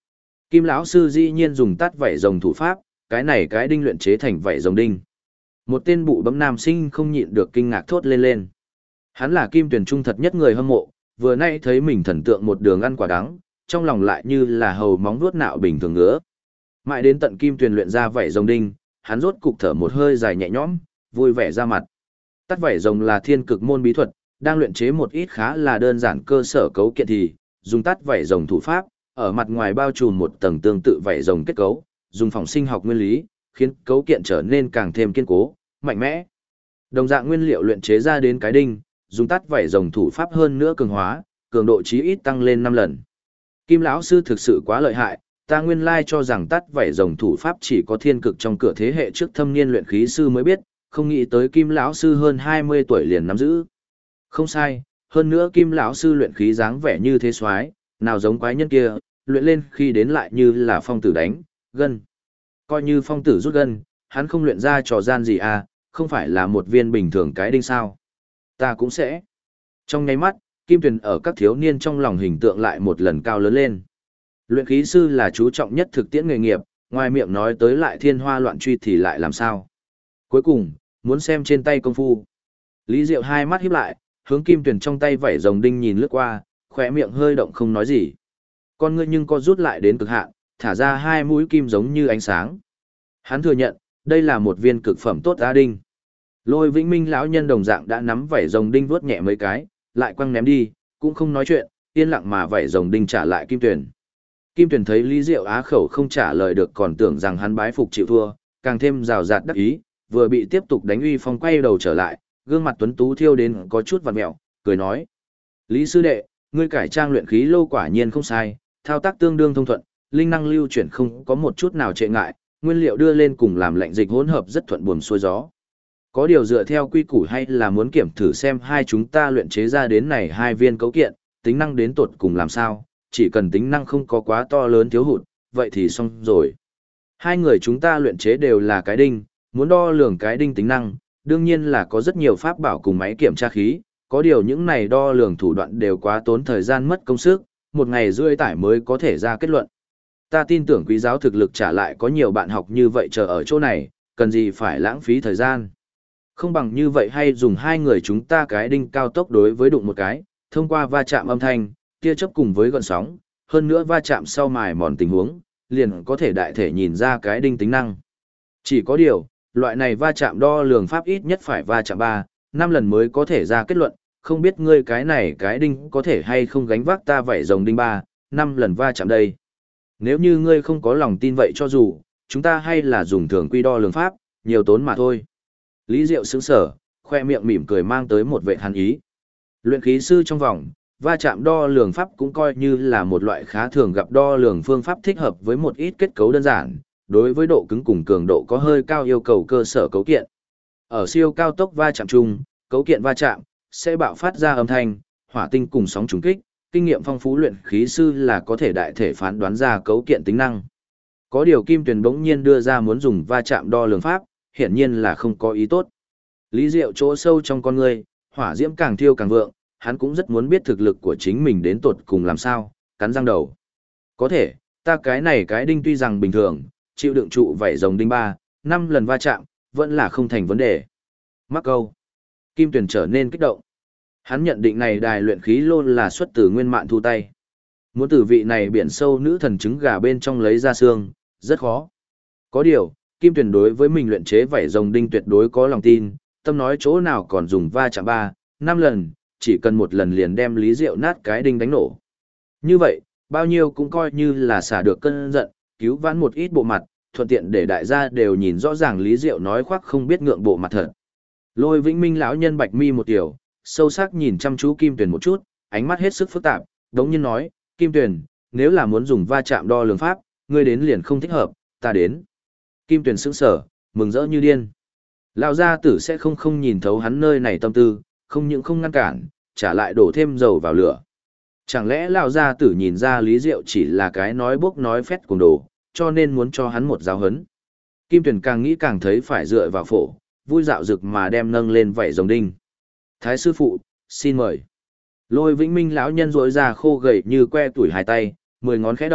[SPEAKER 1] Kim lão sư dĩ nhiên dùng tát vảy rồng thủ pháp, cái này cái đinh luyện chế thành vảy rồng đinh. Một tên bụ bấm nam sinh không nhịn được kinh ngạc thốt lên lên. Hắn là Kim Tuyền trung thật nhất người hâm mộ, vừa nay thấy mình thần tượng một đường ăn quả đắng, trong lòng lại như là hầu móng vuốt nạo bình thường ngứa. Mãi đến tận Kim Tuyền luyện ra vảy rồng đinh, hắn rốt cục thở một hơi dài nhẹ nhõm, vui vẻ ra mặt. Tát vảy rồng là thiên cực môn bí thuật, đang luyện chế một ít khá là đơn giản cơ sở cấu kiện thì dùng tát vảy rồng thủ pháp, ở mặt ngoài bao trùm một tầng tương tự vảy rồng kết cấu, dùng phòng sinh học nguyên lý, khiến cấu kiện trở nên càng thêm kiên cố, mạnh mẽ. Đồng dạng nguyên liệu luyện chế ra đến cái đinh, dùng tát vảy rồng thủ pháp hơn nữa cường hóa, cường độ chí ít tăng lên 5 lần. Kim lão sư thực sự quá lợi hại, ta nguyên lai cho rằng tát vảy rồng thủ pháp chỉ có thiên cực trong cửa thế hệ trước thâm niên luyện khí sư mới biết, không nghĩ tới Kim lão sư hơn 20 tuổi liền nắm giữ. Không sai, hơn nữa Kim lão sư luyện khí dáng vẻ như thế soái, nào giống quái nhân kia, luyện lên khi đến lại như là phong tử đánh, gân. Coi như phong tử rút gân, hắn không luyện ra trò gian gì à, không phải là một viên bình thường cái đinh sao. Ta cũng sẽ. Trong nháy mắt, Kim Tuyền ở các thiếu niên trong lòng hình tượng lại một lần cao lớn lên. Luyện khí sư là chú trọng nhất thực tiễn nghề nghiệp, ngoài miệng nói tới lại thiên hoa loạn truy thì lại làm sao. Cuối cùng, muốn xem trên tay công phu. Lý Diệu hai mắt híp lại, hướng Kim Tuyền trong tay vảy rồng đinh nhìn lướt qua, khỏe miệng hơi động không nói gì. Con ngươi nhưng co rút lại đến cực hạn, thả ra hai mũi kim giống như ánh sáng. Hắn thừa nhận, đây là một viên cực phẩm tốt á đinh. Lôi Vĩnh Minh lão nhân đồng dạng đã nắm vảy rồng đinh vuốt nhẹ mấy cái, lại quăng ném đi, cũng không nói chuyện, yên lặng mà vảy rồng đinh trả lại Kim Tuyền. Kim Tuyền thấy Lý Diệu á khẩu không trả lời được còn tưởng rằng hắn bái phục chịu thua, càng thêm rào rạt đắc ý, vừa bị tiếp tục đánh uy phong quay đầu trở lại, gương mặt tuấn tú thiêu đến có chút vặn mẹo, cười nói: "Lý sư đệ, ngươi cải trang luyện khí lô quả nhiên không sai, thao tác tương đương thông thuận, linh năng lưu chuyển không có một chút nào trệ ngại, nguyên liệu đưa lên cùng làm lạnh dịch hỗn hợp rất thuận buồm xuôi gió. Có điều dựa theo quy củ hay là muốn kiểm thử xem hai chúng ta luyện chế ra đến này hai viên cấu kiện, tính năng đến tột cùng làm sao, chỉ cần tính năng không có quá to lớn thiếu hụt, vậy thì xong rồi. Hai người chúng ta luyện chế đều là cái đinh, muốn đo lường cái đinh tính năng, đương nhiên là có rất nhiều pháp bảo cùng máy kiểm tra khí, có điều những này đo lường thủ đoạn đều quá tốn thời gian mất công sức, một ngày rưỡi tải mới có thể ra kết luận. Ta tin tưởng quý giáo thực lực trả lại có nhiều bạn học như vậy chờ ở chỗ này, cần gì phải lãng phí thời gian. Không bằng như vậy hay dùng hai người chúng ta cái đinh cao tốc đối với đụng một cái, thông qua va chạm âm thanh, tia chớp cùng với gợn sóng, hơn nữa va chạm sau mài mòn tình huống, liền có thể đại thể nhìn ra cái đinh tính năng. Chỉ có điều, loại này va chạm đo lường pháp ít nhất phải va chạm 3, 5 lần mới có thể ra kết luận, không biết ngươi cái này cái đinh có thể hay không gánh vác ta vảy rồng đinh 3, 5 lần va chạm đây. Nếu như ngươi không có lòng tin vậy cho dù, chúng ta hay là dùng thường quy đo lường pháp, nhiều tốn mà thôi. Lý Diệu sững sở, khoe miệng mỉm cười mang tới một vệ hàn ý. Luyện khí sư trong vòng, va chạm đo lường pháp cũng coi như là một loại khá thường gặp đo lường phương pháp thích hợp với một ít kết cấu đơn giản, đối với độ cứng cùng cường độ có hơi cao yêu cầu cơ sở cấu kiện. Ở siêu cao tốc va chạm chung, cấu kiện va chạm sẽ bạo phát ra âm thanh, hỏa tinh cùng sóng trùng kích, kinh nghiệm phong phú luyện khí sư là có thể đại thể phán đoán ra cấu kiện tính năng. Có điều Kim Tuyền bỗng nhiên đưa ra muốn dùng va chạm đo lường pháp, hiển nhiên là không có ý tốt. Lý Diệu chỗ sâu trong con người, hỏa diễm càng thiêu càng vượng, hắn cũng rất muốn biết thực lực của chính mình đến tột cùng làm sao, cắn răng đầu. Có thể, ta cái này cái đinh tuy rằng bình thường, chịu đựng trụ vảy rồng đinh 3, 5 lần va chạm, vẫn là không thành vấn đề. Mắc câu. Kim Tuyền trở nên kích động. Hắn nhận định này đài luyện khí lô là xuất từ Nguyên Mạn Thu tay. Muốn từ vị này biển sâu nữ thần trứng gà bên trong lấy ra xương, rất khó. Có điều, Kim Tuyền đối với mình luyện chế vảy rồng đinh tuyệt đối có lòng tin, tâm nói chỗ nào còn dùng va chạm 3, 5 lần, chỉ cần một lần liền đem Lý Diệu nát cái đinh đánh nổ. Như vậy, bao nhiêu cũng coi như là xả được cơn giận, cứu vãn một ít bộ mặt, thuận tiện để đại gia đều nhìn rõ ràng Lý Diệu nói khoác không biết ngượng bộ mặt thật. Lôi Vĩnh Minh lão nhân bạch mi một tiểu, sâu sắc nhìn chăm chú Kim Tuyền một chút, ánh mắt hết sức phức tạp, đống nhiên nói: "Kim Tuyền, nếu là muốn dùng va chạm đo lường pháp, ngươi đến liền không thích hợp, ta đến." Kim Tuyền sững sờ, mừng rỡ như điên. Lão gia tử sẽ không nhìn thấu hắn nơi này tâm tư, không những không ngăn cản, trả lại đổ thêm dầu vào lửa. Chẳng lẽ lão gia tử nhìn ra Lý Diệu chỉ là cái nói bốc nói phét cuồng đồ, cho nên muốn cho hắn một giáo huấn. Kim Tuyền càng nghĩ càng thấy phải dựa vào phổ, vui dạo rực mà đem nâng lên vảy rồng đinh. Thái sư phụ, xin mời. Lôi Vĩnh Minh lão nhân rỗi ra khô gầy như que tuổi hai tay, 10 ngón khẽ động,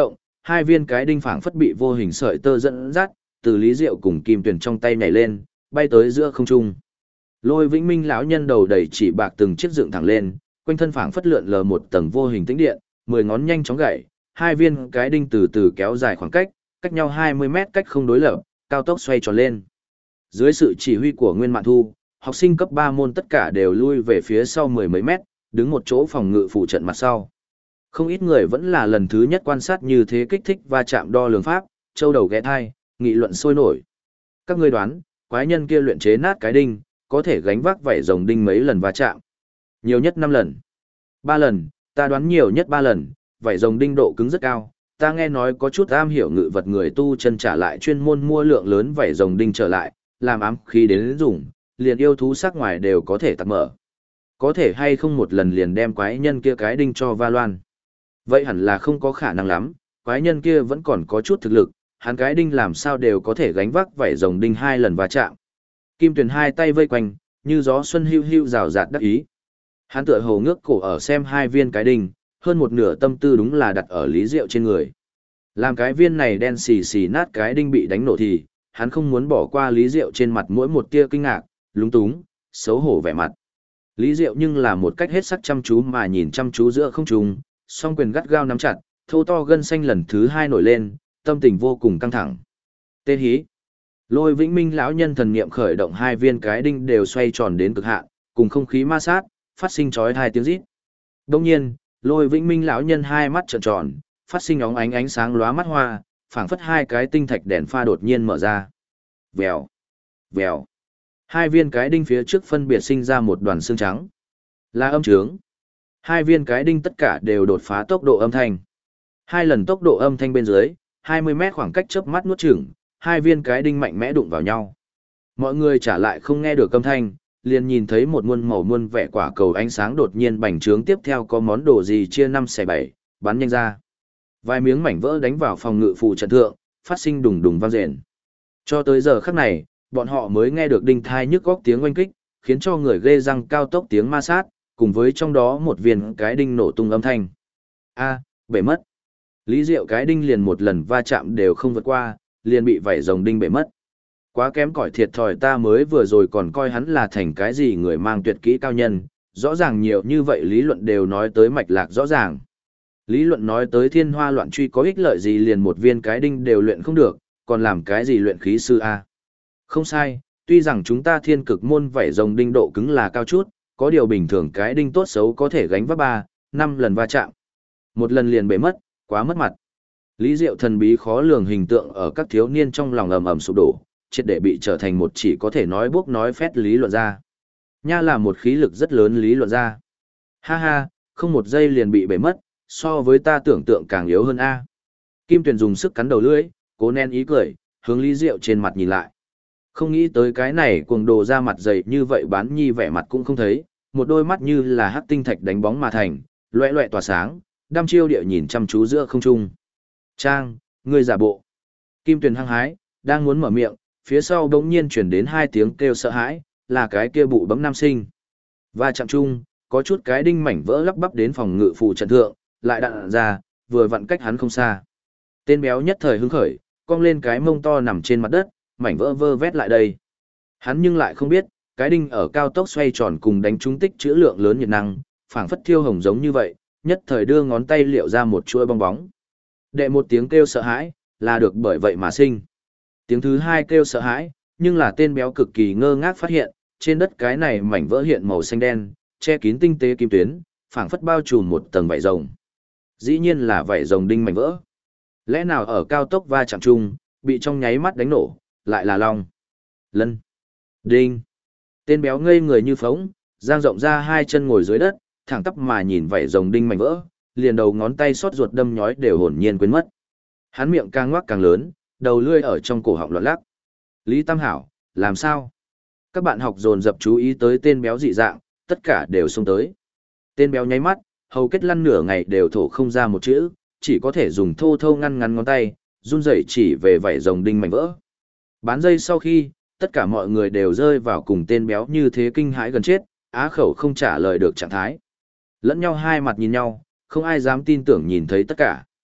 [SPEAKER 1] Hai viên cái đinh phảng phất bị vô hình sợi tơ dẫn dắt, từ Lý Diệu cùng Kim Tuyền trong tay nhảy lên, bay tới giữa không trung. Lôi Vĩnh Minh lão nhân đầu đầy chỉ bạc từng chiếc dựng thẳng lên, quanh thân phảng phất lượn lờ một tầng vô hình tĩnh điện, 10 ngón nhanh chóng gảy, hai viên cái đinh từ từ kéo dài khoảng cách nhau 20 mét cách không đối lập, cao tốc xoay tròn lên. Dưới sự chỉ huy của Nguyên Mạn Thu, học sinh cấp 3 môn tất cả đều lui về phía sau mười mấy mét, đứng một chỗ phòng ngự phụ trận mặt sau. Không ít người vẫn là lần thứ nhất quan sát như thế kích thích va chạm đo lường pháp, châu đầu ghé thai, nghị luận sôi nổi. Các ngươi đoán, quái nhân kia luyện chế nát cái đinh, có thể gánh vác vảy rồng đinh mấy lần va chạm? Nhiều nhất 5 lần. 3 lần, ta đoán nhiều nhất 3 lần, vảy rồng đinh độ cứng rất cao. Ta nghe nói có chút am hiểu ngự vật người tu chân trả lại chuyên môn mua lượng lớn vảy rồng đinh trở lại, làm ám khí đến dùng, liền yêu thú sắc ngoài đều có thể tắt mở. Có thể hay không một lần liền đem quái nhân kia cái đinh cho va loan? Vậy hẳn là không có khả năng lắm, quái nhân kia vẫn còn có chút thực lực, hắn cái đinh làm sao đều có thể gánh vác vảy rồng đinh 2 lần va chạm. Kim Tuyền hai tay vây quanh, như gió xuân hưu hưu rào rạt đắc ý. Hắn tựa hồ ngước cổ ở xem hai viên cái đinh, hơn một nửa tâm tư đúng là đặt ở Lý Diệu trên người. Làm cái viên này đen xì xì nát cái đinh bị đánh nổ thì, hắn không muốn bỏ qua Lý Diệu trên mặt mỗi một tia kinh ngạc, lúng túng, xấu hổ vẻ mặt. Lý Diệu nhưng là một cách hết sắc chăm chú mà nhìn chăm chú giữa không trung, song quyền gắt gao nắm chặt, thô to gân xanh lần thứ 2 nổi lên, tâm tình vô cùng căng thẳng. Tê hí. Lôi Vĩnh Minh lão nhân thần niệm khởi động hai viên cái đinh đều xoay tròn đến cực hạn, cùng không khí ma sát, phát sinh chói tai tiếng rít. Đương nhiên, Lôi Vĩnh Minh lão nhân hai mắt trợn tròn, phát sinh óng ánh sáng lóa mắt hoa, phảng phất hai cái tinh thạch đèn pha đột nhiên mở ra. Vèo, vèo. Hai viên cái đinh phía trước phân biệt sinh ra một đoàn xương trắng. Là âm trướng. Hai viên cái đinh tất cả đều đột phá tốc độ âm thanh. Hai lần tốc độ âm thanh bên dưới, 20 mét khoảng cách chớp mắt nuốt chửng, hai viên cái đinh mạnh mẽ đụng vào nhau. Mọi người trả lại không nghe được âm thanh, liền nhìn thấy một muôn màu muôn vẻ quả cầu ánh sáng đột nhiên bành trướng, tiếp theo có món đồ gì chia 5/7, bắn nhanh ra. Vài miếng mảnh vỡ đánh vào phòng ngự phù trận thượng, phát sinh đùng đùng vang rền. Cho tới giờ khắc này, bọn họ mới nghe được đinh thai nhức góc tiếng oanh kích, khiến cho người ghê răng cao tốc tiếng ma sát, cùng với trong đó một viên cái đinh nổ tung âm thanh. A, bể mất. Lý Diệu cái đinh liền một lần va chạm đều không vượt qua, liền bị vảy rồng đinh bể mất. Quá kém cỏi thiệt thòi, ta mới vừa rồi còn coi hắn là thành cái gì người mang tuyệt kỹ cao nhân, rõ ràng nhiều như vậy lý luận đều nói tới mạch lạc rõ ràng. Lý luận nói tới thiên hoa loạn truy có ích lợi gì, liền một viên cái đinh đều luyện không được, còn làm cái gì luyện khí sư a? Không sai, tuy rằng chúng ta thiên cực môn vảy rồng đinh độ cứng là cao chút, có điều bình thường cái đinh tốt xấu có thể gánh vác 3-5 lần va chạm. Một lần liền bể mất, quá mất mặt. Lý Diệu thần bí khó lường hình tượng ở các thiếu niên trong lòng ầm ầm sụp đổ, triệt để bị trở thành một chỉ có thể nói buốc nói phét lý luận ra. Nha là một khí lực rất lớn lý luận ra. Ha ha, không một giây liền bị bể mất, so với ta tưởng tượng càng yếu hơn a. Kim Tuyền dùng sức cắn đầu lưỡi, cố nén ý cười, hướng Lý Diệu trên mặt nhìn lại. Không nghĩ tới cái này cuồng đồ ra mặt dày như vậy, bán nhi vẻ mặt cũng không thấy, một đôi mắt như là hắc tinh thạch đánh bóng mà thành, loẹt loẹt tỏa sáng, đăm chiêu địa nhìn chăm chú giữa không trung. Trang, ngươi giả bộ. Kim Tuyền hăng hái, đang muốn mở miệng, phía sau bỗng nhiên chuyển đến 2 tiếng kêu sợ hãi, là cái kia bụ bấm nam sinh. Và chạm chung, có chút cái đinh mảnh vỡ lắp bắp đến phòng ngự phù trận thượng, lại đạn ra, vừa vặn cách hắn không xa. Tên béo nhất thời hứng khởi, cong lên cái mông to nằm trên mặt đất, mảnh vỡ vơ vét lại đây. Hắn nhưng lại không biết, cái đinh ở cao tốc xoay tròn cùng đánh trúng tích trữ lượng lớn nhiệt năng, phảng phất thiêu hồng giống như vậy, nhất thời đưa ngón tay liệu ra một chuỗi bong bóng. Đệ một tiếng kêu sợ hãi, là được bởi vậy mà sinh. Tiếng thứ 2 kêu sợ hãi, nhưng là tên béo cực kỳ ngơ ngác phát hiện, trên đất cái này mảnh vỡ hiện màu xanh đen, che kín tinh tế kim tuyến, phảng phất bao trùm một tầng vảy rồng. Dĩ nhiên là vảy rồng đinh mảnh vỡ. Lẽ nào ở cao tốc va chạm chung, bị trong nháy mắt đánh nổ, lại là long, lân, đinh. Tên béo ngây người như phóng, dang rộng ra 2 chân ngồi dưới đất, thẳng tắp mà nhìn vảy rồng đinh mảnh vỡ, liền đầu ngón tay xót ruột đâm nhói đều hồn nhiên quên mất. Hắn miệng càng ngoác càng lớn, đầu lưỡi ở trong cổ họng loạn lắc. Lý Tam Hảo, làm sao? Các bạn học dồn dập chú ý tới tên béo dị dạng, tất cả đều xông tới. Tên béo nháy mắt, hầu kết lăn nửa ngày đều thổ không ra một chữ, chỉ có thể dùng thô thô ngăn ngắn ngón tay, run rẩy chỉ về vảy rồng đinh mảnh vỡ. Bán giây sau khi, tất cả mọi người đều rơi vào cùng tên béo như thế kinh hãi gần chết, á khẩu không trả lời được trạng thái. Lẫn nhau hai mặt nhìn nhau, không ai dám tin tưởng nhìn thấy tất cả.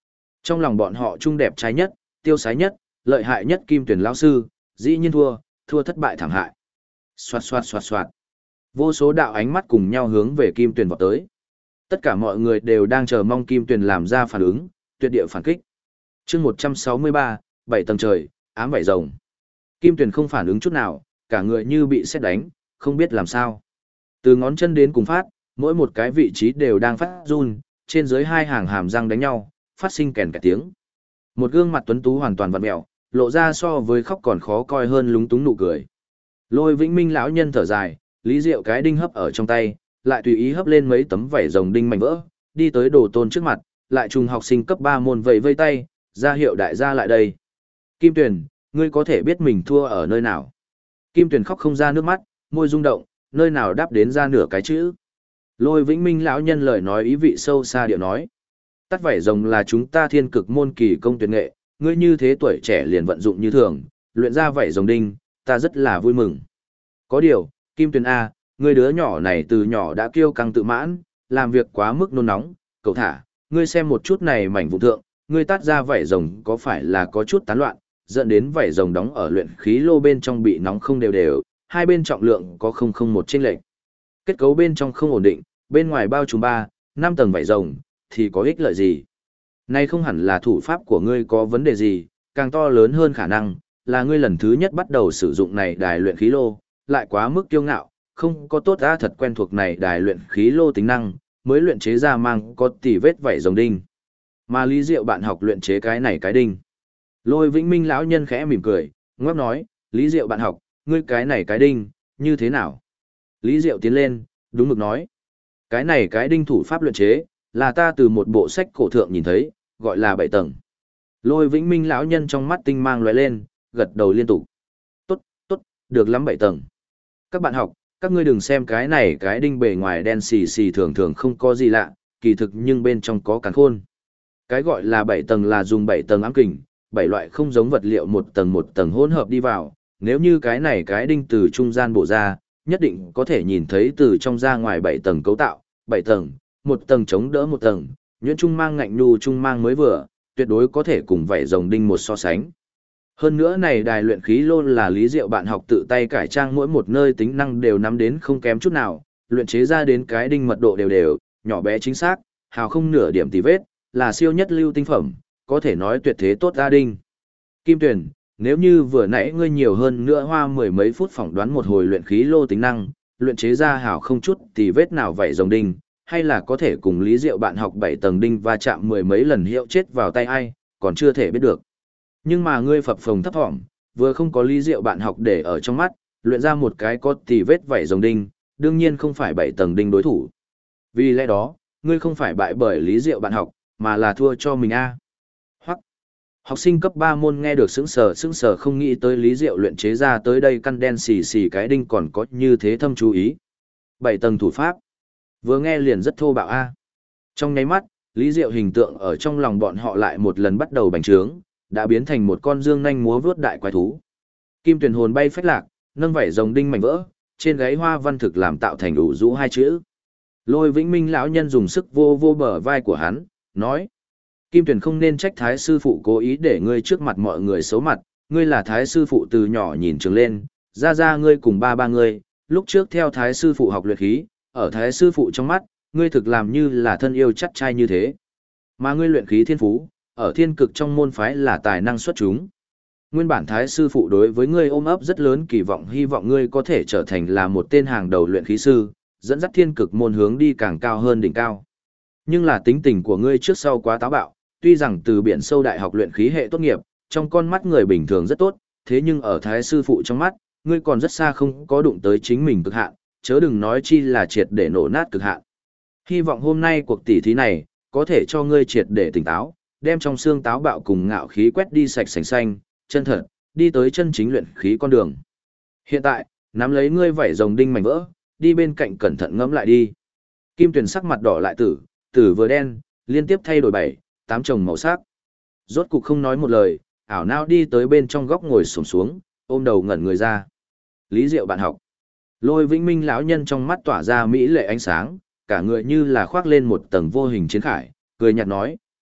[SPEAKER 1] Trong lòng bọn họ trung đẹp trái nhất, tiêu sái nhất, lợi hại nhất Kim Tuyển lão sư, dĩ nhiên thua thất bại thảm hại. Xoạt xoạt xoạt xoạt. Vô số đạo ánh mắt cùng nhau hướng về Kim Tuyển vọt tới. Tất cả mọi người đều đang chờ mong Kim Tuyển làm ra phản ứng, tuyệt địa phản kích. Chương 163, 7 tầng trời, ám vảy rồng. Kim Tuyển không phản ứng chút nào, cả người như bị sét đánh, không biết làm sao. Từ ngón chân đến cùng phát, mỗi một cái vị trí đều đang phát run, trên dưới hai hàng hàm răng đánh nhau, phát sinh kèn cả tiếng. Một gương mặt tuấn tú hoàn toàn vặn mẹo, lộ ra so với khóc còn khó coi hơn lúng túng nụ cười. Lôi Vĩnh Minh lão nhân thở dài, Lý Diệu cái đinh hấp ở trong tay, lại tùy ý hấp lên mấy tấm vảy rồng đinh mảnh vỡ, đi tới Đồ Tôn trước mặt, lại trùng học sinh cấp 3 môn vẫy vây tay, ra hiệu đại gia lại đây. Kim Tuyền, ngươi có thể biết mình thua ở nơi nào? Kim Tuyền khóc không ra nước mắt, môi rung động, nơi nào đáp đến ra nửa cái chữ. Lôi Vĩnh Minh lão nhân lời nói ý vị sâu xa điệu nói. Tắt vảy rồng là chúng ta thiên cực môn kỳ công tuyệt nghệ, ngươi như thế tuổi trẻ liền vận dụng như thường, luyện ra vảy rồng đinh, ta rất là vui mừng. Có điều, Kim Tuyền A, ngươi đứa nhỏ này từ nhỏ đã kiêu căng tự mãn, làm việc quá mức nôn nóng, cậu thả, ngươi xem một chút này mảnh vụ thượng, ngươi tát ra vảy rồng có phải là có chút tán loạn, dẫn đến vảy rồng đóng ở luyện khí lô bên trong bị nóng không đều đều, hai bên trọng lượng có 001 chênh lệch. Kết cấu bên trong không ổn định, bên ngoài bao trùm 3, 5 tầng vảy rồng, thì có ích lợi gì? Nay không hẳn là thủ pháp của ngươi có vấn đề gì, càng to lớn hơn khả năng, là ngươi lần thứ nhất bắt đầu sử dụng này đài luyện khí lô, lại quá mức kiêu ngạo, không có tốt ra thật quen thuộc này đài luyện khí lô tính năng, mới luyện chế ra mang có tỉ vết vảy rồng đinh. Mà Lý Diệu bạn học luyện chế cái này cái đinh. Lôi Vĩnh Minh lão nhân khẽ mỉm cười, ngáp nói, Lý Diệu bạn học, ngươi cái này cái đinh, như thế nào? Lý Diệu tiến lên, đúng mực nói, cái này cái đinh thủ pháp luyện chế, là ta từ một bộ sách cổ thượng nhìn thấy, gọi là 7 tầng. Lôi Vĩnh Minh lão nhân trong mắt tinh mang lóe lên, gật đầu liên tục. Tốt, tốt, được lắm 7 tầng. Các bạn học, các ngươi đừng xem cái này cái đinh bề ngoài đen xì xì thường thường không có gì lạ, kỳ thực nhưng bên trong có càn khôn. Cái gọi là 7 tầng là dùng 7 tầng ám kình, 7 loại không giống vật liệu một tầng hỗn hợp đi vào, nếu như cái này cái đinh từ trung gian bổ ra, nhất định có thể nhìn thấy từ trong ra ngoài 7 tầng cấu tạo, 7 tầng, một tầng chống đỡ một tầng, nhuyễn trung mang ngạnh nhu trung mang mới vừa, tuyệt đối có thể cùng vảy rồng đinh một so sánh. Hơn nữa này đài luyện khí lô là Lý Diệu bạn học tự tay cải trang, mỗi một nơi tính năng đều nắm đến không kém chút nào, luyện chế ra đến cái đinh mật độ đều đều, nhỏ bé chính xác, hào không nửa điểm tì vết, là siêu nhất lưu tinh phẩm, có thể nói tuyệt thế tốt gia đinh. Kim Tuyền, nếu như vừa nãy ngươi nhiều hơn nữa hoa mười mấy phút phỏng đoán một hồi luyện khí lô tính năng, luyện chế ra hào không chút tì vết nào vảy rồng đinh, hay là có thể cùng Lý Diệu bạn học 7 tầng đinh va chạm mười mấy lần hiệu chết vào tay ai, còn chưa thể biết được. Nhưng mà ngươi phập phồng thấp thỏm, vừa không có Lý Diệu bạn học để ở trong mắt, luyện ra một cái có tì vết vảy rồng đinh, đương nhiên không phải 7 tầng đinh đối thủ. Vì lẽ đó, ngươi không phải bại bởi Lý Diệu bạn học, mà là thua cho mình a. Hoặc, học sinh cấp 3 môn nghe được sững sờ không nghĩ tới Lý Diệu luyện chế ra tới đây căn đen xì xì cái đinh còn có như thế thâm chú ý. 7 tầng thủ pháp. Vừa nghe liền rất thô bạo a. Trong nháy mắt, Lý Diệu hình tượng ở trong lòng bọn họ lại một lần bắt đầu bành trướng, đã biến thành một con dương nhanh múa vướt đại quái thú. Kim Tuyền hồn bay phách lạc, nâng vảy rồng đinh mảnh vỡ, trên gáy hoa văn thực làm tạo thành ủ rũ hai chữ. Lôi Vĩnh Minh lão nhân dùng sức vô vô bờ vai của hắn, nói: Kim Tuyền không nên trách thái sư phụ cố ý để ngươi trước mặt mọi người xấu mặt, ngươi là thái sư phụ từ nhỏ nhìn trường lên, ra ngươi cùng ba ngươi, lúc trước theo thái sư phụ học luyện khí, ở thái sư phụ trong mắt, ngươi thực làm như là thân yêu chắc trai như thế. Mà ngươi luyện khí thiên phú, ở thiên cực trong môn phái là tài năng xuất chúng. Nguyên bản thái sư phụ đối với ngươi ôm ấp rất lớn kỳ vọng, hy vọng ngươi có thể trở thành là một tên hàng đầu luyện khí sư, dẫn dắt thiên cực môn hướng đi càng cao hơn đỉnh cao. Nhưng là tính tình của ngươi trước sau quá táo bạo, tuy rằng từ biển sâu đại học luyện khí hệ tốt nghiệp, trong con mắt người bình thường rất tốt, thế nhưng ở thái sư phụ trong mắt, ngươi còn rất xa không có đụng tới chính mình cực hạn, chớ đừng nói chi là triệt để nổ nát cực hạn. Hy vọng hôm nay cuộc tỉ thí này, có thể cho ngươi triệt để tỉnh táo, đem trong xương táo bạo cùng ngạo khí quét đi sạch sành xanh, chân thật, đi tới chân chính luyện khí con đường. Hiện tại, nắm lấy ngươi vảy rồng đinh mảnh vỡ, đi bên cạnh cẩn thận ngẫm lại đi. Kim Tuyền sắc mặt đỏ lại tử vừa đen, liên tiếp thay đổi 7, 8 chồng màu sắc. Rốt cục không nói một lời, ảo não đi tới bên trong góc ngồi xổm xuống, ôm đầu ngẩn người ra. Lý Diệu bạn học. Lôi Vĩnh Minh lão nhân trong mắt tỏa ra mỹ lệ ánh sáng, cả người như là khoác lên một tầng vô hình chiến khải, cười nhạt nói,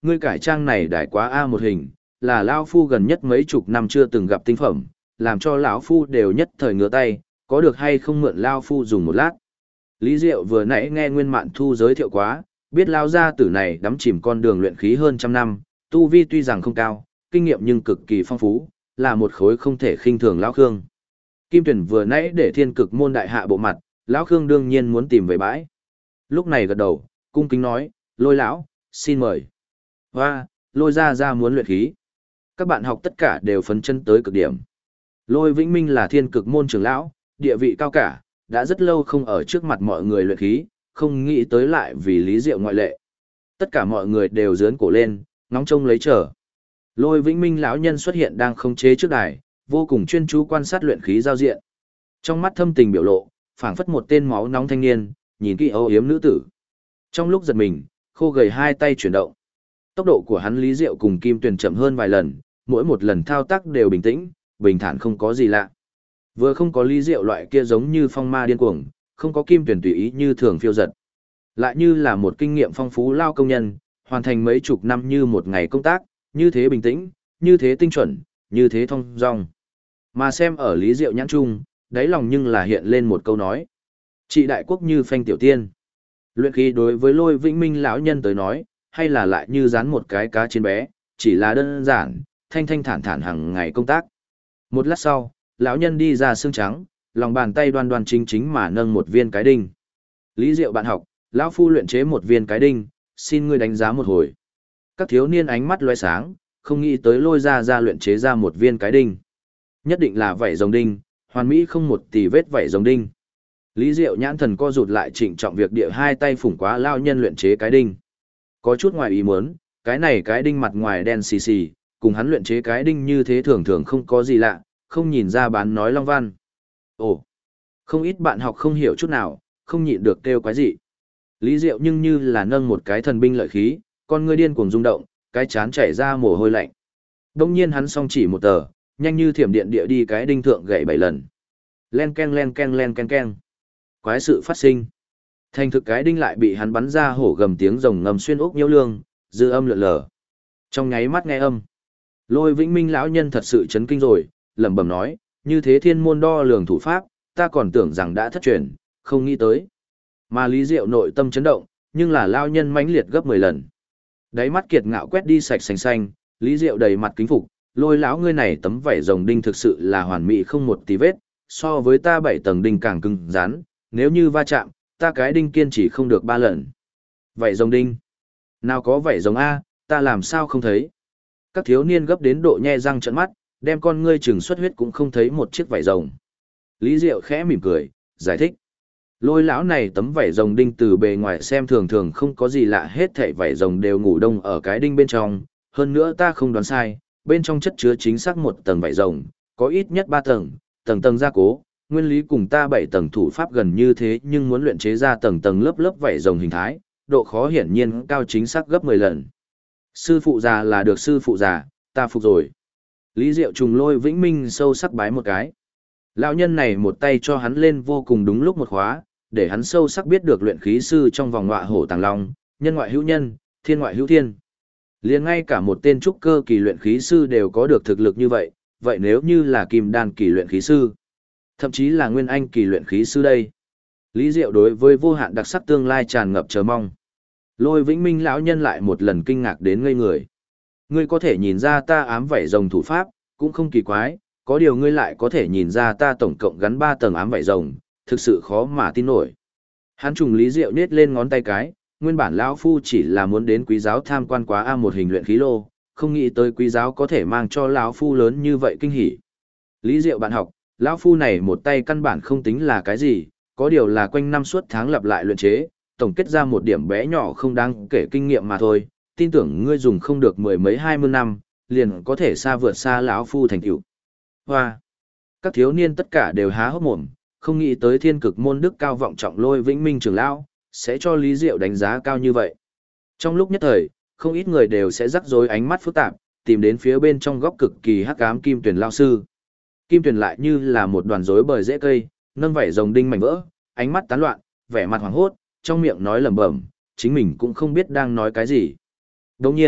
[SPEAKER 1] ngươi cải trang này đãi quá a một hình, là lão phu gần nhất mấy chục năm chưa từng gặp tinh phẩm, làm cho lão phu đều nhất thời ngứa tay, có được hay không mượn lão phu dùng một lát. Lý Diệu vừa nãy nghe Nguyên Mạn Thu giới thiệu quá, biết lão gia tử này đắm chìm con đường luyện khí hơn trăm năm, tu vi tuy rằng không cao, kinh nghiệm nhưng cực kỳ phong phú, là một khối không thể khinh thường lão Khương. Kim Tuyển vừa nãy để Thiên Cực môn đại hạ bộ mặt, lão Khương đương nhiên muốn tìm về bãi. Lúc này gật đầu, cung kính nói, Lôi lão, xin mời. Hoa, Lôi ra muốn luyện khí. Các bạn học tất cả đều phấn chân tới cực điểm. Lôi Vĩnh Minh là Thiên Cực môn trưởng lão, địa vị cao cả, đã rất lâu không ở trước mặt mọi người luyện khí, không nghĩ tới lại vì Lý Diệu ngoại lệ. Tất cả mọi người đều giớn cổ lên, ngóng trông lấy chờ. Lôi Vĩnh Minh lão nhân xuất hiện đang khống chế trước đài, vô cùng chuyên chú quan sát luyện khí giao diện. Trong mắt thâm tình biểu lộ, phảng phất một tên máu nóng thanh niên, nhìn kỹ âu yếm nữ tử. Trong lúc giật mình, khô gầy hai tay chuyển động. Tốc độ của hắn Lý Diệu cùng Kim Tuyền chậm hơn vài lần, mỗi một lần thao tác đều bình tĩnh, bình thản không có gì lạ. Vừa không có Lý Diệu loại kia giống như phong ma điên cuồng, không có Kim Tuyền tùy ý như thường phiêu giật. Lại như là một kinh nghiệm phong phú lao công nhân, hoàn thành mấy chục năm như một ngày công tác, như thế bình tĩnh, như thế tinh chuẩn, như thế thong dong. Mà xem ở Lý Diệu nhãn trung, đáy lòng nhưng là hiện lên một câu nói. Trị đại quốc như phanh tiểu tiên. Luyện khí đối với Lôi Vĩnh Minh lão nhân tới nói, hay là lại như dán một cái cá trên bé, chỉ là đơn giản, thanh thanh thản thản hàng ngày công tác. Một lát sau, lão nhân đi ra xương trắng, lòng bàn tay đoan đoan chính chính mà nâng một viên cái đinh. Lý Diệu bạn học, lão phu luyện chế một viên cái đinh, xin ngươi đánh giá một hồi. Các thiếu niên ánh mắt lóe sáng, không nghĩ tới Lôi ra luyện chế ra một viên cái đinh. Nhất định là vảy rồng đinh, hoàn mỹ không một tì vết vảy rồng đinh. Lý Diệu nhãn thần co rụt lại trịnh trọng việc địa hai tay phủng quá lao nhân luyện chế cái đinh. Có chút ngoài ý muốn, cái này cái đinh mặt ngoài đen xì xì, cùng hắn luyện chế cái đinh như thế thường thường không có gì lạ, không nhìn ra bán nói long văn. Ồ, không ít bạn học không hiểu chút nào, không nhịn được kêu quái gì. Lý Diệu nhưng như là nâng một cái thần binh lợi khí, con ngươi điên cuồng rung động, cái chán chảy ra mồ hôi lạnh. Đông nhiên hắn song chỉ một tờ, nhanh như thiểm điện địa đi cái đinh thượng gậy 7 lần. Len ken len ken len ken ken. Quái sự phát sinh. Thành thực cái đinh lại bị hắn bắn ra hổ gầm tiếng rồng ngầm xuyên ốc nhiễu lương, dư âm lượn lờ. Trong nháy mắt nghe âm, Lôi Vĩnh Minh lão nhân thật sự chấn kinh rồi, lẩm bẩm nói, như thế thiên môn đo lường thủ pháp, ta còn tưởng rằng đã thất truyền, không nghĩ tới. Mà Lý Diệu nội tâm chấn động, nhưng là lão nhân mãnh liệt gấp 10 lần. Đáy mắt kiệt ngạo quét đi sạch sành xanh, Lý Diệu đầy mặt kính phục, Lôi lão ngươi này tấm vảy rồng đinh thực sự là hoàn mỹ không một tí vết, so với ta 7 tầng đinh càng cứng rắn, nếu như va chạm, ta cái đinh kiên chỉ không được 3 lần. Vảy rồng đinh? Nào có vảy rồng A, ta làm sao không thấy? Các thiếu niên gấp đến độ nhe răng trợn mắt, đem con ngươi chừng xuất huyết cũng không thấy một chiếc vảy rồng. Lý Diệu khẽ mỉm cười, giải thích. Lôi lão này tấm vảy rồng đinh từ bề ngoài xem thường thường không có gì lạ, hết thảy vảy rồng đều ngủ đông ở cái đinh bên trong, hơn nữa ta không đoán sai, bên trong chất chứa chính xác một tầng vảy rồng, có ít nhất 3 tầng, tầng tầng gia cố, nguyên lý cùng ta 7 tầng thủ pháp gần như thế, nhưng muốn luyện chế ra tầng tầng lớp lớp vảy rồng hình thái, độ khó hiển nhiên cao chính xác gấp 10 lần. Sư phụ già là được sư phụ già, ta phục rồi. Lý Diệu trùng Lôi Vĩnh Minh sâu sắc bái một cái. Lão nhân này một tay cho hắn lên vô cùng đúng lúc một khóa, để hắn sâu sắc biết được luyện khí sư trong vòng ngọa hổ tàng long, nhân ngoại hữu nhân, thiên ngoại hữu thiên. Liền ngay cả một tên trúc cơ kỳ luyện khí sư đều có được thực lực như vậy, vậy nếu như là kim đan kỳ luyện khí sư, thậm chí là nguyên anh kỳ luyện khí sư đây. Lý Diệu đối với vô hạn đặc sắc tương lai tràn ngập chờ mong. Lôi Vĩnh Minh lão nhân lại một lần kinh ngạc đến ngây người. Ngươi có thể nhìn ra ta ám vảy rồng thủ pháp, cũng không kỳ quái, có điều ngươi lại có thể nhìn ra ta tổng cộng gắn 3 tầng ám vảy rồng, thực sự khó mà tin nổi. Hắn trùng Lý Diệu nết lên ngón tay cái, nguyên bản lão phu chỉ là muốn đến quý giáo tham quan quá một hình luyện khí lô, không nghĩ tới quý giáo có thể mang cho lão phu lớn như vậy kinh hỉ. Lý Diệu bạn học, lão phu này một tay căn bản không tính là cái gì, có điều là quanh năm suốt tháng lặp lại luyện chế, tổng kết ra một điểm bé nhỏ không đáng kể kinh nghiệm mà thôi, tin tưởng ngươi dùng không được 10 mấy 20 năm, liền có thể xa vượt xa lão phu thành tựu. Hoa! Các thiếu niên tất cả đều há hốc mồm, không nghĩ tới Thiên Cực môn đức cao vọng trọng Lôi Vĩnh Minh trưởng lão sẽ cho Lý Diệu đánh giá cao như vậy. Trong lúc nhất thời, không ít người đều sẽ rắc rối ánh mắt phức tạp, tìm đến phía bên trong góc cực kỳ hắc ám Kim Tuyền lão sư. Kim Tuyền lại như là một đoàn rối bời rễ cây, nâng vảy rồng đinh mảnh vỡ, ánh mắt tán loạn, vẻ mặt hoảng hốt, trong miệng nói lẩm bẩm, chính mình cũng không biết đang nói cái gì. Đồng nhiên,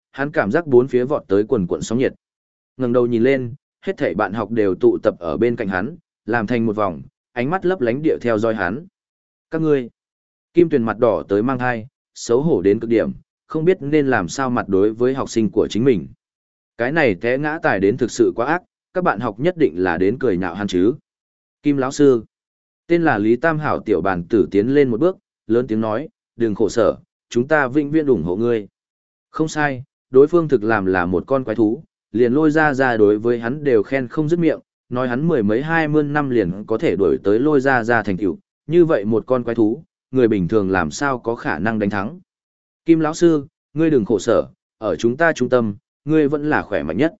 [SPEAKER 1] hắn cảm giác bốn phía vọt tới quần cuộn sóng nhiệt. Ngẩng đầu nhìn lên, hết thảy bạn học đều tụ tập ở bên cạnh hắn, làm thành một vòng, ánh mắt lấp lánh địa theo dõi hắn. Các ngươi. Kim Tuyền mặt đỏ tới mang hai, xấu hổ đến cực điểm, không biết nên làm sao mặt đối với học sinh của chính mình. Cái này té ngã tài đến thực sự quá ác, các bạn học nhất định là đến cười nhạo hắn chứ. Kim lão sư. Tên là Lý Tam Hảo tiểu bàn tử tiến lên một bước, lớn tiếng nói, đừng khổ sở, chúng ta vĩnh viễn ủng hộ ngươi. Không sai, đối phương thực làm là một con quái thú, liền lôi ra đối với hắn đều khen không dứt miệng, nói hắn mười mấy 20 năm liền có thể đuổi tới lôi ra thành tựu, như vậy một con quái thú, người bình thường làm sao có khả năng đánh thắng. Kim lão sư, ngươi đừng khổ sở, ở chúng ta trung tâm, ngươi vẫn là khỏe mạnh nhất.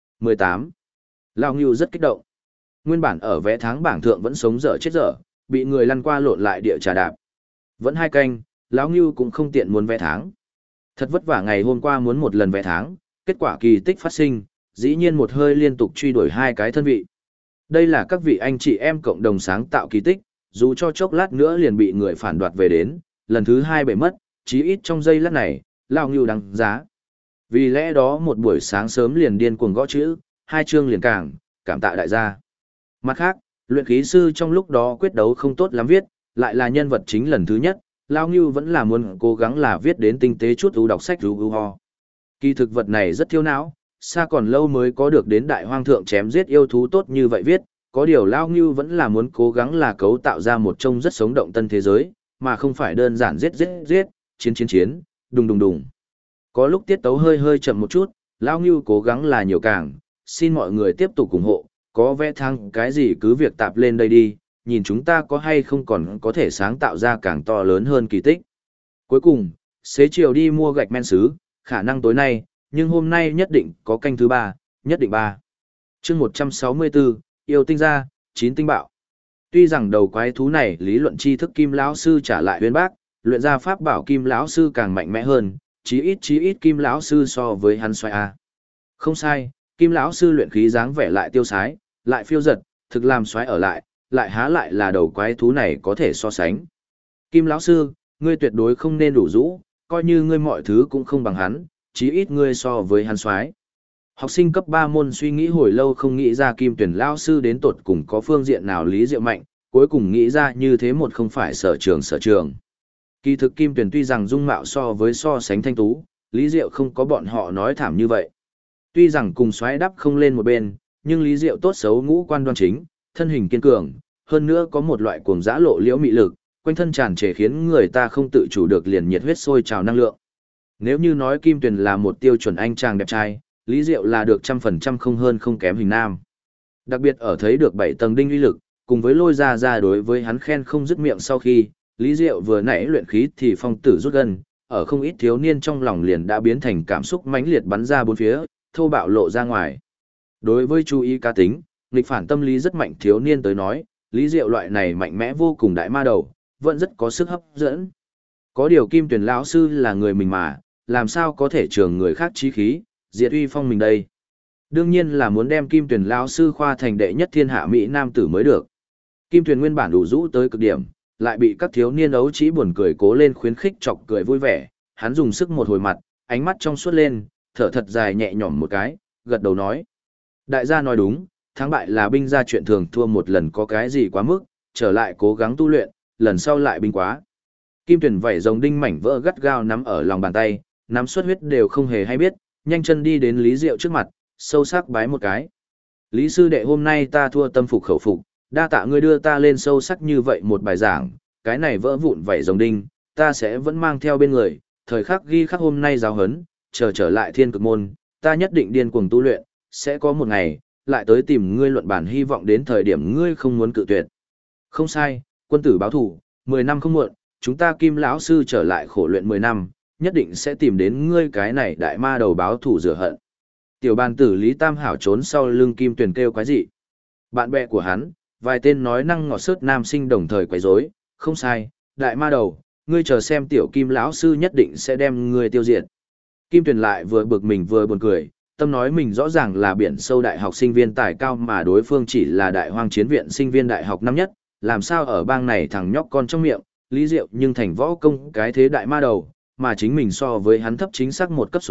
[SPEAKER 1] 18. Lão Ngưu rất kích động. Nguyên bản ở vẽ tháng bảng thượng vẫn sống dở chết dở, bị người lăn qua lộn lại địa trà đạp. Vẫn hai canh, lão Ngưu cũng không tiện muốn vẽ tháng. Thật vất vả ngày hôm qua muốn một lần vẽ tháng, kết quả kỳ tích phát sinh, dĩ nhiên một hơi liên tục truy đuổi hai cái thân vị. Đây là các vị anh chị em cộng đồng sáng tạo kỳ tích, dù cho chốc lát nữa liền bị người phản đoạt về đến, lần thứ hai bể mất, chí ít trong giây lát này, lão Ngưu đáng giá. Vì lẽ đó một buổi sáng sớm liền điên cuồng gõ chữ, hai chương liền cảm tạ đại gia. Mặt khác, luyện khí sư trong lúc đó quyết đấu không tốt lắm viết, lại là nhân vật chính lần thứ nhất, Lao Ngưu vẫn là muốn cố gắng là viết đến tinh tế chút đọc sách ho. Kỳ thực vật này rất thiếu não, xa còn lâu mới có được đến đại hoang thượng chém giết yêu thú tốt như vậy viết, có điều Lao Ngưu vẫn là muốn cố gắng là cấu tạo ra một trông rất sống động tân thế giới, mà không phải đơn giản giết, chiến, đùng. Có lúc tiết tấu hơi chậm một chút, Lao Ngưu cố gắng là nhiều càng, xin mọi người tiếp tục ủng hộ, có vẽ thăng cái gì cứ việc tạp lên đây đi, nhìn chúng ta có hay không còn có thể sáng tạo ra càng to lớn hơn kỳ tích. Cuối cùng, xế chiều đi mua gạch men sứ, khả năng tối nay, nhưng hôm nay nhất định có canh thứ 3, nhất định 3. Chương 164, yêu tinh ra, 9 tinh bạo. Tuy rằng đầu quái thú này lý luận tri thức Kim lão sư trả lại uyên bác, luyện ra pháp bảo Kim lão sư càng mạnh mẽ hơn, chí ít Kim lão sư so với hắn xoay a. Không sai, Kim lão sư luyện khí dáng vẻ lại tiêu sái, lại phiêu giật, thực làm xoáy ở lại há lại là đầu quái thú này có thể so sánh. Kim lão sư, ngươi tuyệt đối không nên đủ rũ, coi như ngươi mọi thứ cũng không bằng hắn, chí ít ngươi so với hắn xoáy. Học sinh cấp 3 môn suy nghĩ hồi lâu không nghĩ ra Kim Tuyển lão sư đến tột cùng có phương diện nào lý diệu mạnh, cuối cùng nghĩ ra như thế một không phải sở trường. Kỳ thực Kim Tuyển tuy rằng dung mạo so sánh thanh tú, lý diệu không có bọn họ nói thảm như vậy. Tuy rằng cùng xoáy đắp không lên một bên, nhưng lý diệu tốt xấu ngũ quan đoan chính, thân hình kiên cường, hơn nữa có một loại cuồng dã lộ liễu mị lực, quanh thân tràn trề khiến người ta không tự chủ được liền nhiệt huyết sôi trào năng lượng. Nếu như nói Kim Tuyền là một tiêu chuẩn anh chàng đẹp trai, Lý Diệu là được 100% không hơn không kém hình nam. Đặc biệt ở thấy được 7 tầng đinh uy lực, cùng với lôi ra đối với hắn khen không dứt miệng sau khi, Lý Diệu vừa nãy luyện khí thì phong tử rút gân, ở không ít thiếu niên trong lòng liền đã biến thành cảm xúc mãnh liệt bắn ra bốn phía, thô bạo lộ ra ngoài. Đối với chú ý cá tính, nghịch phản tâm lý rất mạnh thiếu niên tới nói, Lý Diệu loại này mạnh mẽ vô cùng đại ma đầu, vẫn rất có sức hấp dẫn. Có điều Kim Tuyền lão sư là người mình mà, làm sao có thể trường người khác chí khí, diệt uy phong mình đây. Đương nhiên là muốn đem Kim Tuyền lão sư khoa thành đệ nhất thiên hạ mỹ nam tử mới được. Kim Tuyền nguyên bản đủ rũ tới cực điểm, lại bị các thiếu niên ấu trí buồn cười cố lên khuyến khích chọc cười vui vẻ, hắn dùng sức một hồi mặt, ánh mắt trong suốt lên, thở thật dài nhẹ nhõm một cái, gật đầu nói: đại gia nói đúng, thắng bại là binh ra chuyện thường, thua một lần có cái gì quá mức, trở lại cố gắng tu luyện, lần sau lại binh quá. Kim Tuyền vảy rồng đinh mảnh vỡ gắt gao nắm ở lòng bàn tay, nắm suất huyết đều không hề hay biết, nhanh chân đi đến Lý Diệu trước mặt, sâu sắc bái một cái. Lý sư đệ, hôm nay ta thua tâm phục khẩu phục, đa tạ ngươi đưa ta lên sâu sắc như vậy một bài giảng, cái này vỡ vụn vảy rồng đinh, ta sẽ vẫn mang theo bên người, thời khắc ghi khắc hôm nay giáo hấn, trở lại thiên cực môn, ta nhất định điên cuồng tu luyện, sẽ có một ngày, lại tới tìm ngươi luận bản, hy vọng đến thời điểm ngươi không muốn cự tuyệt. Không sai, quân tử báo thủ, 10 năm không muộn, chúng ta Kim lão sư trở lại khổ luyện 10 năm, nhất định sẽ tìm đến ngươi cái này đại ma đầu báo thủ rửa hận. Tiểu bàn tử Lý Tam Hảo trốn sau lưng Kim Tuyền kêu quái dị. Bạn bè của hắn, vài tên nói năng ngọt sớt nam sinh đồng thời quấy rối, không sai, đại ma đầu, ngươi chờ xem tiểu Kim lão sư nhất định sẽ đem ngươi tiêu diệt. Kim Tuyền lại vừa bực mình vừa buồn cười, tâm nói mình rõ ràng là biển sâu đại học sinh viên tài cao mà đối phương chỉ là đại hoang chiến viện sinh viên đại học năm nhất, làm sao ở bang này thằng nhóc con trong miệng, Lý Diệu nhưng thành võ công cái thế đại ma đầu, mà chính mình so với hắn thấp chính xác một cấp số,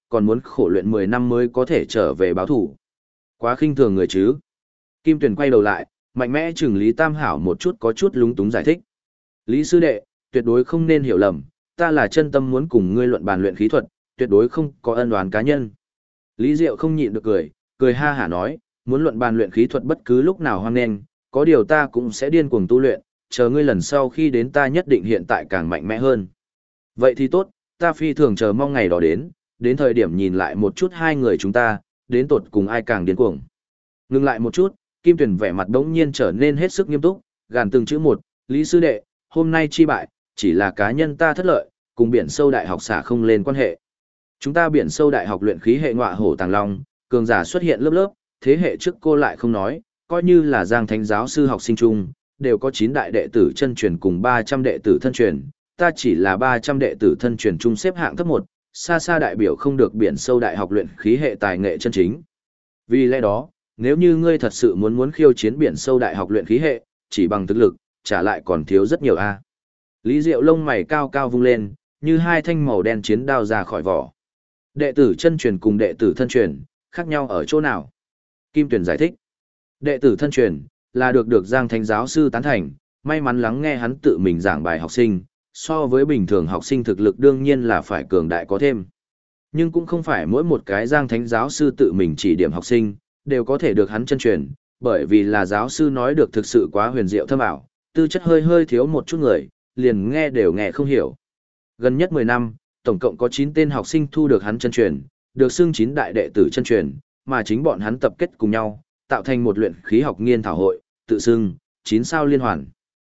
[SPEAKER 1] còn muốn khổ luyện 10 năm mới có thể trở về báo thủ. Quá khinh thường người chứ. Kim Tuyền quay đầu lại, mạnh mẽ chừng Lý Tam Hảo một chút có chút lúng túng giải thích. Lý sư đệ, tuyệt đối không nên hiểu lầm, ta là chân tâm muốn cùng ngươi luận bàn luyện khí thuật, tuyệt đối không có ân oán cá nhân. Lý Diệu không nhịn được cười, cười ha hả nói, muốn luận bàn luyện khí thuật bất cứ lúc nào hoan nghênh, có điều ta cũng sẽ điên cuồng tu luyện, chờ ngươi lần sau khi đến ta nhất định hiện tại càng mạnh mẽ hơn. Vậy thì tốt, ta phi thường chờ mong ngày đó đến thời điểm nhìn lại một chút hai người chúng ta, đến tột cùng ai càng điên cuồng. Ngừng lại một chút, Kim Tuyền vẻ mặt đống nhiên trở nên hết sức nghiêm túc, gàn từng chữ một, Lý sư đệ, hôm nay chi bại, chỉ là cá nhân ta thất lợi, cùng biển sâu đại học xả không lên quan hệ. Chúng ta biển sâu đại học luyện khí hệ ngọa hổ tàng long, cường giả xuất hiện lớp lớp, thế hệ trước cô lại không nói, coi như là Giang Thánh giáo sư học sinh chung, đều có 9 đại đệ tử chân truyền cùng 300 đệ tử thân truyền, ta chỉ là 300 đệ tử thân truyền chung xếp hạng thấp 1, xa xa đại biểu không được biển sâu đại học luyện khí hệ tài nghệ chân chính. Vì lẽ đó, nếu như ngươi thật sự muốn khiêu chiến biển sâu đại học luyện khí hệ, chỉ bằng thực lực, trả lại còn thiếu rất nhiều a. Lý Diệu lông mày cao cao vung lên, như hai thanh màu đen chiến đao ra khỏi vỏ. Đệ tử chân truyền cùng đệ tử thân truyền, khác nhau ở chỗ nào? Kim Tuyền giải thích. Đệ tử thân truyền, là được Giang Thánh giáo sư tán thành, may mắn lắng nghe hắn tự mình giảng bài học sinh, so với bình thường học sinh thực lực đương nhiên là phải cường đại có thêm. Nhưng cũng không phải mỗi một cái Giang Thánh giáo sư tự mình chỉ điểm học sinh, đều có thể được hắn chân truyền, bởi vì là giáo sư nói được thực sự quá huyền diệu thâm ảo, tư chất hơi thiếu một chút người, liền nghe đều nghe không hiểu. Gần nhất 10 năm, tổng cộng có 9 tên học sinh thu được hắn chân truyền, được xưng 9 đại đệ tử chân truyền, mà chính bọn hắn tập kết cùng nhau, tạo thành một luyện khí học nghiên thảo hội, tự xưng 9 sao liên hoàn.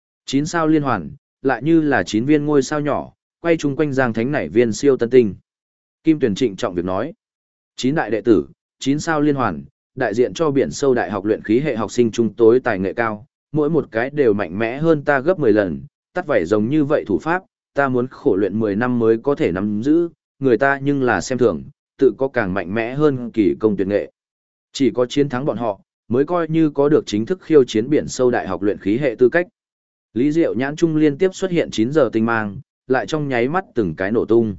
[SPEAKER 1] 9 sao liên hoàn, lại như là 9 viên ngôi sao nhỏ, quay chung quanh Giang Thánh nảy viên siêu tân tinh. Kim Tuyền trịnh trọng việc nói, 9 đại đệ tử, 9 sao liên hoàn, đại diện cho biển sâu đại học luyện khí hệ học sinh trung tối tài nghệ cao, mỗi một cái đều mạnh mẽ hơn ta gấp 10 lần, tắt vảy giống như vậy thủ pháp, ta muốn khổ luyện 10 năm mới có thể nắm giữ, người ta nhưng là xem thường, tự có càng mạnh mẽ hơn kỳ công tuyệt nghệ. Chỉ có chiến thắng bọn họ, mới coi như có được chính thức khiêu chiến biển sâu đại học luyện khí hệ tư cách. Lý Diệu nhãn trung liên tiếp xuất hiện 9 giờ tinh mang, lại trong nháy mắt từng cái nổ tung.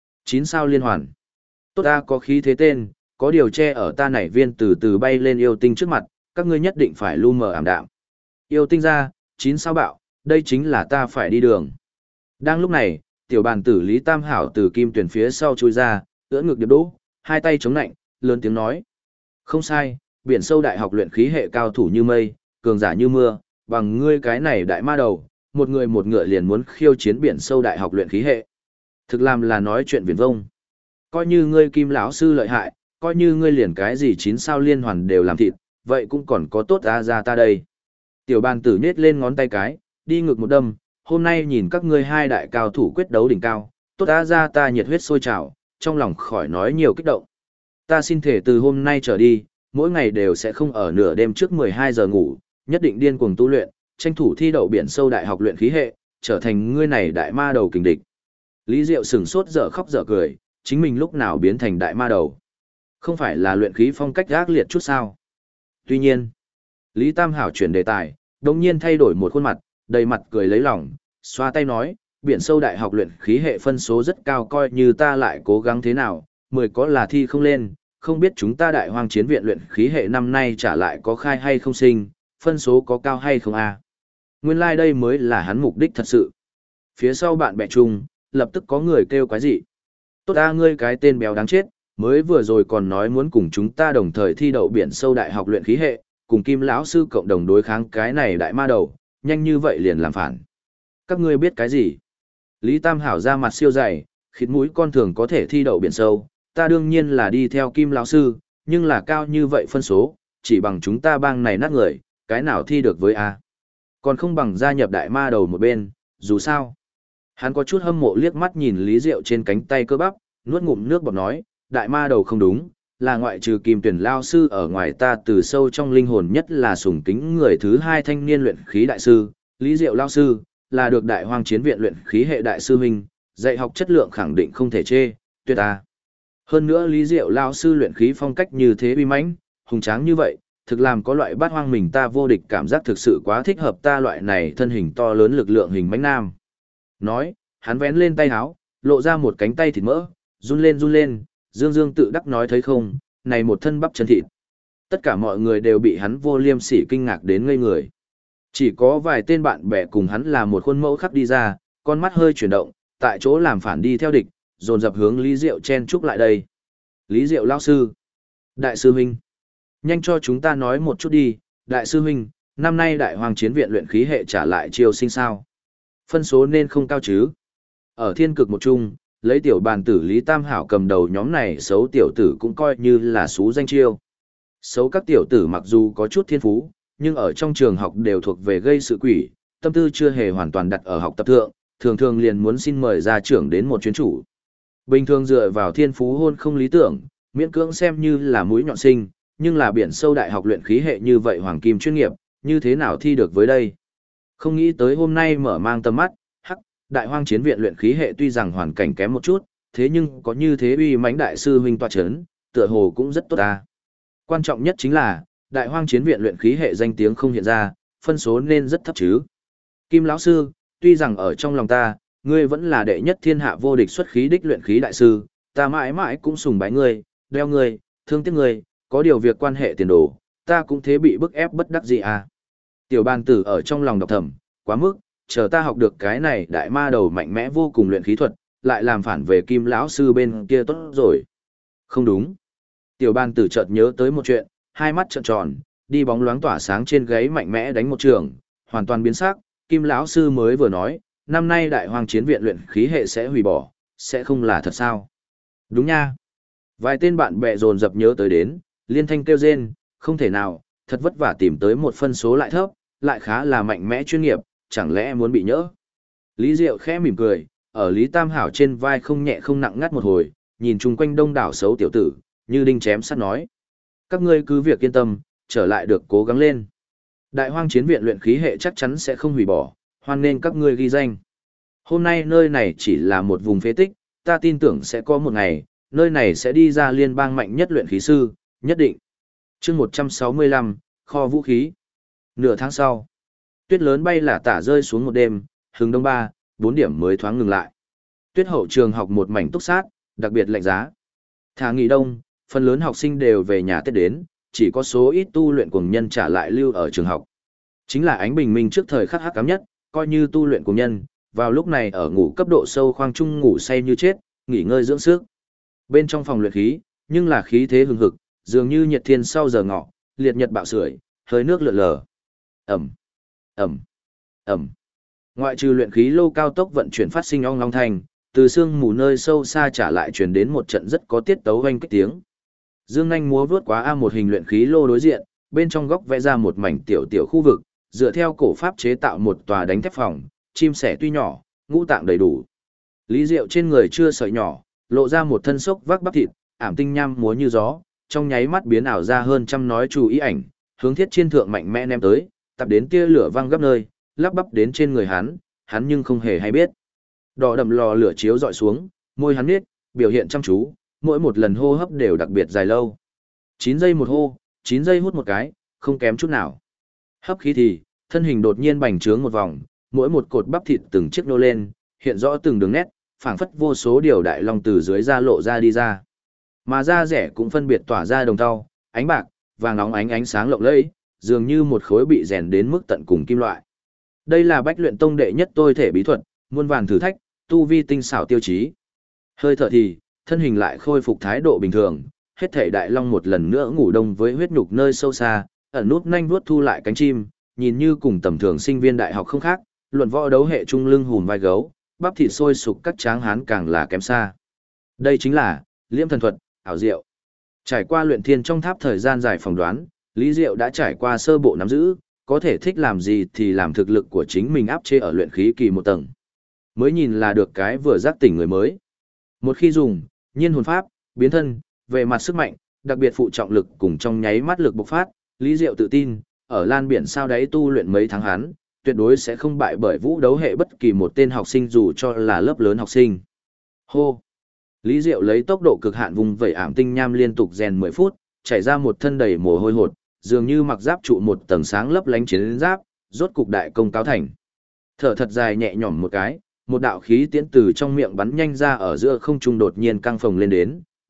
[SPEAKER 1] 9 sao liên hoàn. Tốt ta có khí thế tên, có điều che ở ta nảy viên từ từ bay lên yêu tinh trước mặt, các ngươi nhất định phải lu mờ ảm đạm. Yêu tinh ra, 9 sao bạo, đây chính là ta phải đi đường. Đang lúc này, tiểu bàn tử Lý Tam Hảo từ Kim Tuyền phía sau chui ra, ưỡn ngực điệp đỗ, hai tay chống nạnh, lớn tiếng nói. Không sai, biển sâu đại học luyện khí hệ cao thủ như mây, cường giả như mưa, bằng ngươi cái này đại ma đầu, một người một ngựa liền muốn khiêu chiến biển sâu đại học luyện khí hệ. Thực làm là nói chuyện viển vông. Coi như ngươi Kim lão sư lợi hại, coi như ngươi liền cái gì 9 sao liên hoàn đều làm thịt, vậy cũng còn có tốt ra ta đây. Tiểu bàn tử nhết lên ngón tay cái, đi ngực một đâm, hôm nay nhìn các ngươi hai đại cao thủ quyết đấu đỉnh cao, tốt ra ta nhiệt huyết sôi trào, trong lòng khỏi nói nhiều kích động. Ta xin thể từ hôm nay trở đi, mỗi ngày đều sẽ không ở nửa đêm trước 12 giờ ngủ, nhất định điên cuồng tu luyện, tranh thủ thi đậu biển sâu đại học luyện khí hệ, trở thành ngươi này đại ma đầu kình địch. Lý Diệu sửng sốt dở khóc dở cười, chính mình lúc nào biến thành đại ma đầu. Không phải là luyện khí phong cách ác liệt chút sao. Tuy nhiên, Lý Tam Hảo chuyển đề tài, đồng nhiên thay đổi một khuôn mặt, đầy mặt cười lấy lòng, xoa tay nói, biển sâu đại học luyện khí hệ phân số rất cao coi như ta lại cố gắng thế nào, 10 có là thi không lên, không biết chúng ta đại hoang chiến viện luyện khí hệ năm nay trả lại có khai hay không sinh, phân số có cao hay không a? Nguyên lai like đây mới là hắn mục đích thật sự. Phía sau bạn bè chung, lập tức có người kêu quái dị. Tốt ta ngươi cái tên béo đáng chết, mới vừa rồi còn nói muốn cùng chúng ta đồng thời thi đậu biển sâu đại học luyện khí hệ, cùng Kim lão sư cộng đồng đối kháng cái này đại ma đầu, nhanh như vậy liền làm phản. Các ngươi biết cái gì? Lý Tam Hảo ra mặt siêu dày, khịt mũi con thường có thể thi đậu biển sâu, ta đương nhiên là đi theo Kim lão sư, nhưng là cao như vậy phân số, chỉ bằng chúng ta bang này nát người, cái nào thi được với a? Còn không bằng gia nhập đại ma đầu một bên, dù sao. Hắn có chút hâm mộ liếc mắt nhìn Lý Diệu trên cánh tay cơ bắp, nuốt ngụm nước bọt nói, đại ma đầu không đúng, là ngoại trừ Kim Tuyển lao sư ở ngoài ta từ sâu trong linh hồn nhất là sùng kính người thứ hai thanh niên luyện khí đại sư, Lý Diệu lao sư, là được đại hoang chiến viện luyện khí hệ đại sư huynh, dạy học chất lượng khẳng định không thể chê, tuyệt ta. Hơn nữa Lý Diệu lao sư luyện khí phong cách như thế uy mãnh, hùng tráng như vậy, thực làm có loại bát hoang mình ta vô địch cảm giác thực sự quá thích hợp ta loại này thân hình to lớn lực lượng hình mãnh nam. Nói, hắn vén lên tay áo, lộ ra một cánh tay thịt mỡ, run lên, dương dương tự đắc nói thấy không, này một thân bắp chân thịt. Tất cả mọi người đều bị hắn vô liêm sỉ kinh ngạc đến ngây người. Chỉ có vài tên bạn bè cùng hắn là một khuôn mẫu khắc đi ra, con mắt hơi chuyển động, tại chỗ làm phản đi theo địch, dồn dập hướng Lý Diệu chen chúc lại đây. Lý Diệu lão sư, đại sư huynh, nhanh cho chúng ta nói một chút đi, đại sư huynh, năm nay Đại Hoang Chiến viện luyện khí hệ trả lại chiêu sinh sao? Phân số nên không cao chứ? Ở thiên cực một chung, lấy tiểu bàn tử Lý Tam Hảo cầm đầu nhóm này xấu tiểu tử cũng coi như là xú danh chiêu. Xấu các tiểu tử mặc dù có chút thiên phú, nhưng ở trong trường học đều thuộc về gây sự quỷ, tâm tư chưa hề hoàn toàn đặt ở học tập thượng, thường thường liền muốn xin mời gia trưởng đến một chuyến chủ. Bình thường dựa vào thiên phú hôn không lý tưởng, miễn cưỡng xem như là mũi nhọn sinh, nhưng là biển sâu đại học luyện khí hệ như vậy hoàng kim chuyên nghiệp, như thế nào thi được với đây? Không nghĩ tới hôm nay mở mang tầm mắt, Đại Hoang Chiến viện luyện khí hệ tuy rằng hoàn cảnh kém một chút, thế nhưng có như thế uy mãnh đại sư huynh tọa chấn, tựa hồ cũng rất tốt ta. Quan trọng nhất chính là, Đại Hoang Chiến viện luyện khí hệ danh tiếng không hiện ra, phân số nên rất thấp chứ. Kim lão sư, tuy rằng ở trong lòng ta, ngươi vẫn là đệ nhất thiên hạ vô địch xuất khí đích luyện khí đại sư, ta mãi mãi cũng sùng bái ngươi, đeo ngươi, thương tiếc ngươi, có điều việc quan hệ tiền đồ, ta cũng thế bị bức ép bất đắc dĩ à. Tiểu bàn tử ở trong lòng độc thầm, quá mức, chờ ta học được cái này đại ma đầu mạnh mẽ vô cùng luyện khí thuật, lại làm phản về Kim lão sư bên kia tốt rồi. Không đúng. Tiểu bàn tử chợt nhớ tới một chuyện, hai mắt trợn tròn, đi bóng loáng tỏa sáng trên gáy mạnh mẽ đánh một trường, hoàn toàn biến sắc. Kim lão sư mới vừa nói, năm nay Đại Hoang Chiến viện luyện khí hệ sẽ hủy bỏ, sẽ không là thật sao? Đúng nha. Vài tên bạn bè dồn dập nhớ tới đến, liên thanh kêu rên, không thể nào, thật vất vả tìm tới một phân số lại thấp, lại khá là mạnh mẽ chuyên nghiệp, chẳng lẽ muốn bị nhỡ? Lý Diệu khẽ mỉm cười, ở Lý Tam Hảo trên vai không nhẹ không nặng ngắt một hồi, nhìn chung quanh đông đảo xấu tiểu tử, như đinh chém sắt nói. Các ngươi cứ việc yên tâm, trở lại được cố gắng lên. Đại Hoang Chiến viện luyện khí hệ chắc chắn sẽ không hủy bỏ, hoan nên các ngươi ghi danh. Hôm nay nơi này chỉ là một vùng phế tích, ta tin tưởng sẽ có một ngày, nơi này sẽ đi ra liên bang mạnh nhất luyện khí sư, nhất định. Chương 165, kho vũ khí. Nửa tháng sau, tuyết lớn bay là tả rơi xuống một đêm, hướng đông 4 điểm mới thoáng ngừng lại. Tuyết hậu trường học một mảnh túc sát, đặc biệt lạnh giá. Thả nghỉ đông, phần lớn học sinh đều về nhà Tết đến, chỉ có số ít tu luyện cuồng nhân trả lại lưu ở trường học. Chính là ánh bình minh trước thời khắc hắc ám nhất, coi như tu luyện cuồng nhân, vào lúc này ở ngủ cấp độ sâu khoang trung ngủ say như chết, nghỉ ngơi dưỡng sức. Bên trong phòng luyện khí, nhưng là khí thế hừng hực, dường như nhiệt thiên sau giờ ngọ, liệt nhật bạo sưởi, hơi nước lượn lờ. Ẩm, Ẩm, Ẩm. Ngoại trừ luyện khí lô cao tốc vận chuyển phát sinh ong long thành, từ sương mù nơi sâu xa trả lại truyền đến một trận rất có tiết tấu oanh kích tiếng. Dương nhanh múa vướt quá a một hình luyện khí lô đối diện, bên trong góc vẽ ra một mảnh tiểu tiểu khu vực, dựa theo cổ pháp chế tạo một tòa đánh thép phòng, chim sẻ tuy nhỏ, ngũ tạng đầy đủ. Lý Diệu trên người chưa sợi nhỏ, lộ ra một thân sốc vác bắp thịt, ảm tinh nham múa như gió, trong nháy mắt biến ảo ra hơn trăm nói chú ý ảnh, hướng thiết chiên thượng mạnh mẽ ném tới, tập đến tia lửa văng gấp nơi, lắp bắp đến trên người hắn nhưng không hề hay biết. Đỏ đậm lò lửa chiếu dọi xuống, môi hắn miết, biểu hiện chăm chú, mỗi một lần hô hấp đều đặc biệt dài lâu. 9 giây một hô, 9 giây hút một cái, không kém chút nào. Hấp khí thì, thân hình đột nhiên bành trướng một vòng, mỗi một cột bắp thịt từng chiếc nô lên, hiện rõ từng đường nét, phảng phất vô số điều đại long từ dưới da lộ ra đi ra. Mà da rẻ cũng phân biệt tỏa ra đồng tau, ánh bạc, vàng nóng ánh sáng lộng lẫy, dường như một khối bị rèn đến mức tận cùng kim loại. Đây là Bách Luyện Tông đệ nhất tôi thể bí thuật, muôn vàn thử thách, tu vi tinh xảo tiêu chí. Hơi thở thì, thân hình lại khôi phục thái độ bình thường, hết thể đại long một lần nữa ngủ đông với huyết nhục nơi sâu xa, ẩn nút nhanh vuốt thu lại cánh chim, nhìn như cùng tầm thường sinh viên đại học không khác, luận võ đấu hệ trung lưng hùm vai gấu, bắp thịt sôi sục các tráng hán càng là kém xa. Đây chính là liễm thần thuật, ảo diệu. Trải qua luyện thiên trong tháp thời gian dài phỏng đoán, Lý Diệu đã trải qua sơ bộ nắm giữ, có thể thích làm gì thì làm thực lực của chính mình áp chế ở luyện khí kỳ một tầng. Mới nhìn là được cái vừa giác tỉnh người mới. Một khi dùng, nhiên hồn pháp, biến thân, về mặt sức mạnh, đặc biệt phụ trọng lực cùng trong nháy mắt lực bộc phát, Lý Diệu tự tin, ở lan biển sao đáy tu luyện mấy tháng hắn, tuyệt đối sẽ không bại bởi vũ đấu hệ bất kỳ một tên học sinh dù cho là lớp lớn học sinh. Hô! Lý Diệu lấy tốc độ cực hạn vùng vẩy ảm tinh nham liên tục rèn 10 phút, chảy ra một thân đầy mồ hôi hột, dường như mặc giáp trụ một tầng sáng lấp lánh chiến giáp, rốt cục đại công cáo thành. Thở thật dài nhẹ nhõm một cái, một đạo khí tiễn từ trong miệng bắn nhanh ra ở giữa không trung đột nhiên căng phồng lên đến,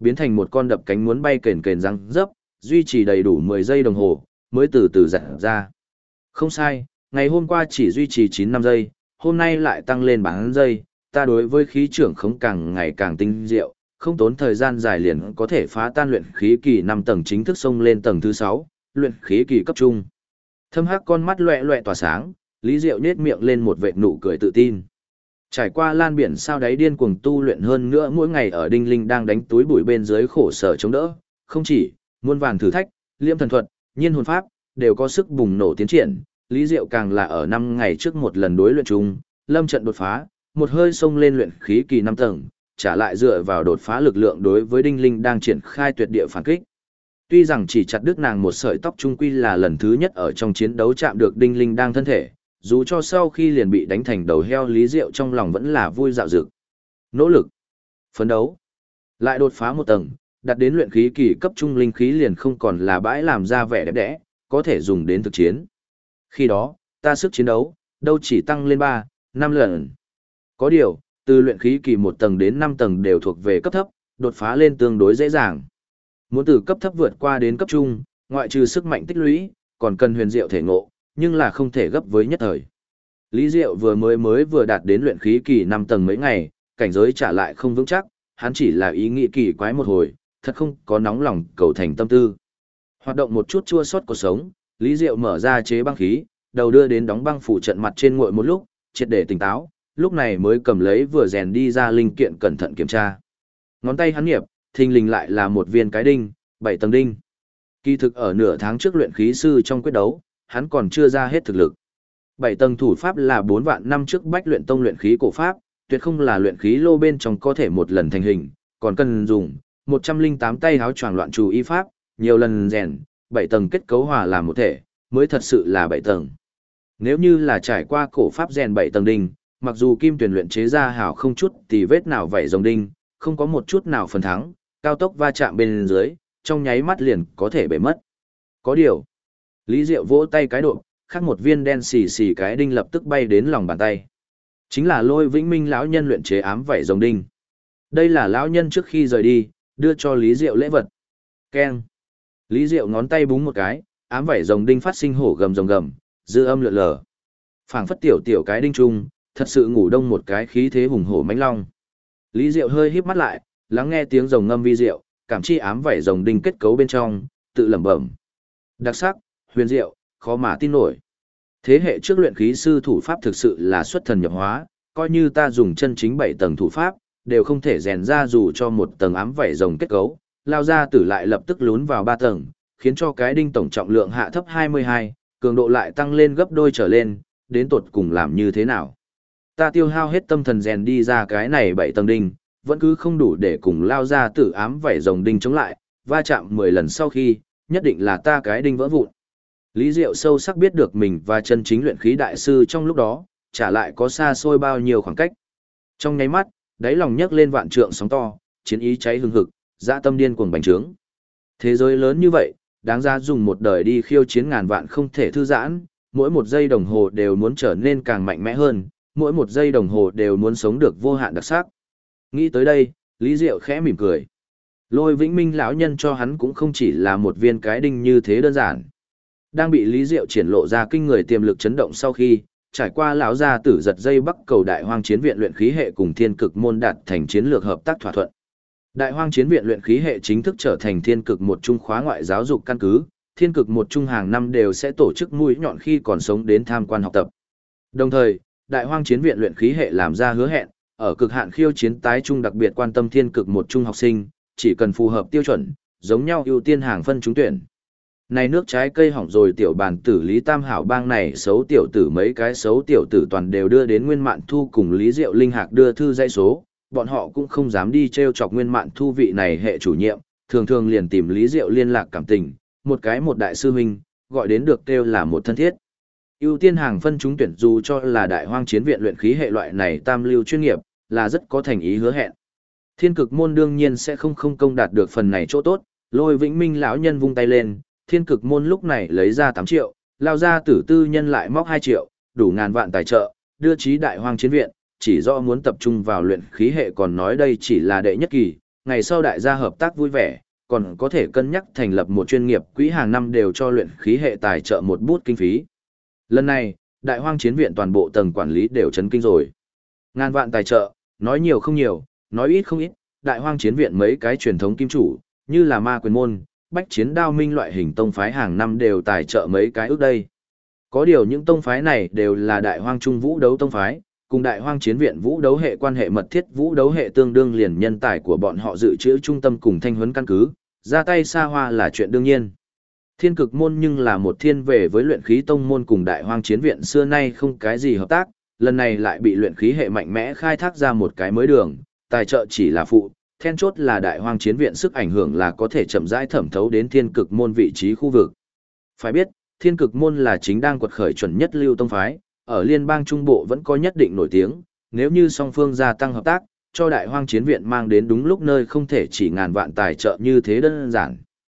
[SPEAKER 1] biến thành một con đập cánh muốn bay kền kền răng dấp, duy trì đầy đủ 10 giây đồng hồ, mới từ từ giật ra. Không sai, ngày hôm qua chỉ duy trì 9-5 giây, hôm nay lại tăng lên bán giây, ta đối với khí trưởng khống càng ngày càng tinh diệu, không tốn thời gian dài liền có thể phá tan luyện khí kỳ 5 tầng chính thức xông lên tầng thứ 6, luyện khí kỳ cấp trung. Thâm hắc con mắt loẹ loẹ tỏa sáng, Lý Diệu nhếch miệng lên một vệt nụ cười tự tin. Trải qua lan biển sao đáy điên cuồng tu luyện hơn nữa mỗi ngày ở Đinh Linh đang đánh túi bụi bên dưới khổ sở chống đỡ, không chỉ muôn vàn thử thách, liêm thần thuật, nhiên hồn pháp đều có sức bùng nổ tiến triển, Lý Diệu càng là ở 5 ngày trước một lần đối luyện chung, lâm trận đột phá, một hơi xông lên luyện khí kỳ 5 tầng, trả lại dựa vào đột phá lực lượng đối với Đinh Linh đang triển khai tuyệt địa phản kích. Tuy rằng chỉ chặt đứt nàng một sợi tóc trung quy là lần thứ nhất ở trong chiến đấu chạm được Đinh Linh đang thân thể, dù cho sau khi liền bị đánh thành đầu heo, Lý Diệu trong lòng vẫn là vui dạo dực. Nỗ lực, phấn đấu, lại đột phá một tầng, đạt đến luyện khí kỳ cấp trung linh khí liền không còn là bãi làm ra vẻ đẹp đẽ, có thể dùng đến thực chiến. Khi đó, ta sức chiến đấu, đâu chỉ tăng lên 3, 5 lần. Có điều, từ luyện khí kỳ 1 tầng đến 5 tầng đều thuộc về cấp thấp, đột phá lên tương đối dễ dàng. Muốn từ cấp thấp vượt qua đến cấp trung, ngoại trừ sức mạnh tích lũy, còn cần huyền diệu thể ngộ, nhưng là không thể gấp với nhất thời. Lý Diệu vừa đạt đến luyện khí kỳ 5 tầng mấy ngày, cảnh giới trả lại không vững chắc, hắn chỉ là ý nghĩ kỳ quái một hồi, thật không có nóng lòng cầu thành tâm tư. Hoạt động một chút chua xót cuộc sống, Lý Diệu mở ra chế băng khí, đầu đưa đến đóng băng phủ trận mặt trên nguội một lúc, triệt để tỉnh táo, lúc này mới cầm lấy vừa rèn đi ra linh kiện cẩn thận kiểm tra. Ngón tay hắn nghiệp, thình lình lại là một viên cái đinh, 7 tầng đinh. Kỳ thực ở nửa tháng trước luyện khí sư trong quyết đấu, hắn còn chưa ra hết thực lực. 7 tầng thủ pháp là 4 vạn năm trước Bách Luyện Tông luyện khí cổ pháp, tuyệt không là luyện khí lô bên trong có thể một lần thành hình, còn cần dùng 108 tay háo choàng loạn trù y pháp, nhiều lần rèn, 7 tầng kết cấu hòa làm một thể, mới thật sự là 7 tầng. Nếu như là trải qua cổ pháp rèn 7 tầng đinh, mặc dù kim tuyển luyện chế ra hảo không chút tì vết nào vảy rồng đinh, không có một chút nào phần thắng, cao tốc va chạm bên dưới, trong nháy mắt liền có thể bể mất. Có điều, Lý Diệu vỗ tay cái độ, khác một viên đen xì xì cái đinh lập tức bay đến lòng bàn tay. Chính là Lôi Vĩnh Minh lão nhân luyện chế ám vảy rồng đinh. Đây là lão nhân trước khi rời đi, đưa cho Lý Diệu lễ vật. Keng. Lý Diệu ngón tay búng một cái, ám vảy rồng đinh phát sinh hổ gầm rồng gầm, dư âm lượn lờ. Phảng phất tiểu tiểu cái đinh trung, thật sự ngủ đông một cái khí thế hùng hổ mãnh long. Lý Diệu hơi híp mắt lại, lắng nghe tiếng rồng ngâm vi diệu, cảm chi ám vảy rồng đinh kết cấu bên trong, tự lẩm bẩm. Đặc sắc, huyền diệu, khó mà tin nổi. Thế hệ trước luyện khí sư thủ pháp thực sự là xuất thần nhập hóa, coi như ta dùng chân chính 7 tầng thủ pháp, đều không thể rèn ra dù cho một tầng ám vảy rồng kết cấu, lao ra tử lại lập tức lún vào 3 tầng, khiến cho cái đinh tổng trọng lượng hạ thấp 22, cường độ lại tăng lên gấp đôi trở lên, đến tột cùng làm như thế nào. Ta tiêu hao hết tâm thần rèn đi ra cái này 7 tầng đinh, vẫn cứ không đủ để cùng lao ra tử ám vảy rồng đinh chống lại, va chạm 10 lần sau khi, nhất định là ta cái đinh vỡ vụn. Lý Diệu sâu sắc biết được mình và chân chính luyện khí đại sư trong lúc đó, trả lại có xa xôi bao nhiêu khoảng cách. Trong nháy mắt, đáy lòng nhấc lên vạn trượng sóng to, chiến ý cháy hừng hực, dã tâm điên cuồng bành trướng. Thế giới lớn như vậy, đáng ra dùng một đời đi khiêu chiến ngàn vạn không thể thư giãn, mỗi một giây đồng hồ đều muốn trở nên càng mạnh mẽ hơn, mỗi một giây đồng hồ đều muốn sống được vô hạn đặc sắc. Nghĩ tới đây, Lý Diệu khẽ mỉm cười. Lôi Vĩnh Minh lão nhân cho hắn cũng không chỉ là một viên cái đinh như thế đơn giản. Đang bị Lý Diệu triển lộ ra kinh người tiềm lực chấn động sau khi, trải qua lão gia tử giật dây Bắc Cầu Đại Hoang Chiến viện luyện khí hệ cùng Thiên Cực môn đạt thành chiến lược hợp tác thỏa thuận. Đại Hoang Chiến viện luyện khí hệ chính thức trở thành Thiên Cực một trung khóa ngoại giáo dục căn cứ, Thiên Cực một trung hàng năm đều sẽ tổ chức mũi nhọn khi còn sống đến tham quan học tập. Đồng thời, Đại Hoang Chiến viện luyện khí hệ làm ra hứa hẹn, ở cực hạn khiêu chiến tái trung đặc biệt quan tâm Thiên Cực một trung học sinh, chỉ cần phù hợp tiêu chuẩn, giống nhau ưu tiên hàng phân trúng tuyển. Này nước trái cây hỏng rồi tiểu bàn tử Lý Tam Hảo bang này xấu tiểu tử mấy cái xấu tiểu tử toàn đều đưa đến Nguyên Mạn Thu cùng Lý Diệu Linh Hạc đưa thư dãy số, bọn họ cũng không dám đi trêu chọc Nguyên Mạn Thu vị này hệ chủ nhiệm, thường thường liền tìm Lý Diệu liên lạc cảm tình, một đại sư huynh, gọi đến được kêu là một thân thiết. Ưu tiên hàng phân trúng tuyển dù cho là Đại Hoang Chiến viện luyện khí hệ loại này tam lưu chuyên nghiệp, là rất có thành ý hứa hẹn. Thiên Cực môn đương nhiên sẽ không công đạt được phần này chỗ tốt, Lôi Vĩnh Minh lão nhân vung tay lên, Thiên Cực môn lúc này lấy ra 8 triệu, lao ra tử tư nhân lại móc 2 triệu, đủ ngàn vạn tài trợ, đưa chí Đại Hoang Chiến viện, chỉ do muốn tập trung vào luyện khí hệ còn nói đây chỉ là đệ nhất kỳ, ngày sau đại gia hợp tác vui vẻ, còn có thể cân nhắc thành lập một chuyên nghiệp quỹ hàng năm đều cho luyện khí hệ tài trợ một bút kinh phí. Lần này, Đại Hoang Chiến Viện toàn bộ tầng quản lý đều chấn kinh rồi. Ngàn vạn tài trợ, nói nhiều không nhiều, nói ít không ít, Đại Hoang Chiến Viện mấy cái truyền thống kim chủ, như là Ma Quyền Môn, Bách Chiến Đao Minh loại hình tông phái hàng năm đều tài trợ mấy cái ước đây. Có điều những tông phái này đều là Đại Hoang Trung Vũ đấu tông phái, cùng Đại Hoang Chiến Viện Vũ đấu hệ quan hệ mật thiết, Vũ đấu hệ tương đương liền nhân tài của bọn họ dự trữ trung tâm cùng thanh huấn căn cứ, ra tay xa hoa là chuyện đương nhiên. Thiên Cực môn nhưng là một thiên về với luyện khí tông môn cùng Đại Hoang Chiến Viện xưa nay không cái gì hợp tác, lần này lại bị luyện khí hệ mạnh mẽ khai thác ra một cái mới đường, tài trợ chỉ là phụ, then chốt là Đại Hoang Chiến Viện sức ảnh hưởng là có thể chậm rãi thẩm thấu đến Thiên Cực môn vị trí khu vực. Phải biết, Thiên Cực môn là chính đang quật khởi chuẩn nhất lưu tông phái, ở liên bang trung bộ vẫn có nhất định nổi tiếng, nếu như song phương gia tăng hợp tác, cho Đại Hoang Chiến Viện mang đến đúng lúc nơi không thể chỉ ngàn vạn tài trợ như thế đơn giản.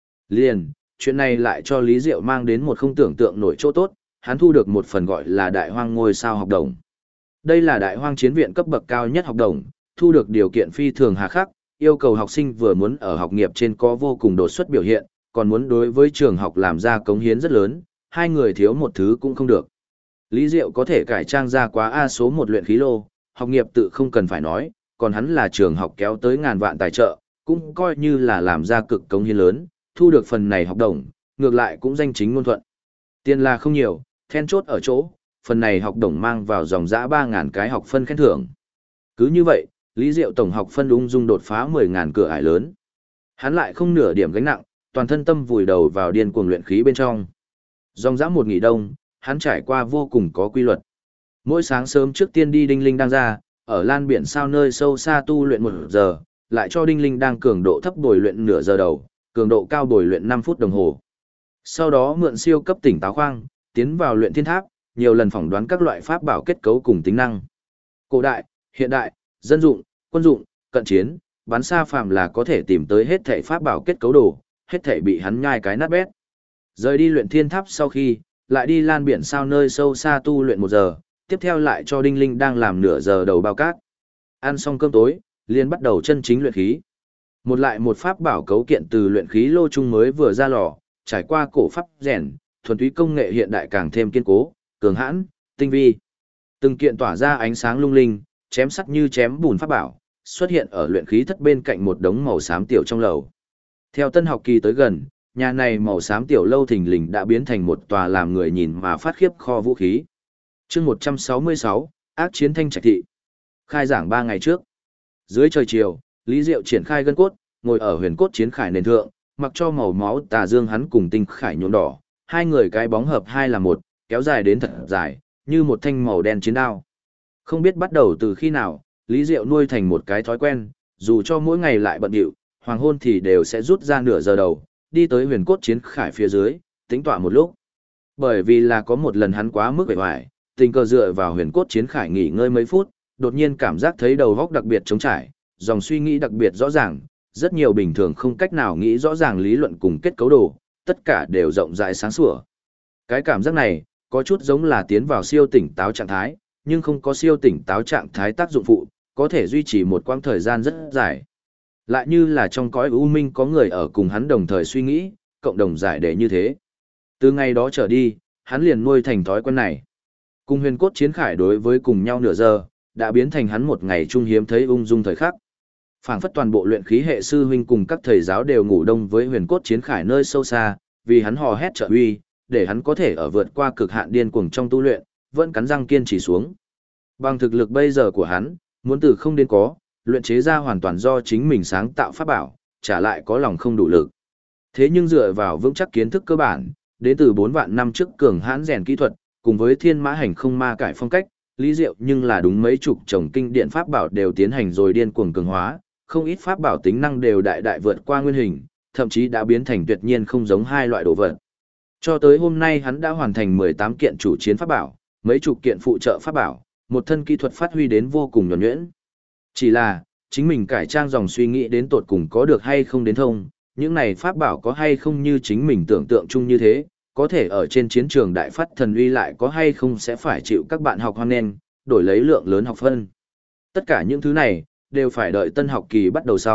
[SPEAKER 1] Chuyện này lại cho Lý Diệu mang đến một không tưởng tượng nổi chỗ tốt, hắn thu được một phần gọi là Đại Hoang ngôi sao học đồng. Đây là Đại Hoang Chiến Viện cấp bậc cao nhất học đồng, thu được điều kiện phi thường hà khắc, yêu cầu học sinh vừa muốn ở học nghiệp trên có vô cùng đột xuất biểu hiện, còn muốn đối với trường học làm ra cống hiến rất lớn, hai người thiếu một thứ cũng không được. Lý Diệu có thể cải trang ra quá A số một luyện khí lô, học nghiệp tự không cần phải nói, còn hắn là trường học kéo tới ngàn vạn tài trợ, cũng coi như là làm ra cực cống hiến lớn, thu được phần này học đồng, ngược lại cũng danh chính ngôn thuận. Tiền là không nhiều, then chốt ở chỗ, phần này học đồng mang vào dòng dã 3.000 cái học phân khen thưởng. Cứ như vậy, Lý Diệu tổng học phân ung dung đột phá 10.000 cửa ải lớn. Hắn lại không nửa điểm gánh nặng, toàn thân tâm vùi đầu vào điên cuồng luyện khí bên trong. Dòng dã một nghỉ đông, hắn trải qua vô cùng có quy luật. Mỗi sáng sớm trước tiên đi Đinh Linh đang ra, ở lan biển sao nơi sâu xa tu luyện 1 giờ, lại cho Đinh Linh đang cường độ thấp bồi luyện nửa giờ đầu, cường độ cao bồi luyện 5 phút đồng hồ. Sau đó mượn siêu cấp tỉnh táo khoang, tiến vào luyện thiên tháp, nhiều lần phỏng đoán các loại pháp bảo kết cấu cùng tính năng. Cổ đại, hiện đại, dân dụng, quân dụng, cận chiến, bắn xa phàm là có thể tìm tới hết thảy pháp bảo kết cấu đồ, hết thảy bị hắn nhai cái nát bét. Rời đi luyện thiên tháp sau khi, lại đi lan biển sao nơi sâu xa tu luyện 1 giờ, tiếp theo lại cho Đinh Linh đang làm nửa giờ đầu bao cát. Ăn xong cơm tối, liền bắt đầu chân chính luyện khí. Một lại một pháp bảo cấu kiện từ luyện khí lô trung mới vừa ra lò, trải qua cổ pháp rèn, thuần túy công nghệ hiện đại càng thêm kiên cố, cường hãn, tinh vi. Từng kiện tỏa ra ánh sáng lung linh, chém sắt như chém bùn pháp bảo, xuất hiện ở luyện khí thất bên cạnh một đống màu xám tiểu trong lầu. Theo tân học kỳ tới gần, nhà này màu xám tiểu lâu thình lình đã biến thành một tòa làm người nhìn mà phát khiếp kho vũ khí. Chương 166, ác chiến thanh trạch thị. Khai giảng 3 ngày trước. Dưới trời chiều, Lý Diệu triển khai gân cốt, ngồi ở huyền cốt chiến khải nền thượng, mặc cho màu máu tà dương hắn cùng tinh khải nhuộm đỏ, hai người cái bóng hợp hai là một, kéo dài đến thật dài, như một thanh màu đen chiến đao. Không biết bắt đầu từ khi nào, Lý Diệu nuôi thành một cái thói quen, dù cho mỗi ngày lại bận điệu, hoàng hôn thì đều sẽ rút ra nửa giờ đầu, đi tới huyền cốt chiến khải phía dưới, tính tọa một lúc. Bởi vì là có một lần hắn quá mức bề hoài, tình cờ dựa vào huyền cốt chiến khải nghỉ ngơi mấy phút, đột nhiên cảm giác thấy đầu óc đặc biệt trống trải, dòng suy nghĩ đặc biệt rõ ràng, rất nhiều bình thường không cách nào nghĩ rõ ràng lý luận cùng kết cấu đồ, tất cả đều rộng rãi sáng sủa. Cái cảm giác này, có chút giống là tiến vào siêu tỉnh táo trạng thái, nhưng không có siêu tỉnh táo trạng thái tác dụng phụ, có thể duy trì một quãng thời gian rất dài. Lại như là trong cõi u minh có người ở cùng hắn đồng thời suy nghĩ, cộng đồng giải đề như thế. Từ ngày đó trở đi, hắn liền nuôi thành thói quen này. Cùng huyền cốt chiến khải đối với cùng nhau nửa giờ, đã biến thành hắn một ngày trung hiếm thấy ung dung thời khắc. Phảng phất toàn bộ luyện khí hệ sư huynh cùng các thầy giáo đều ngủ đông với huyền cốt chiến khải nơi sâu xa, vì hắn hò hét trợ uy, để hắn có thể ở vượt qua cực hạn điên cuồng trong tu luyện, vẫn cắn răng kiên trì xuống. Bằng thực lực bây giờ của hắn, muốn từ không đến có, luyện chế ra hoàn toàn do chính mình sáng tạo pháp bảo, trả lại có lòng không đủ lực. Thế nhưng dựa vào vững chắc kiến thức cơ bản, đến từ 4 vạn năm trước cường hãn rèn kỹ thuật, cùng với thiên mã hành không ma cải phong cách, Lý Diệu nhưng là đúng mấy chục chồng kinh điển pháp bảo đều tiến hành rồi điên cuồng cường hóa, không ít pháp bảo tính năng đều đại đại vượt qua nguyên hình, thậm chí đã biến thành tuyệt nhiên không giống hai loại đồ vật. Cho tới hôm nay hắn đã hoàn thành 18 kiện chủ chiến pháp bảo, mấy chục kiện phụ trợ pháp bảo, một thân kỹ thuật phát huy đến vô cùng nhuần nhuyễn. Chỉ là, chính mình cải trang dòng suy nghĩ đến tột cùng có được hay không đến thông, những này pháp bảo có hay không như chính mình tưởng tượng chung như thế, có thể ở trên chiến trường đại phát thần uy lại có hay không sẽ phải chịu các bạn học hoan nghênh, đổi lấy lượng lớn học phân. Tất cả những thứ này, đều phải đợi tân học kỳ bắt đầu sau,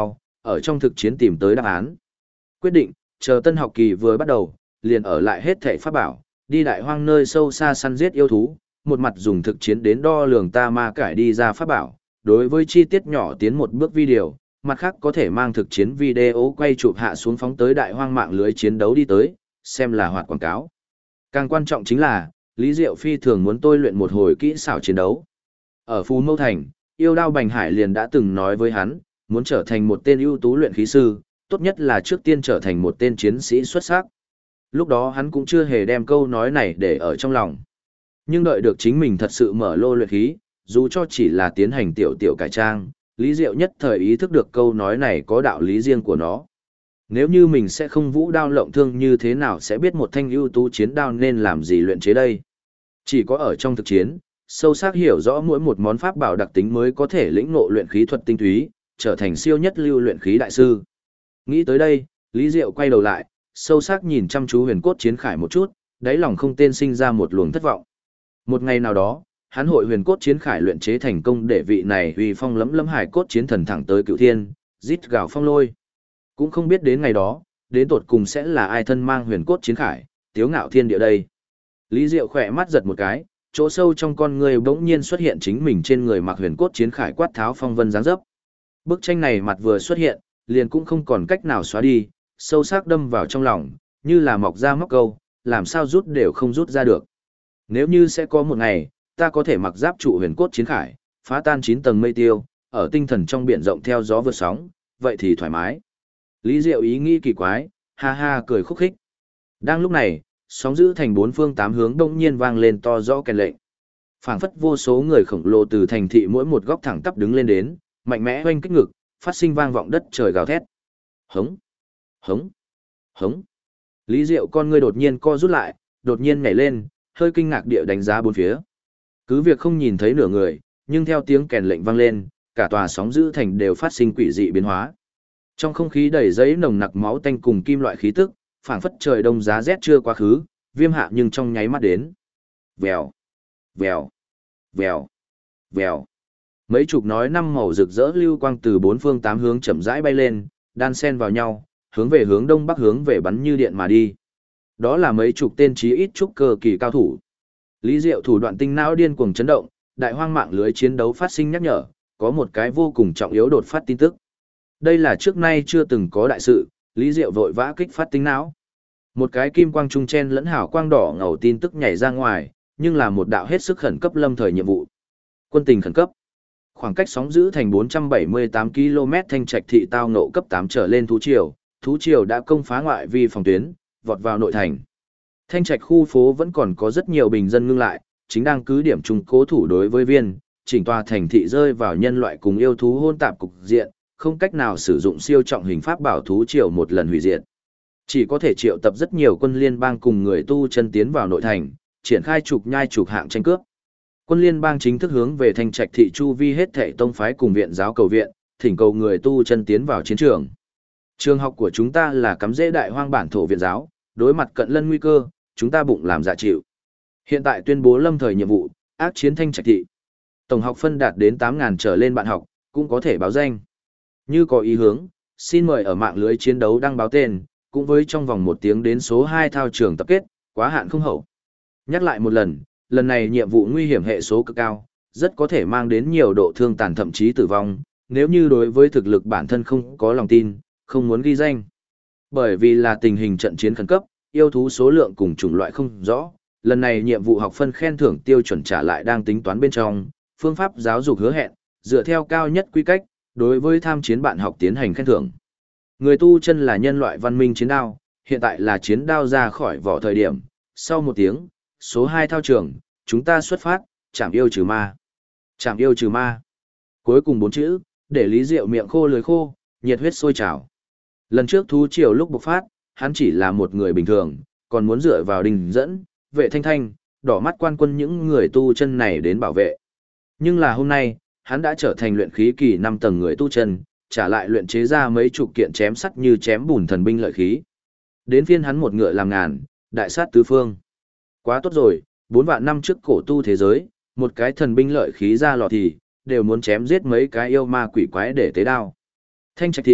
[SPEAKER 1] ở trong thực chiến tìm tới đáp án. Quyết định, chờ tân học kỳ vừa bắt đầu, liền ở lại hết thảy pháp bảo, đi đại hoang nơi sâu xa săn giết yêu thú, một mặt dùng thực chiến đến đo lường ta ma cải đi ra pháp bảo, đối với chi tiết nhỏ tiến một bước video, mặt khác có thể mang thực chiến video quay chụp hạ xuống phóng tới đại hoang mạng lưới chiến đấu đi tới, xem là hoạt quảng cáo. Càng quan trọng chính là, Lý Diệu phi thường muốn tôi luyện một hồi kỹ xảo chiến đấu. Ở Phú Mâu Thành, yêu đao Bành Hải liền đã từng nói với hắn, muốn trở thành một tên ưu tú luyện khí sư, tốt nhất là trước tiên trở thành một tên chiến sĩ xuất sắc. Lúc đó hắn cũng chưa hề đem câu nói này để ở trong lòng. Nhưng đợi được chính mình thật sự mở lô luyện khí, dù cho chỉ là tiến hành tiểu tiểu cải trang, Lý Diệu nhất thời ý thức được câu nói này có đạo lý riêng của nó. Nếu như mình sẽ không vũ đao lộng thương như thế nào sẽ biết một thanh ưu tú chiến đao nên làm gì luyện chế đây. Chỉ có ở trong thực chiến, sâu sắc hiểu rõ mỗi một món pháp bảo đặc tính mới có thể lĩnh ngộ luyện khí thuật tinh túy, trở thành siêu nhất lưu luyện khí đại sư. Nghĩ tới đây, Lý Diệu quay đầu lại, sâu sắc nhìn chăm chú huyền cốt chiến khải một chút, đáy lòng không tên sinh ra một luồng thất vọng. Một ngày nào đó, hắn hội huyền cốt chiến khải luyện chế thành công để vị này uy phong lẫm lẫm hải cốt chiến thần thẳng tới cựu thiên, rít gào phong lôi. Cũng không biết đến ngày đó, đến tột cùng sẽ là ai thân mang huyền cốt chiến khải, tiếu ngạo thiên địa đây. Lý Diệu khỏe mắt giật một cái, chỗ sâu trong con người bỗng nhiên xuất hiện chính mình trên người mặc huyền cốt chiến khải quát tháo phong vân dáng dấp. Bức tranh này mặt vừa xuất hiện, liền cũng không còn cách nào xóa đi, sâu sắc đâm vào trong lòng, như là mọc ra móc câu, làm sao rút đều không rút ra được. Nếu như sẽ có một ngày, ta có thể mặc giáp trụ huyền cốt chiến khải, phá tan 9 tầng mây tiêu, ở tinh thần trong biển rộng theo gió vượt sóng, vậy thì thoải mái. Lý Diệu ý nghĩ kỳ quái, ha ha cười khúc khích. Đang lúc này, sóng dữ thành bốn phương tám hướng đông nhiên vang lên to rõ kèn lệnh. Phảng phất vô số người khổng lồ từ thành thị mỗi một góc thẳng tắp đứng lên đến, mạnh mẽ oanh kích ngực, phát sinh vang vọng đất trời gào thét. Hống, hống, hống. Lý Diệu con ngươi đột nhiên co rút lại, đột nhiên nhảy lên, hơi kinh ngạc địa đánh giá bốn phía. Cứ việc không nhìn thấy nửa người, nhưng theo tiếng kèn lệnh vang lên, cả tòa sóng dữ thành đều phát sinh quỷ dị biến hóa. Trong không khí đầy giấy nồng nặc máu tanh cùng kim loại khí tức, phảng phất trời đông giá rét chưa quá khứ, viêm hạ nhưng trong nháy mắt đến. Vèo, vèo, vèo, vèo. Mấy chục nói năm màu rực rỡ lưu quang từ bốn phương tám hướng chậm rãi bay lên, đan xen vào nhau, hướng về hướng đông bắc hướng về bắn như điện mà đi. Đó là mấy chục tên chí ít trúc cơ kỳ cao thủ. Lý Diệu thủ đoạn tinh não điên cuồng chấn động, đại hoang mạng lưới chiến đấu phát sinh nhắc nhở, có một cái vô cùng trọng yếu đột phát tin tức. Đây là trước nay chưa từng có đại sự, Lý Diệu vội vã kích phát tinh não. Một cái kim quang trung chen lẫn hào quang đỏ ngầu tin tức nhảy ra ngoài, nhưng là một đạo hết sức khẩn cấp lâm thời nhiệm vụ. Quân tình khẩn cấp. Khoảng cách sóng giữ thành 478 km Thanh Trạch thị tao ngộ cấp 8 trở lên thú triều đã công phá ngoại vi phòng tuyến, vọt vào nội thành. Thanh Trạch khu phố vẫn còn có rất nhiều bình dân ngưng lại, chính đang cứ điểm trung cố thủ đối với viên, chỉnh tòa thành thị rơi vào nhân loại cùng yêu thú hôn tạp cục diện, không cách nào sử dụng siêu trọng hình pháp bảo thú triều một lần hủy diệt. Chỉ có thể triệu tập rất nhiều quân liên bang cùng người tu chân tiến vào nội thành, triển khai trục nhai trục hạng tranh cướp. Quân liên bang chính thức hướng về Thanh Trạch thị chu vi hết thảy tông phái cùng viện giáo cầu viện, thỉnh cầu người tu chân tiến vào chiến trường. Trường học của chúng ta là cắm rễ đại hoang bản thổ viện giáo, đối mặt cận lân nguy cơ, chúng ta bụng làm dạ chịu. Hiện tại tuyên bố lâm thời nhiệm vụ, ác chiến Thanh Trạch thị. Tổng học phân đạt đến 8.000 trở lên bạn học, cũng có thể báo danh. Như có ý hướng, xin mời ở mạng lưới chiến đấu đăng báo tên, cũng với trong vòng 1 tiếng đến số 2 thao trường tập kết, quá hạn không hậu. Nhắc lại một lần này nhiệm vụ nguy hiểm hệ số cực cao, rất có thể mang đến nhiều độ thương tàn thậm chí tử vong, nếu như đối với thực lực bản thân không có lòng tin, không muốn ghi danh. Bởi vì là tình hình trận chiến khẩn cấp, yêu thú số lượng cùng chủng loại không rõ, lần này nhiệm vụ học phân khen thưởng tiêu chuẩn trả lại đang tính toán bên trong, phương pháp giáo dục hứa hẹn, dựa theo cao nhất quy cách, đối với tham chiến bạn học tiến hành khen thưởng. Người tu chân là nhân loại văn minh chiến đao, hiện tại là chiến đao ra khỏi vỏ thời điểm, sau 1 tiếng, số 2 thao trường, chúng ta xuất phát, chạm yêu trừ ma. Chạm yêu trừ ma. Cuối cùng 4 chữ, để Lý Diệu miệng khô lưỡi khô, nhiệt huyết sôi trào. Lần trước thú triều lúc bộc phát, hắn chỉ là một người bình thường, còn muốn dựa vào đình dẫn, vệ thanh thanh, đỏ mắt quan quân những người tu chân này đến bảo vệ. Nhưng là hôm nay, hắn đã trở thành luyện khí kỳ 5 tầng người tu chân, trả lại luyện chế ra mấy chục kiện chém sắt như chém bùn thần binh lợi khí. Đến phiên hắn một ngựa làm ngàn, đại sát tứ phương. Quá tốt rồi, 4 vạn năm trước cổ tu thế giới, một cái thần binh lợi khí ra lò thì, đều muốn chém giết mấy cái yêu ma quỷ quái để tế đao. Thanh Trạch thị,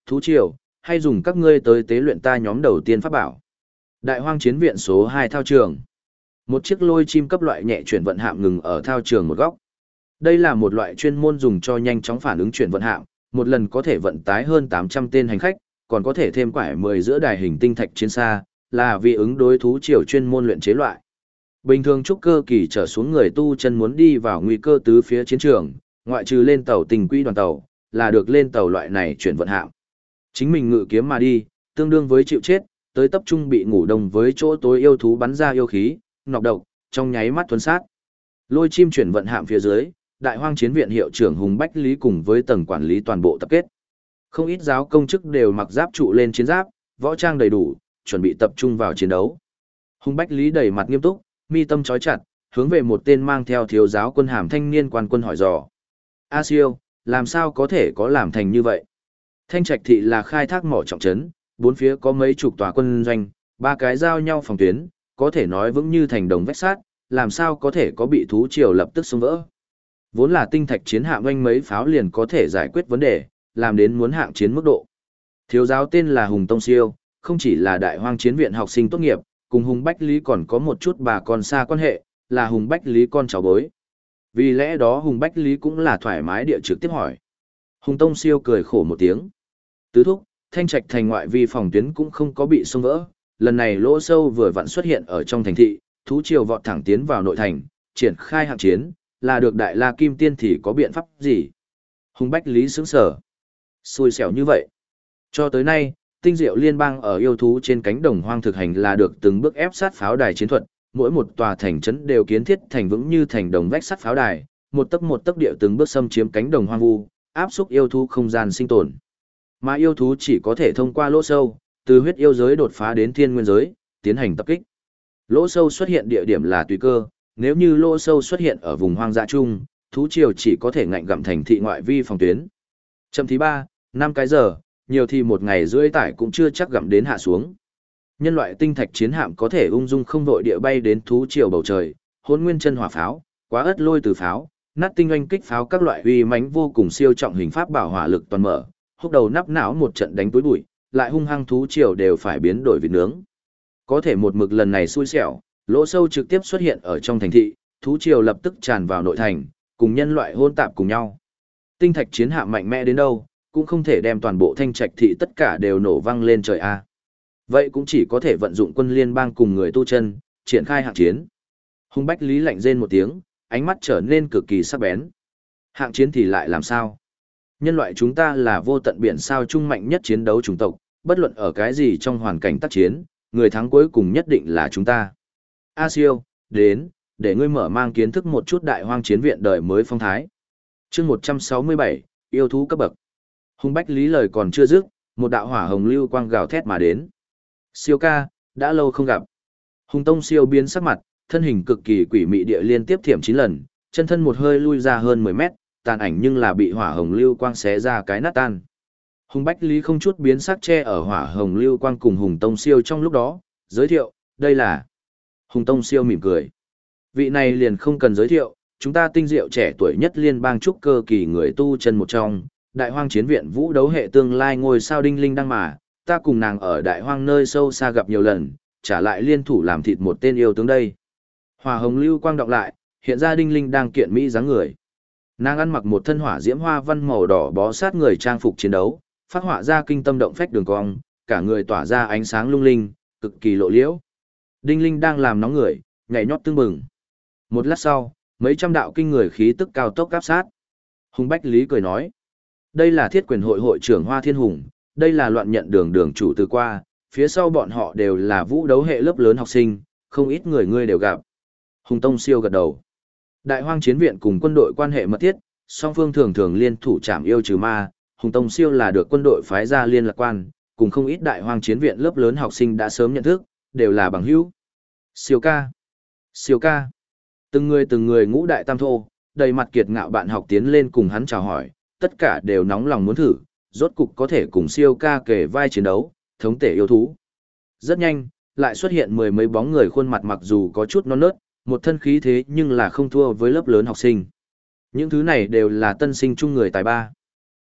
[SPEAKER 1] Thú triều, hay dùng các ngươi tới tế luyện ta nhóm đầu tiên pháp bảo. Đại hoang chiến viện số 2 thao trường. Một chiếc lôi chim cấp loại nhẹ chuyển vận hạm ngừng ở thao trường một góc. Đây là một loại chuyên môn dùng cho nhanh chóng phản ứng chuyển vận hạm, một lần có thể vận tái hơn 800 tên hành khách, còn có thể thêm quải 10 giữa đài hình tinh thạch chiến xa, là vì ứng đối thú triều chuyên môn luyện chế loại. Bình thường trúc cơ kỳ trở xuống người tu chân muốn đi vào nguy cơ tứ phía chiến trường, ngoại trừ lên tàu tình quỹ đoàn tàu, là được lên tàu loại này chuyển vận hạm. Chính mình ngự kiếm mà đi, tương đương với chịu chết, tới tập trung bị ngủ đông với chỗ tối yêu thú bắn ra yêu khí, nọc độc, trong nháy mắt thuần sát. Lôi chim chuyển vận hạm phía dưới, Đại Hoang Chiến viện hiệu trưởng Hùng Bách Lý cùng với tầng quản lý toàn bộ tập kết. Không ít giáo công chức đều mặc giáp trụ lên chiến giáp, võ trang đầy đủ, chuẩn bị tập trung vào chiến đấu. Hùng Bách Lý đầy mặt nghiêm túc, mi tâm chói chặt, hướng về một tên mang theo thiếu giáo quân hàm thanh niên quan quân hỏi dò. A Siêu, làm sao có thể có làm thành như vậy? Thanh Trạch thị là khai thác mỏ trọng trấn, bốn phía có mấy chục tòa quân doanh, ba cái giao nhau phòng tuyến, có thể nói vững như thành đồng vách sắt, làm sao có thể có bị thú triều lập tức xông vỡ. Vốn là tinh thạch chiến hạm oanh mấy pháo liền có thể giải quyết vấn đề, làm đến muốn hạng chiến mức độ. Thiếu giáo tên là Hùng Tông Siêu, không chỉ là Đại Hoang Chiến viện học sinh tốt nghiệp, cùng Hùng Bách Lý còn có một chút bà con xa quan hệ, là Hùng Bách Lý con cháu bối. Vì lẽ đó Hùng Bách Lý cũng là thoải mái địa trực tiếp hỏi. Hùng Tông Siêu cười khổ một tiếng. Tứ thúc, Thanh Trạch thành ngoại vi phòng tuyến cũng không có bị xông vỡ, lần này lỗ sâu vừa vặn xuất hiện ở trong thành thị, thú triều vọt thẳng tiến vào nội thành, triển khai hạng chiến, là được Đại La Kim Tiên thì có biện pháp gì? Hùng Bách Lý sững sờ. Xui xẻo như vậy. Cho tới nay, Tinh Diệu Liên bang ở yêu thú trên cánh đồng hoang thực hành là được từng bước ép sát pháo đài chiến thuật, mỗi một tòa thành trấn đều kiến thiết thành vững như thành đồng vách sắt pháo đài, một tấc địa từng bước xâm chiếm cánh đồng hoang vu, áp xúc yêu thú không gian sinh tồn. Mà yêu thú chỉ có thể thông qua lỗ sâu, từ huyết yêu giới đột phá đến thiên nguyên giới, tiến hành tập kích. Lỗ sâu xuất hiện địa điểm là tùy cơ, nếu như lỗ sâu xuất hiện ở vùng hoang dã chung, thú triều chỉ có thể ngạnh gặm thành thị ngoại vi phòng tuyến. Chậm thì 3-5 cái giờ, nhiều thì một ngày rưỡi tải cũng chưa chắc gặm đến hạ xuống. Nhân loại tinh thạch chiến hạm có thể ung dung không vội địa bay đến thú triều bầu trời, hỗn nguyên chân hỏa pháo, quá ất lôi từ pháo, nát tinh oanh kích pháo các loại uy mãnh vô cùng siêu trọng hình pháp bảo hỏa lực toàn mở, húc đầu nắp não một trận đánh túi bụi, lại hung hăng thú triều đều phải biến đổi vịt nướng. Có thể một mực lần này xui xẻo, lỗ sâu trực tiếp xuất hiện ở trong thành thị, thú triều lập tức tràn vào nội thành, cùng nhân loại hôn tạp cùng nhau. Tinh thạch chiến hạm mạnh mẽ đến đâu, cũng không thể đem toàn bộ Thanh Trạch thị tất cả đều nổ văng lên trời a. Vậy cũng chỉ có thể vận dụng quân liên bang cùng người tu chân, triển khai hạng chiến. Hùng Bách Lý lạnh rên một tiếng, ánh mắt trở nên cực kỳ sắc bén. Hạng chiến thì lại làm sao? Nhân loại chúng ta là vô tận biển sao trung mạnh nhất chiến đấu chủng tộc, bất luận ở cái gì trong hoàn cảnh tác chiến, người thắng cuối cùng nhất định là chúng ta. A Siêu, đến, để ngươi mở mang kiến thức một chút Đại Hoang Chiến viện đời mới phong thái. Chương 167, yêu thú cấp bậc. Hùng Bách Lý lời còn chưa dứt, một đạo hỏa hồng lưu quang gào thét mà đến. Siêu ca, đã lâu không gặp. Hùng Tông Siêu biến sắc mặt, thân hình cực kỳ quỷ mị địa liên tiếp thiểm 9 lần, chân thân một hơi lui ra hơn 10 mét, tàn ảnh nhưng là bị hỏa hồng lưu quang xé ra cái nát tan. Hùng Bách Lý không chút biến sắc che ở hỏa hồng lưu quang cùng Hùng Tông Siêu trong lúc đó, giới thiệu, đây là... Hùng Tông Siêu mỉm cười. Vị này liền không cần giới thiệu, chúng ta tinh diệu trẻ tuổi nhất liên bang trúc cơ kỳ người tu chân một trong, Đại Hoang Chiến viện vũ đấu hệ tương lai ngôi sao đinh linh đăng mà, ta cùng nàng ở Đại Hoang nơi sâu xa gặp nhiều lần, trả lại liên thủ làm thịt một tên yêu tướng đây. Hỏa hồng lưu quang đọng lại, hiện ra đinh linh đang kiện mỹ dáng người. Nàng ăn mặc một thân hỏa diễm hoa văn màu đỏ bó sát người trang phục chiến đấu, phát họa ra kinh tâm động phách đường cong, cả người tỏa ra ánh sáng lung linh, cực kỳ lộ liễu. Đinh linh đang làm nóng người, nhảy nhót tưng bừng. Một lát sau, mấy trăm đạo kinh người khí tức cao tốc áp sát. Hùng Bách Lý cười nói, đây là Thiết Quyền hội hội trưởng Hoa Thiên Hùng, đây là Loạn Nhận đường đường chủ từ qua, phía sau bọn họ đều là vũ đấu hệ lớp lớn học sinh, không ít người ngươi đều gặp. Hùng Tông Siêu gật đầu. Đại Hoang Chiến viện cùng quân đội quan hệ mật thiết, song phương thường thường liên thủ trảm yêu trừ ma, Hùng Tông Siêu là được quân đội phái ra liên lạc quan, cùng không ít Đại Hoang Chiến viện lớp lớn học sinh đã sớm nhận thức, đều là bằng hữu. Siêu ca, Siêu ca. Từng người ngũ đại tam thô, đầy mặt kiệt ngạo bạn học tiến lên cùng hắn chào hỏi, tất cả đều nóng lòng muốn thử, rốt cục có thể cùng Siêu ca kề vai chiến đấu, thống tể yêu thú. Rất nhanh, lại xuất hiện mười mấy bóng người khuôn mặt mặc dù có chút non nớt, một thân khí thế nhưng là không thua với lớp lớn học sinh. Những thứ này đều là tân sinh trung người tài ba.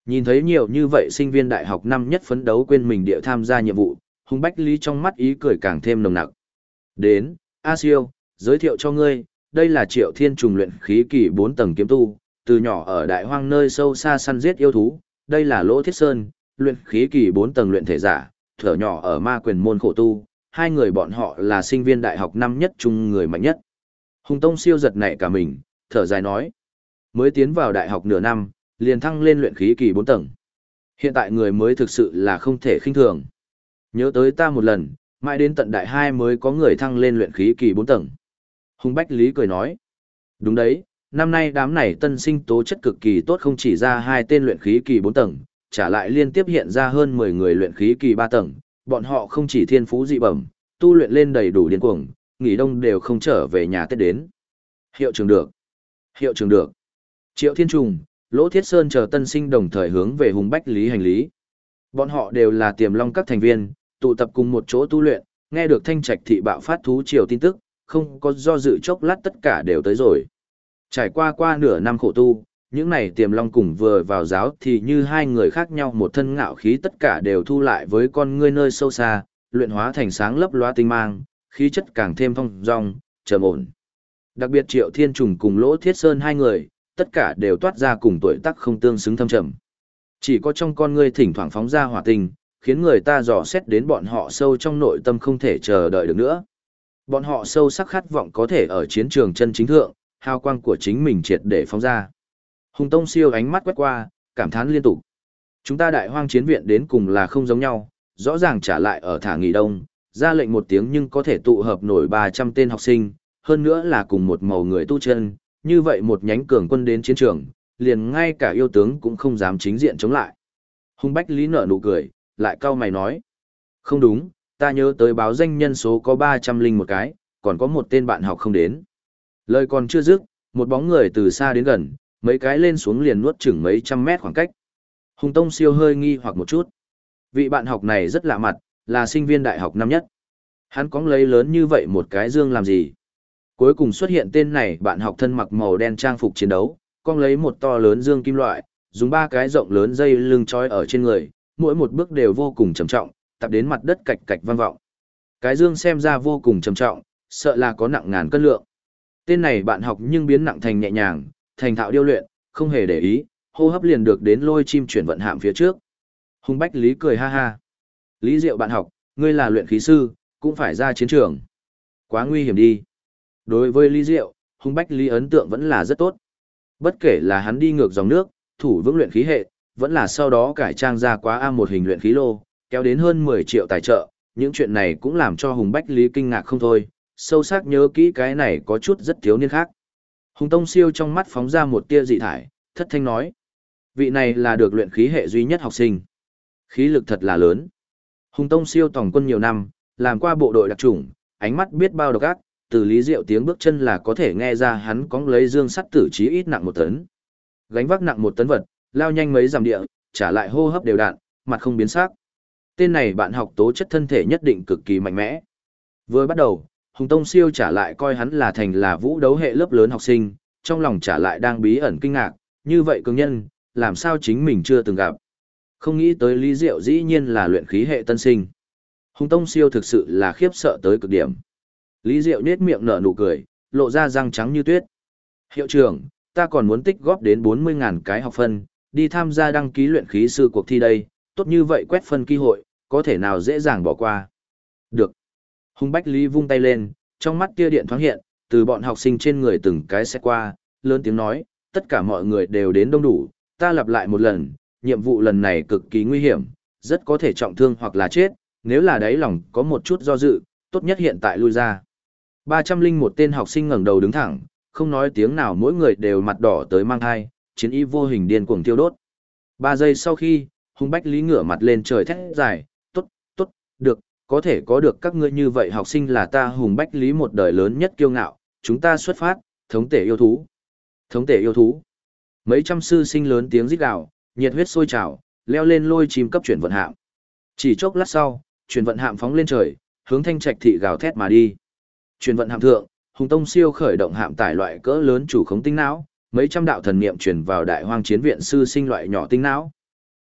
[SPEAKER 1] Nhìn thấy nhiều như vậy sinh viên đại học năm nhất phấn đấu quên mình địa tham gia nhiệm vụ, Hùng Bách Lý trong mắt ý cười càng thêm nồng nặc. Đến, A Siêu, giới thiệu cho ngươi, đây là Triệu Thiên Trùng luyện khí kỳ 4 tầng kiếm tu, từ nhỏ ở đại hoang nơi sâu xa săn giết yêu thú, đây là Lỗ Thiết Sơn, luyện khí kỳ 4 tầng luyện thể giả, thở nhỏ ở ma quyền môn khổ tu, hai người bọn họ là sinh viên đại học năm nhất chung người mạnh nhất. Hùng Tông Siêu giật nảy cả mình, thở dài nói, mới tiến vào đại học nửa năm, liền thăng lên luyện khí kỳ 4 tầng. Hiện tại người mới thực sự là không thể khinh thường. Nhớ tới ta một lần, mãi đến tận đại 2 mới có người thăng lên luyện khí kỳ 4 tầng. Hùng Bách Lý cười nói, đúng đấy, năm nay đám này tân sinh tố chất cực kỳ tốt, không chỉ ra 2 tên luyện khí kỳ 4 tầng, trả lại liên tiếp hiện ra hơn 10 người luyện khí kỳ 3 tầng, bọn họ không chỉ thiên phú dị bẩm, tu luyện lên đầy đủ điên cuồng, nghỉ đông đều không trở về nhà Tết đến. Hiệu trưởng được. Hiệu trưởng được. Triệu Thiên Trùng, Lỗ Thiết Sơn chờ tân sinh đồng thời hướng về Hùng Bách Lý hành lý. Bọn họ đều là Tiềm Long các thành viên, tụ tập cùng một chỗ tu luyện, nghe được Thanh Trạch thị bạo phát thú triều tin tức, không có do dự chốc lát tất cả đều tới rồi. Trải qua nửa năm khổ tu, những này Tiềm Long cùng vừa vào giáo thì như hai người khác nhau, một thân ngạo khí tất cả đều thu lại với con ngươi nơi sâu xa, luyện hóa thành sáng lấp loa tinh mang, khí chất càng thêm phong dong, trầm ổn. Đặc biệt Triệu Thiên Trùng cùng Lỗ Thiết Sơn hai người, tất cả đều toát ra cùng tuổi tác không tương xứng thâm trầm. Chỉ có trong con ngươi thỉnh thoảng phóng ra hỏa tinh, khiến người ta dò xét đến bọn họ sâu trong nội tâm không thể chờ đợi được nữa. Bọn họ sâu sắc khát vọng có thể ở chiến trường chân chính thượng, hào quang của chính mình triệt để phóng ra. Hùng Tông Siêu ánh mắt quét qua, cảm thán liên tục. Chúng ta đại hoang chiến viện đến cùng là không giống nhau, rõ ràng trả lại ở thả nghỉ đông, ra lệnh một tiếng nhưng có thể tụ hợp nổi 300 tên học sinh, hơn nữa là cùng một màu người tu chân, như vậy một nhánh cường quân đến chiến trường, liền ngay cả yêu tướng cũng không dám chính diện chống lại. Hùng Bách Lý nở nụ cười, lại cau mày nói. Không đúng, ta nhớ tới báo danh nhân số có 301 cái, còn có một tên bạn học không đến. Lời còn chưa dứt, một bóng người từ xa đến gần, mấy cái lên xuống liền nuốt chửng mấy trăm mét khoảng cách. Hùng Tông Siêu hơi nghi hoặc một chút. Vị bạn học này rất lạ mặt, là sinh viên đại học năm nhất. Hắn cóng lấy lớn như vậy một cái dương làm gì? Cuối cùng xuất hiện tên này bạn học thân mặc màu đen trang phục chiến đấu, cong lấy một to lớn dương kim loại, dùng 3 cái rộng lớn dây lưng trói ở trên người, mỗi một bước đều vô cùng trầm trọng, tập đến mặt đất cạch cạch vang vọng. Cái dương xem ra vô cùng trầm trọng, sợ là có nặng ngàn cân lượng. Tên này bạn học nhưng biến nặng thành nhẹ nhàng, thành thạo điêu luyện, không hề để ý, hô hấp liền được đến lôi chim chuyển vận hạm phía trước. Hùng Bách Lý cười ha ha. Lý Diệu bạn học, ngươi là luyện khí sư, cũng phải ra chiến trường. Quá nguy hiểm đi. Đối với Lý Diệu, Hùng Bách Lý ấn tượng vẫn là rất tốt. Bất kể là hắn đi ngược dòng nước, thủ vững luyện khí hệ, vẫn là sau đó cải trang ra quá A1 hình luyện khí lô, kéo đến hơn 10 triệu tài trợ, những chuyện này cũng làm cho Hùng Bách Lý kinh ngạc không thôi, sâu sắc nhớ kỹ cái này có chút rất thiếu niên khác. Hùng Tông Siêu trong mắt phóng ra một tia dị thải, thất thanh nói. Vị này là được luyện khí hệ duy nhất học sinh. Khí lực thật là lớn. Hùng Tông Siêu tòng quân nhiều năm, làm qua bộ đội đặc chủng, ánh mắt biết bao độc ác, từ Lý Diệu tiếng bước chân là có thể nghe ra hắn cóng lấy dương sắt tử chí ít nặng 1 tấn. Gánh vác nặng 1 tấn vật, lao nhanh mấy dặm địa, trả lại hô hấp đều đặn, mặt không biến sắc. Tên này bạn học tố chất thân thể nhất định cực kỳ mạnh mẽ. Vừa bắt đầu, Hùng Tông Siêu trả lại coi hắn là thành là vũ đấu hệ lớp lớn học sinh, trong lòng trả lại đang bí ẩn kinh ngạc, như vậy cường nhân, làm sao chính mình chưa từng gặp. Không nghĩ tới Lý Diệu dĩ nhiên là luyện khí hệ tân sinh. Hùng Tông Siêu thực sự là khiếp sợ tới cực điểm. Lý Diệu nết miệng nở nụ cười, lộ ra răng trắng như tuyết. Hiệu trưởng, ta còn muốn tích góp đến 40.000 cái học phân, đi tham gia đăng ký luyện khí sư cuộc thi đây, tốt như vậy quét phân cơ hội, có thể nào dễ dàng bỏ qua. Được. Hùng Bách Lý vung tay lên, trong mắt tia điện thoáng hiện, từ bọn học sinh trên người từng cái xét qua, lớn tiếng nói, tất cả mọi người đều đến đông đủ, ta lặp lại một lần, nhiệm vụ lần này cực kỳ nguy hiểm, rất có thể trọng thương hoặc là chết, nếu là đáy lòng có một chút do dự, tốt nhất hiện tại lui ra. 301 tên học sinh ngẩng đầu đứng thẳng, không nói tiếng nào, mỗi người đều mặt đỏ tới mang hai, chiến ý vô hình điên cuồng thiêu đốt. 3 giây sau khi, Hùng Bách Lý ngửa mặt lên trời thét dài, tốt, tốt, được, có thể có được các ngươi như vậy học sinh là ta Hùng Bách Lý một đời lớn nhất kiêu ngạo, chúng ta xuất phát, thống tể yêu thú. Thống tể yêu thú. Mấy trăm sư sinh lớn tiếng rít gào, nhiệt huyết sôi trào, leo lên lôi chim cấp chuyển vận hạm. Chỉ chốc lát sau, chuyển vận hạm phóng lên trời, hướng Thanh Trạch thị gào thét mà đi. Chuyển vận hạm thượng, Hùng Tông Siêu khởi động hạm tải loại cỡ lớn chủ khống tinh não, mấy trăm đạo thần niệm truyền vào đại hoang chiến viện sư sinh loại nhỏ tinh não.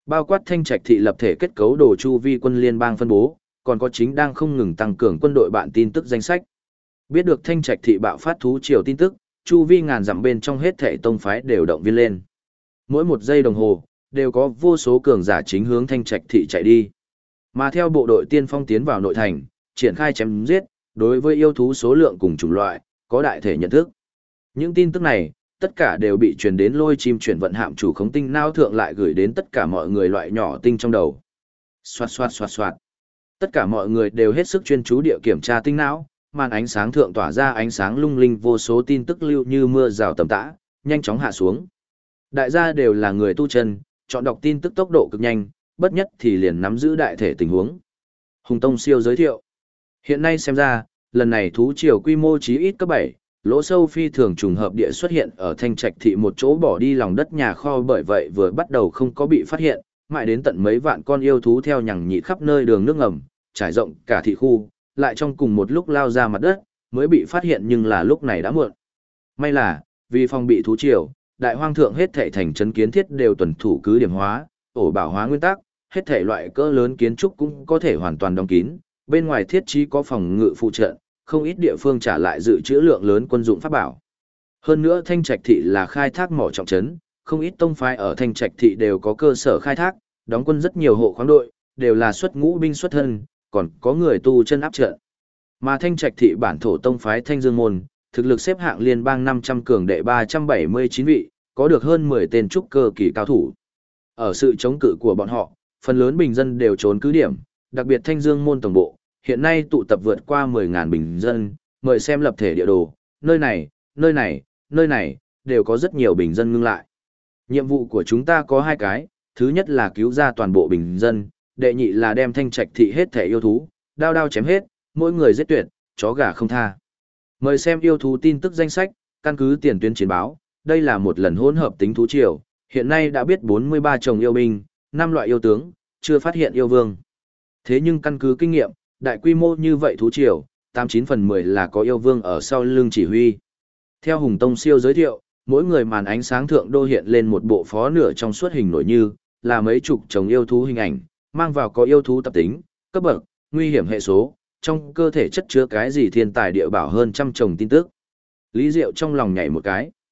[SPEAKER 1] Bao quát Thanh Trạch thị lập thể kết cấu đồ chu vi quân liên bang phân bố, còn có chính đang không ngừng tăng cường quân đội bạn tin tức danh sách. Biết được Thanh Trạch thị bạo phát thú triều tin tức, chu vi ngàn dặm bên trong hết thảy tông phái đều động viên lên. Mỗi một giây đồng hồ, đều có vô số cường giả chính hướng Thanh Trạch thị chạy đi. Mà theo bộ đội tiên phong tiến vào nội thành, triển khai chém giết, đối với yêu thú số lượng cùng chủng loại, có đại thể nhận thức. Những tin tức này, tất cả đều bị truyền đến lôi chim chuyển vận hạm chủ khống tinh não thượng lại gửi đến tất cả mọi người loại nhỏ tinh trong đầu. Xoạt xoạt xoạt xoạt. Tất cả mọi người đều hết sức chuyên chú địa kiểm tra tinh não, màn ánh sáng thượng tỏa ra ánh sáng lung linh vô số tin tức lưu như mưa rào tầm tã, nhanh chóng hạ xuống. Đại gia đều là người tu chân, chọn đọc tin tức tốc độ cực nhanh, bất nhất thì liền nắm giữ đại thể tình huống. Hùng Tông siêu giới thiệu. Hiện nay xem ra, lần này thú triều quy mô chí ít cấp 7, lỗ sâu phi thường trùng hợp địa xuất hiện ở Thanh Trạch thị một chỗ bỏ đi lòng đất nhà kho, bởi vậy vừa bắt đầu không có bị phát hiện, mãi đến tận mấy vạn con yêu thú theo nhằng nhị khắp nơi đường nước ngầm, trải rộng cả thị khu, lại trong cùng một lúc lao ra mặt đất, mới bị phát hiện, nhưng là lúc này đã muộn. May là, vì phòng bị thú triều, đại hoang thượng hết thảy thành trấn kiến thiết đều tuân thủ cứ điểm hóa, ổ bảo hóa nguyên tắc, hết thảy loại cỡ lớn kiến trúc cũng có thể hoàn toàn đóng kín, bên ngoài thiết trí có phòng ngự phụ trợ, không ít địa phương trả lại dự trữ lượng lớn quân dụng pháp bảo. Hơn nữa Thanh Trạch thị là khai thác mỏ trọng trấn, không ít tông phái ở Thanh Trạch thị đều có cơ sở khai thác, đóng quân rất nhiều hộ khoáng đội, đều là xuất ngũ binh xuất thân, còn có người tu chân áp trận. Mà Thanh Trạch thị bản thổ tông phái Thanh Dương môn, thực lực xếp hạng liên bang 500 cường đệ 379 vị, có được hơn 10 tên trúc cơ kỳ cao thủ. Ở sự chống cự của bọn họ, phần lớn bình dân đều trốn cứ điểm, đặc biệt Thanh Dương môn tổng bộ, hiện nay tụ tập vượt qua 10.000 bình dân, mời xem lập thể địa đồ, nơi này, nơi này, nơi này, đều có rất nhiều bình dân ngưng lại. Nhiệm vụ của chúng ta có 2 cái, thứ nhất là cứu ra toàn bộ bình dân, đệ nhị là đem Thanh Trạch thị hết thể yêu thú, đao đao chém hết, mỗi người giết tuyệt, chó gà không tha. Mời xem yêu thú tin tức danh sách, căn cứ tiền tuyến chiến báo, đây là một lần hỗn hợp tính thú triều, hiện nay đã biết 43 chồng yêu binh, 5 loại yêu tướng, chưa phát hiện yêu vương. Thế nhưng căn cứ kinh nghiệm, đại quy mô như vậy thú triều, 89 phần 10 là có yêu vương ở sau lưng chỉ huy. Theo Hùng Tông siêu giới thiệu, mỗi người màn ánh sáng thượng đô hiện lên một bộ phó nửa trong suốt hình nổi như, là mấy chục chồng yêu thú hình ảnh, mang vào có yêu thú tập tính, cấp bậc, nguy hiểm hệ số, trong cơ thể chất chứa cái gì thiên tài địa bảo hơn trăm chồng tin tức. Lý Diệu trong lòng nhảy một cái.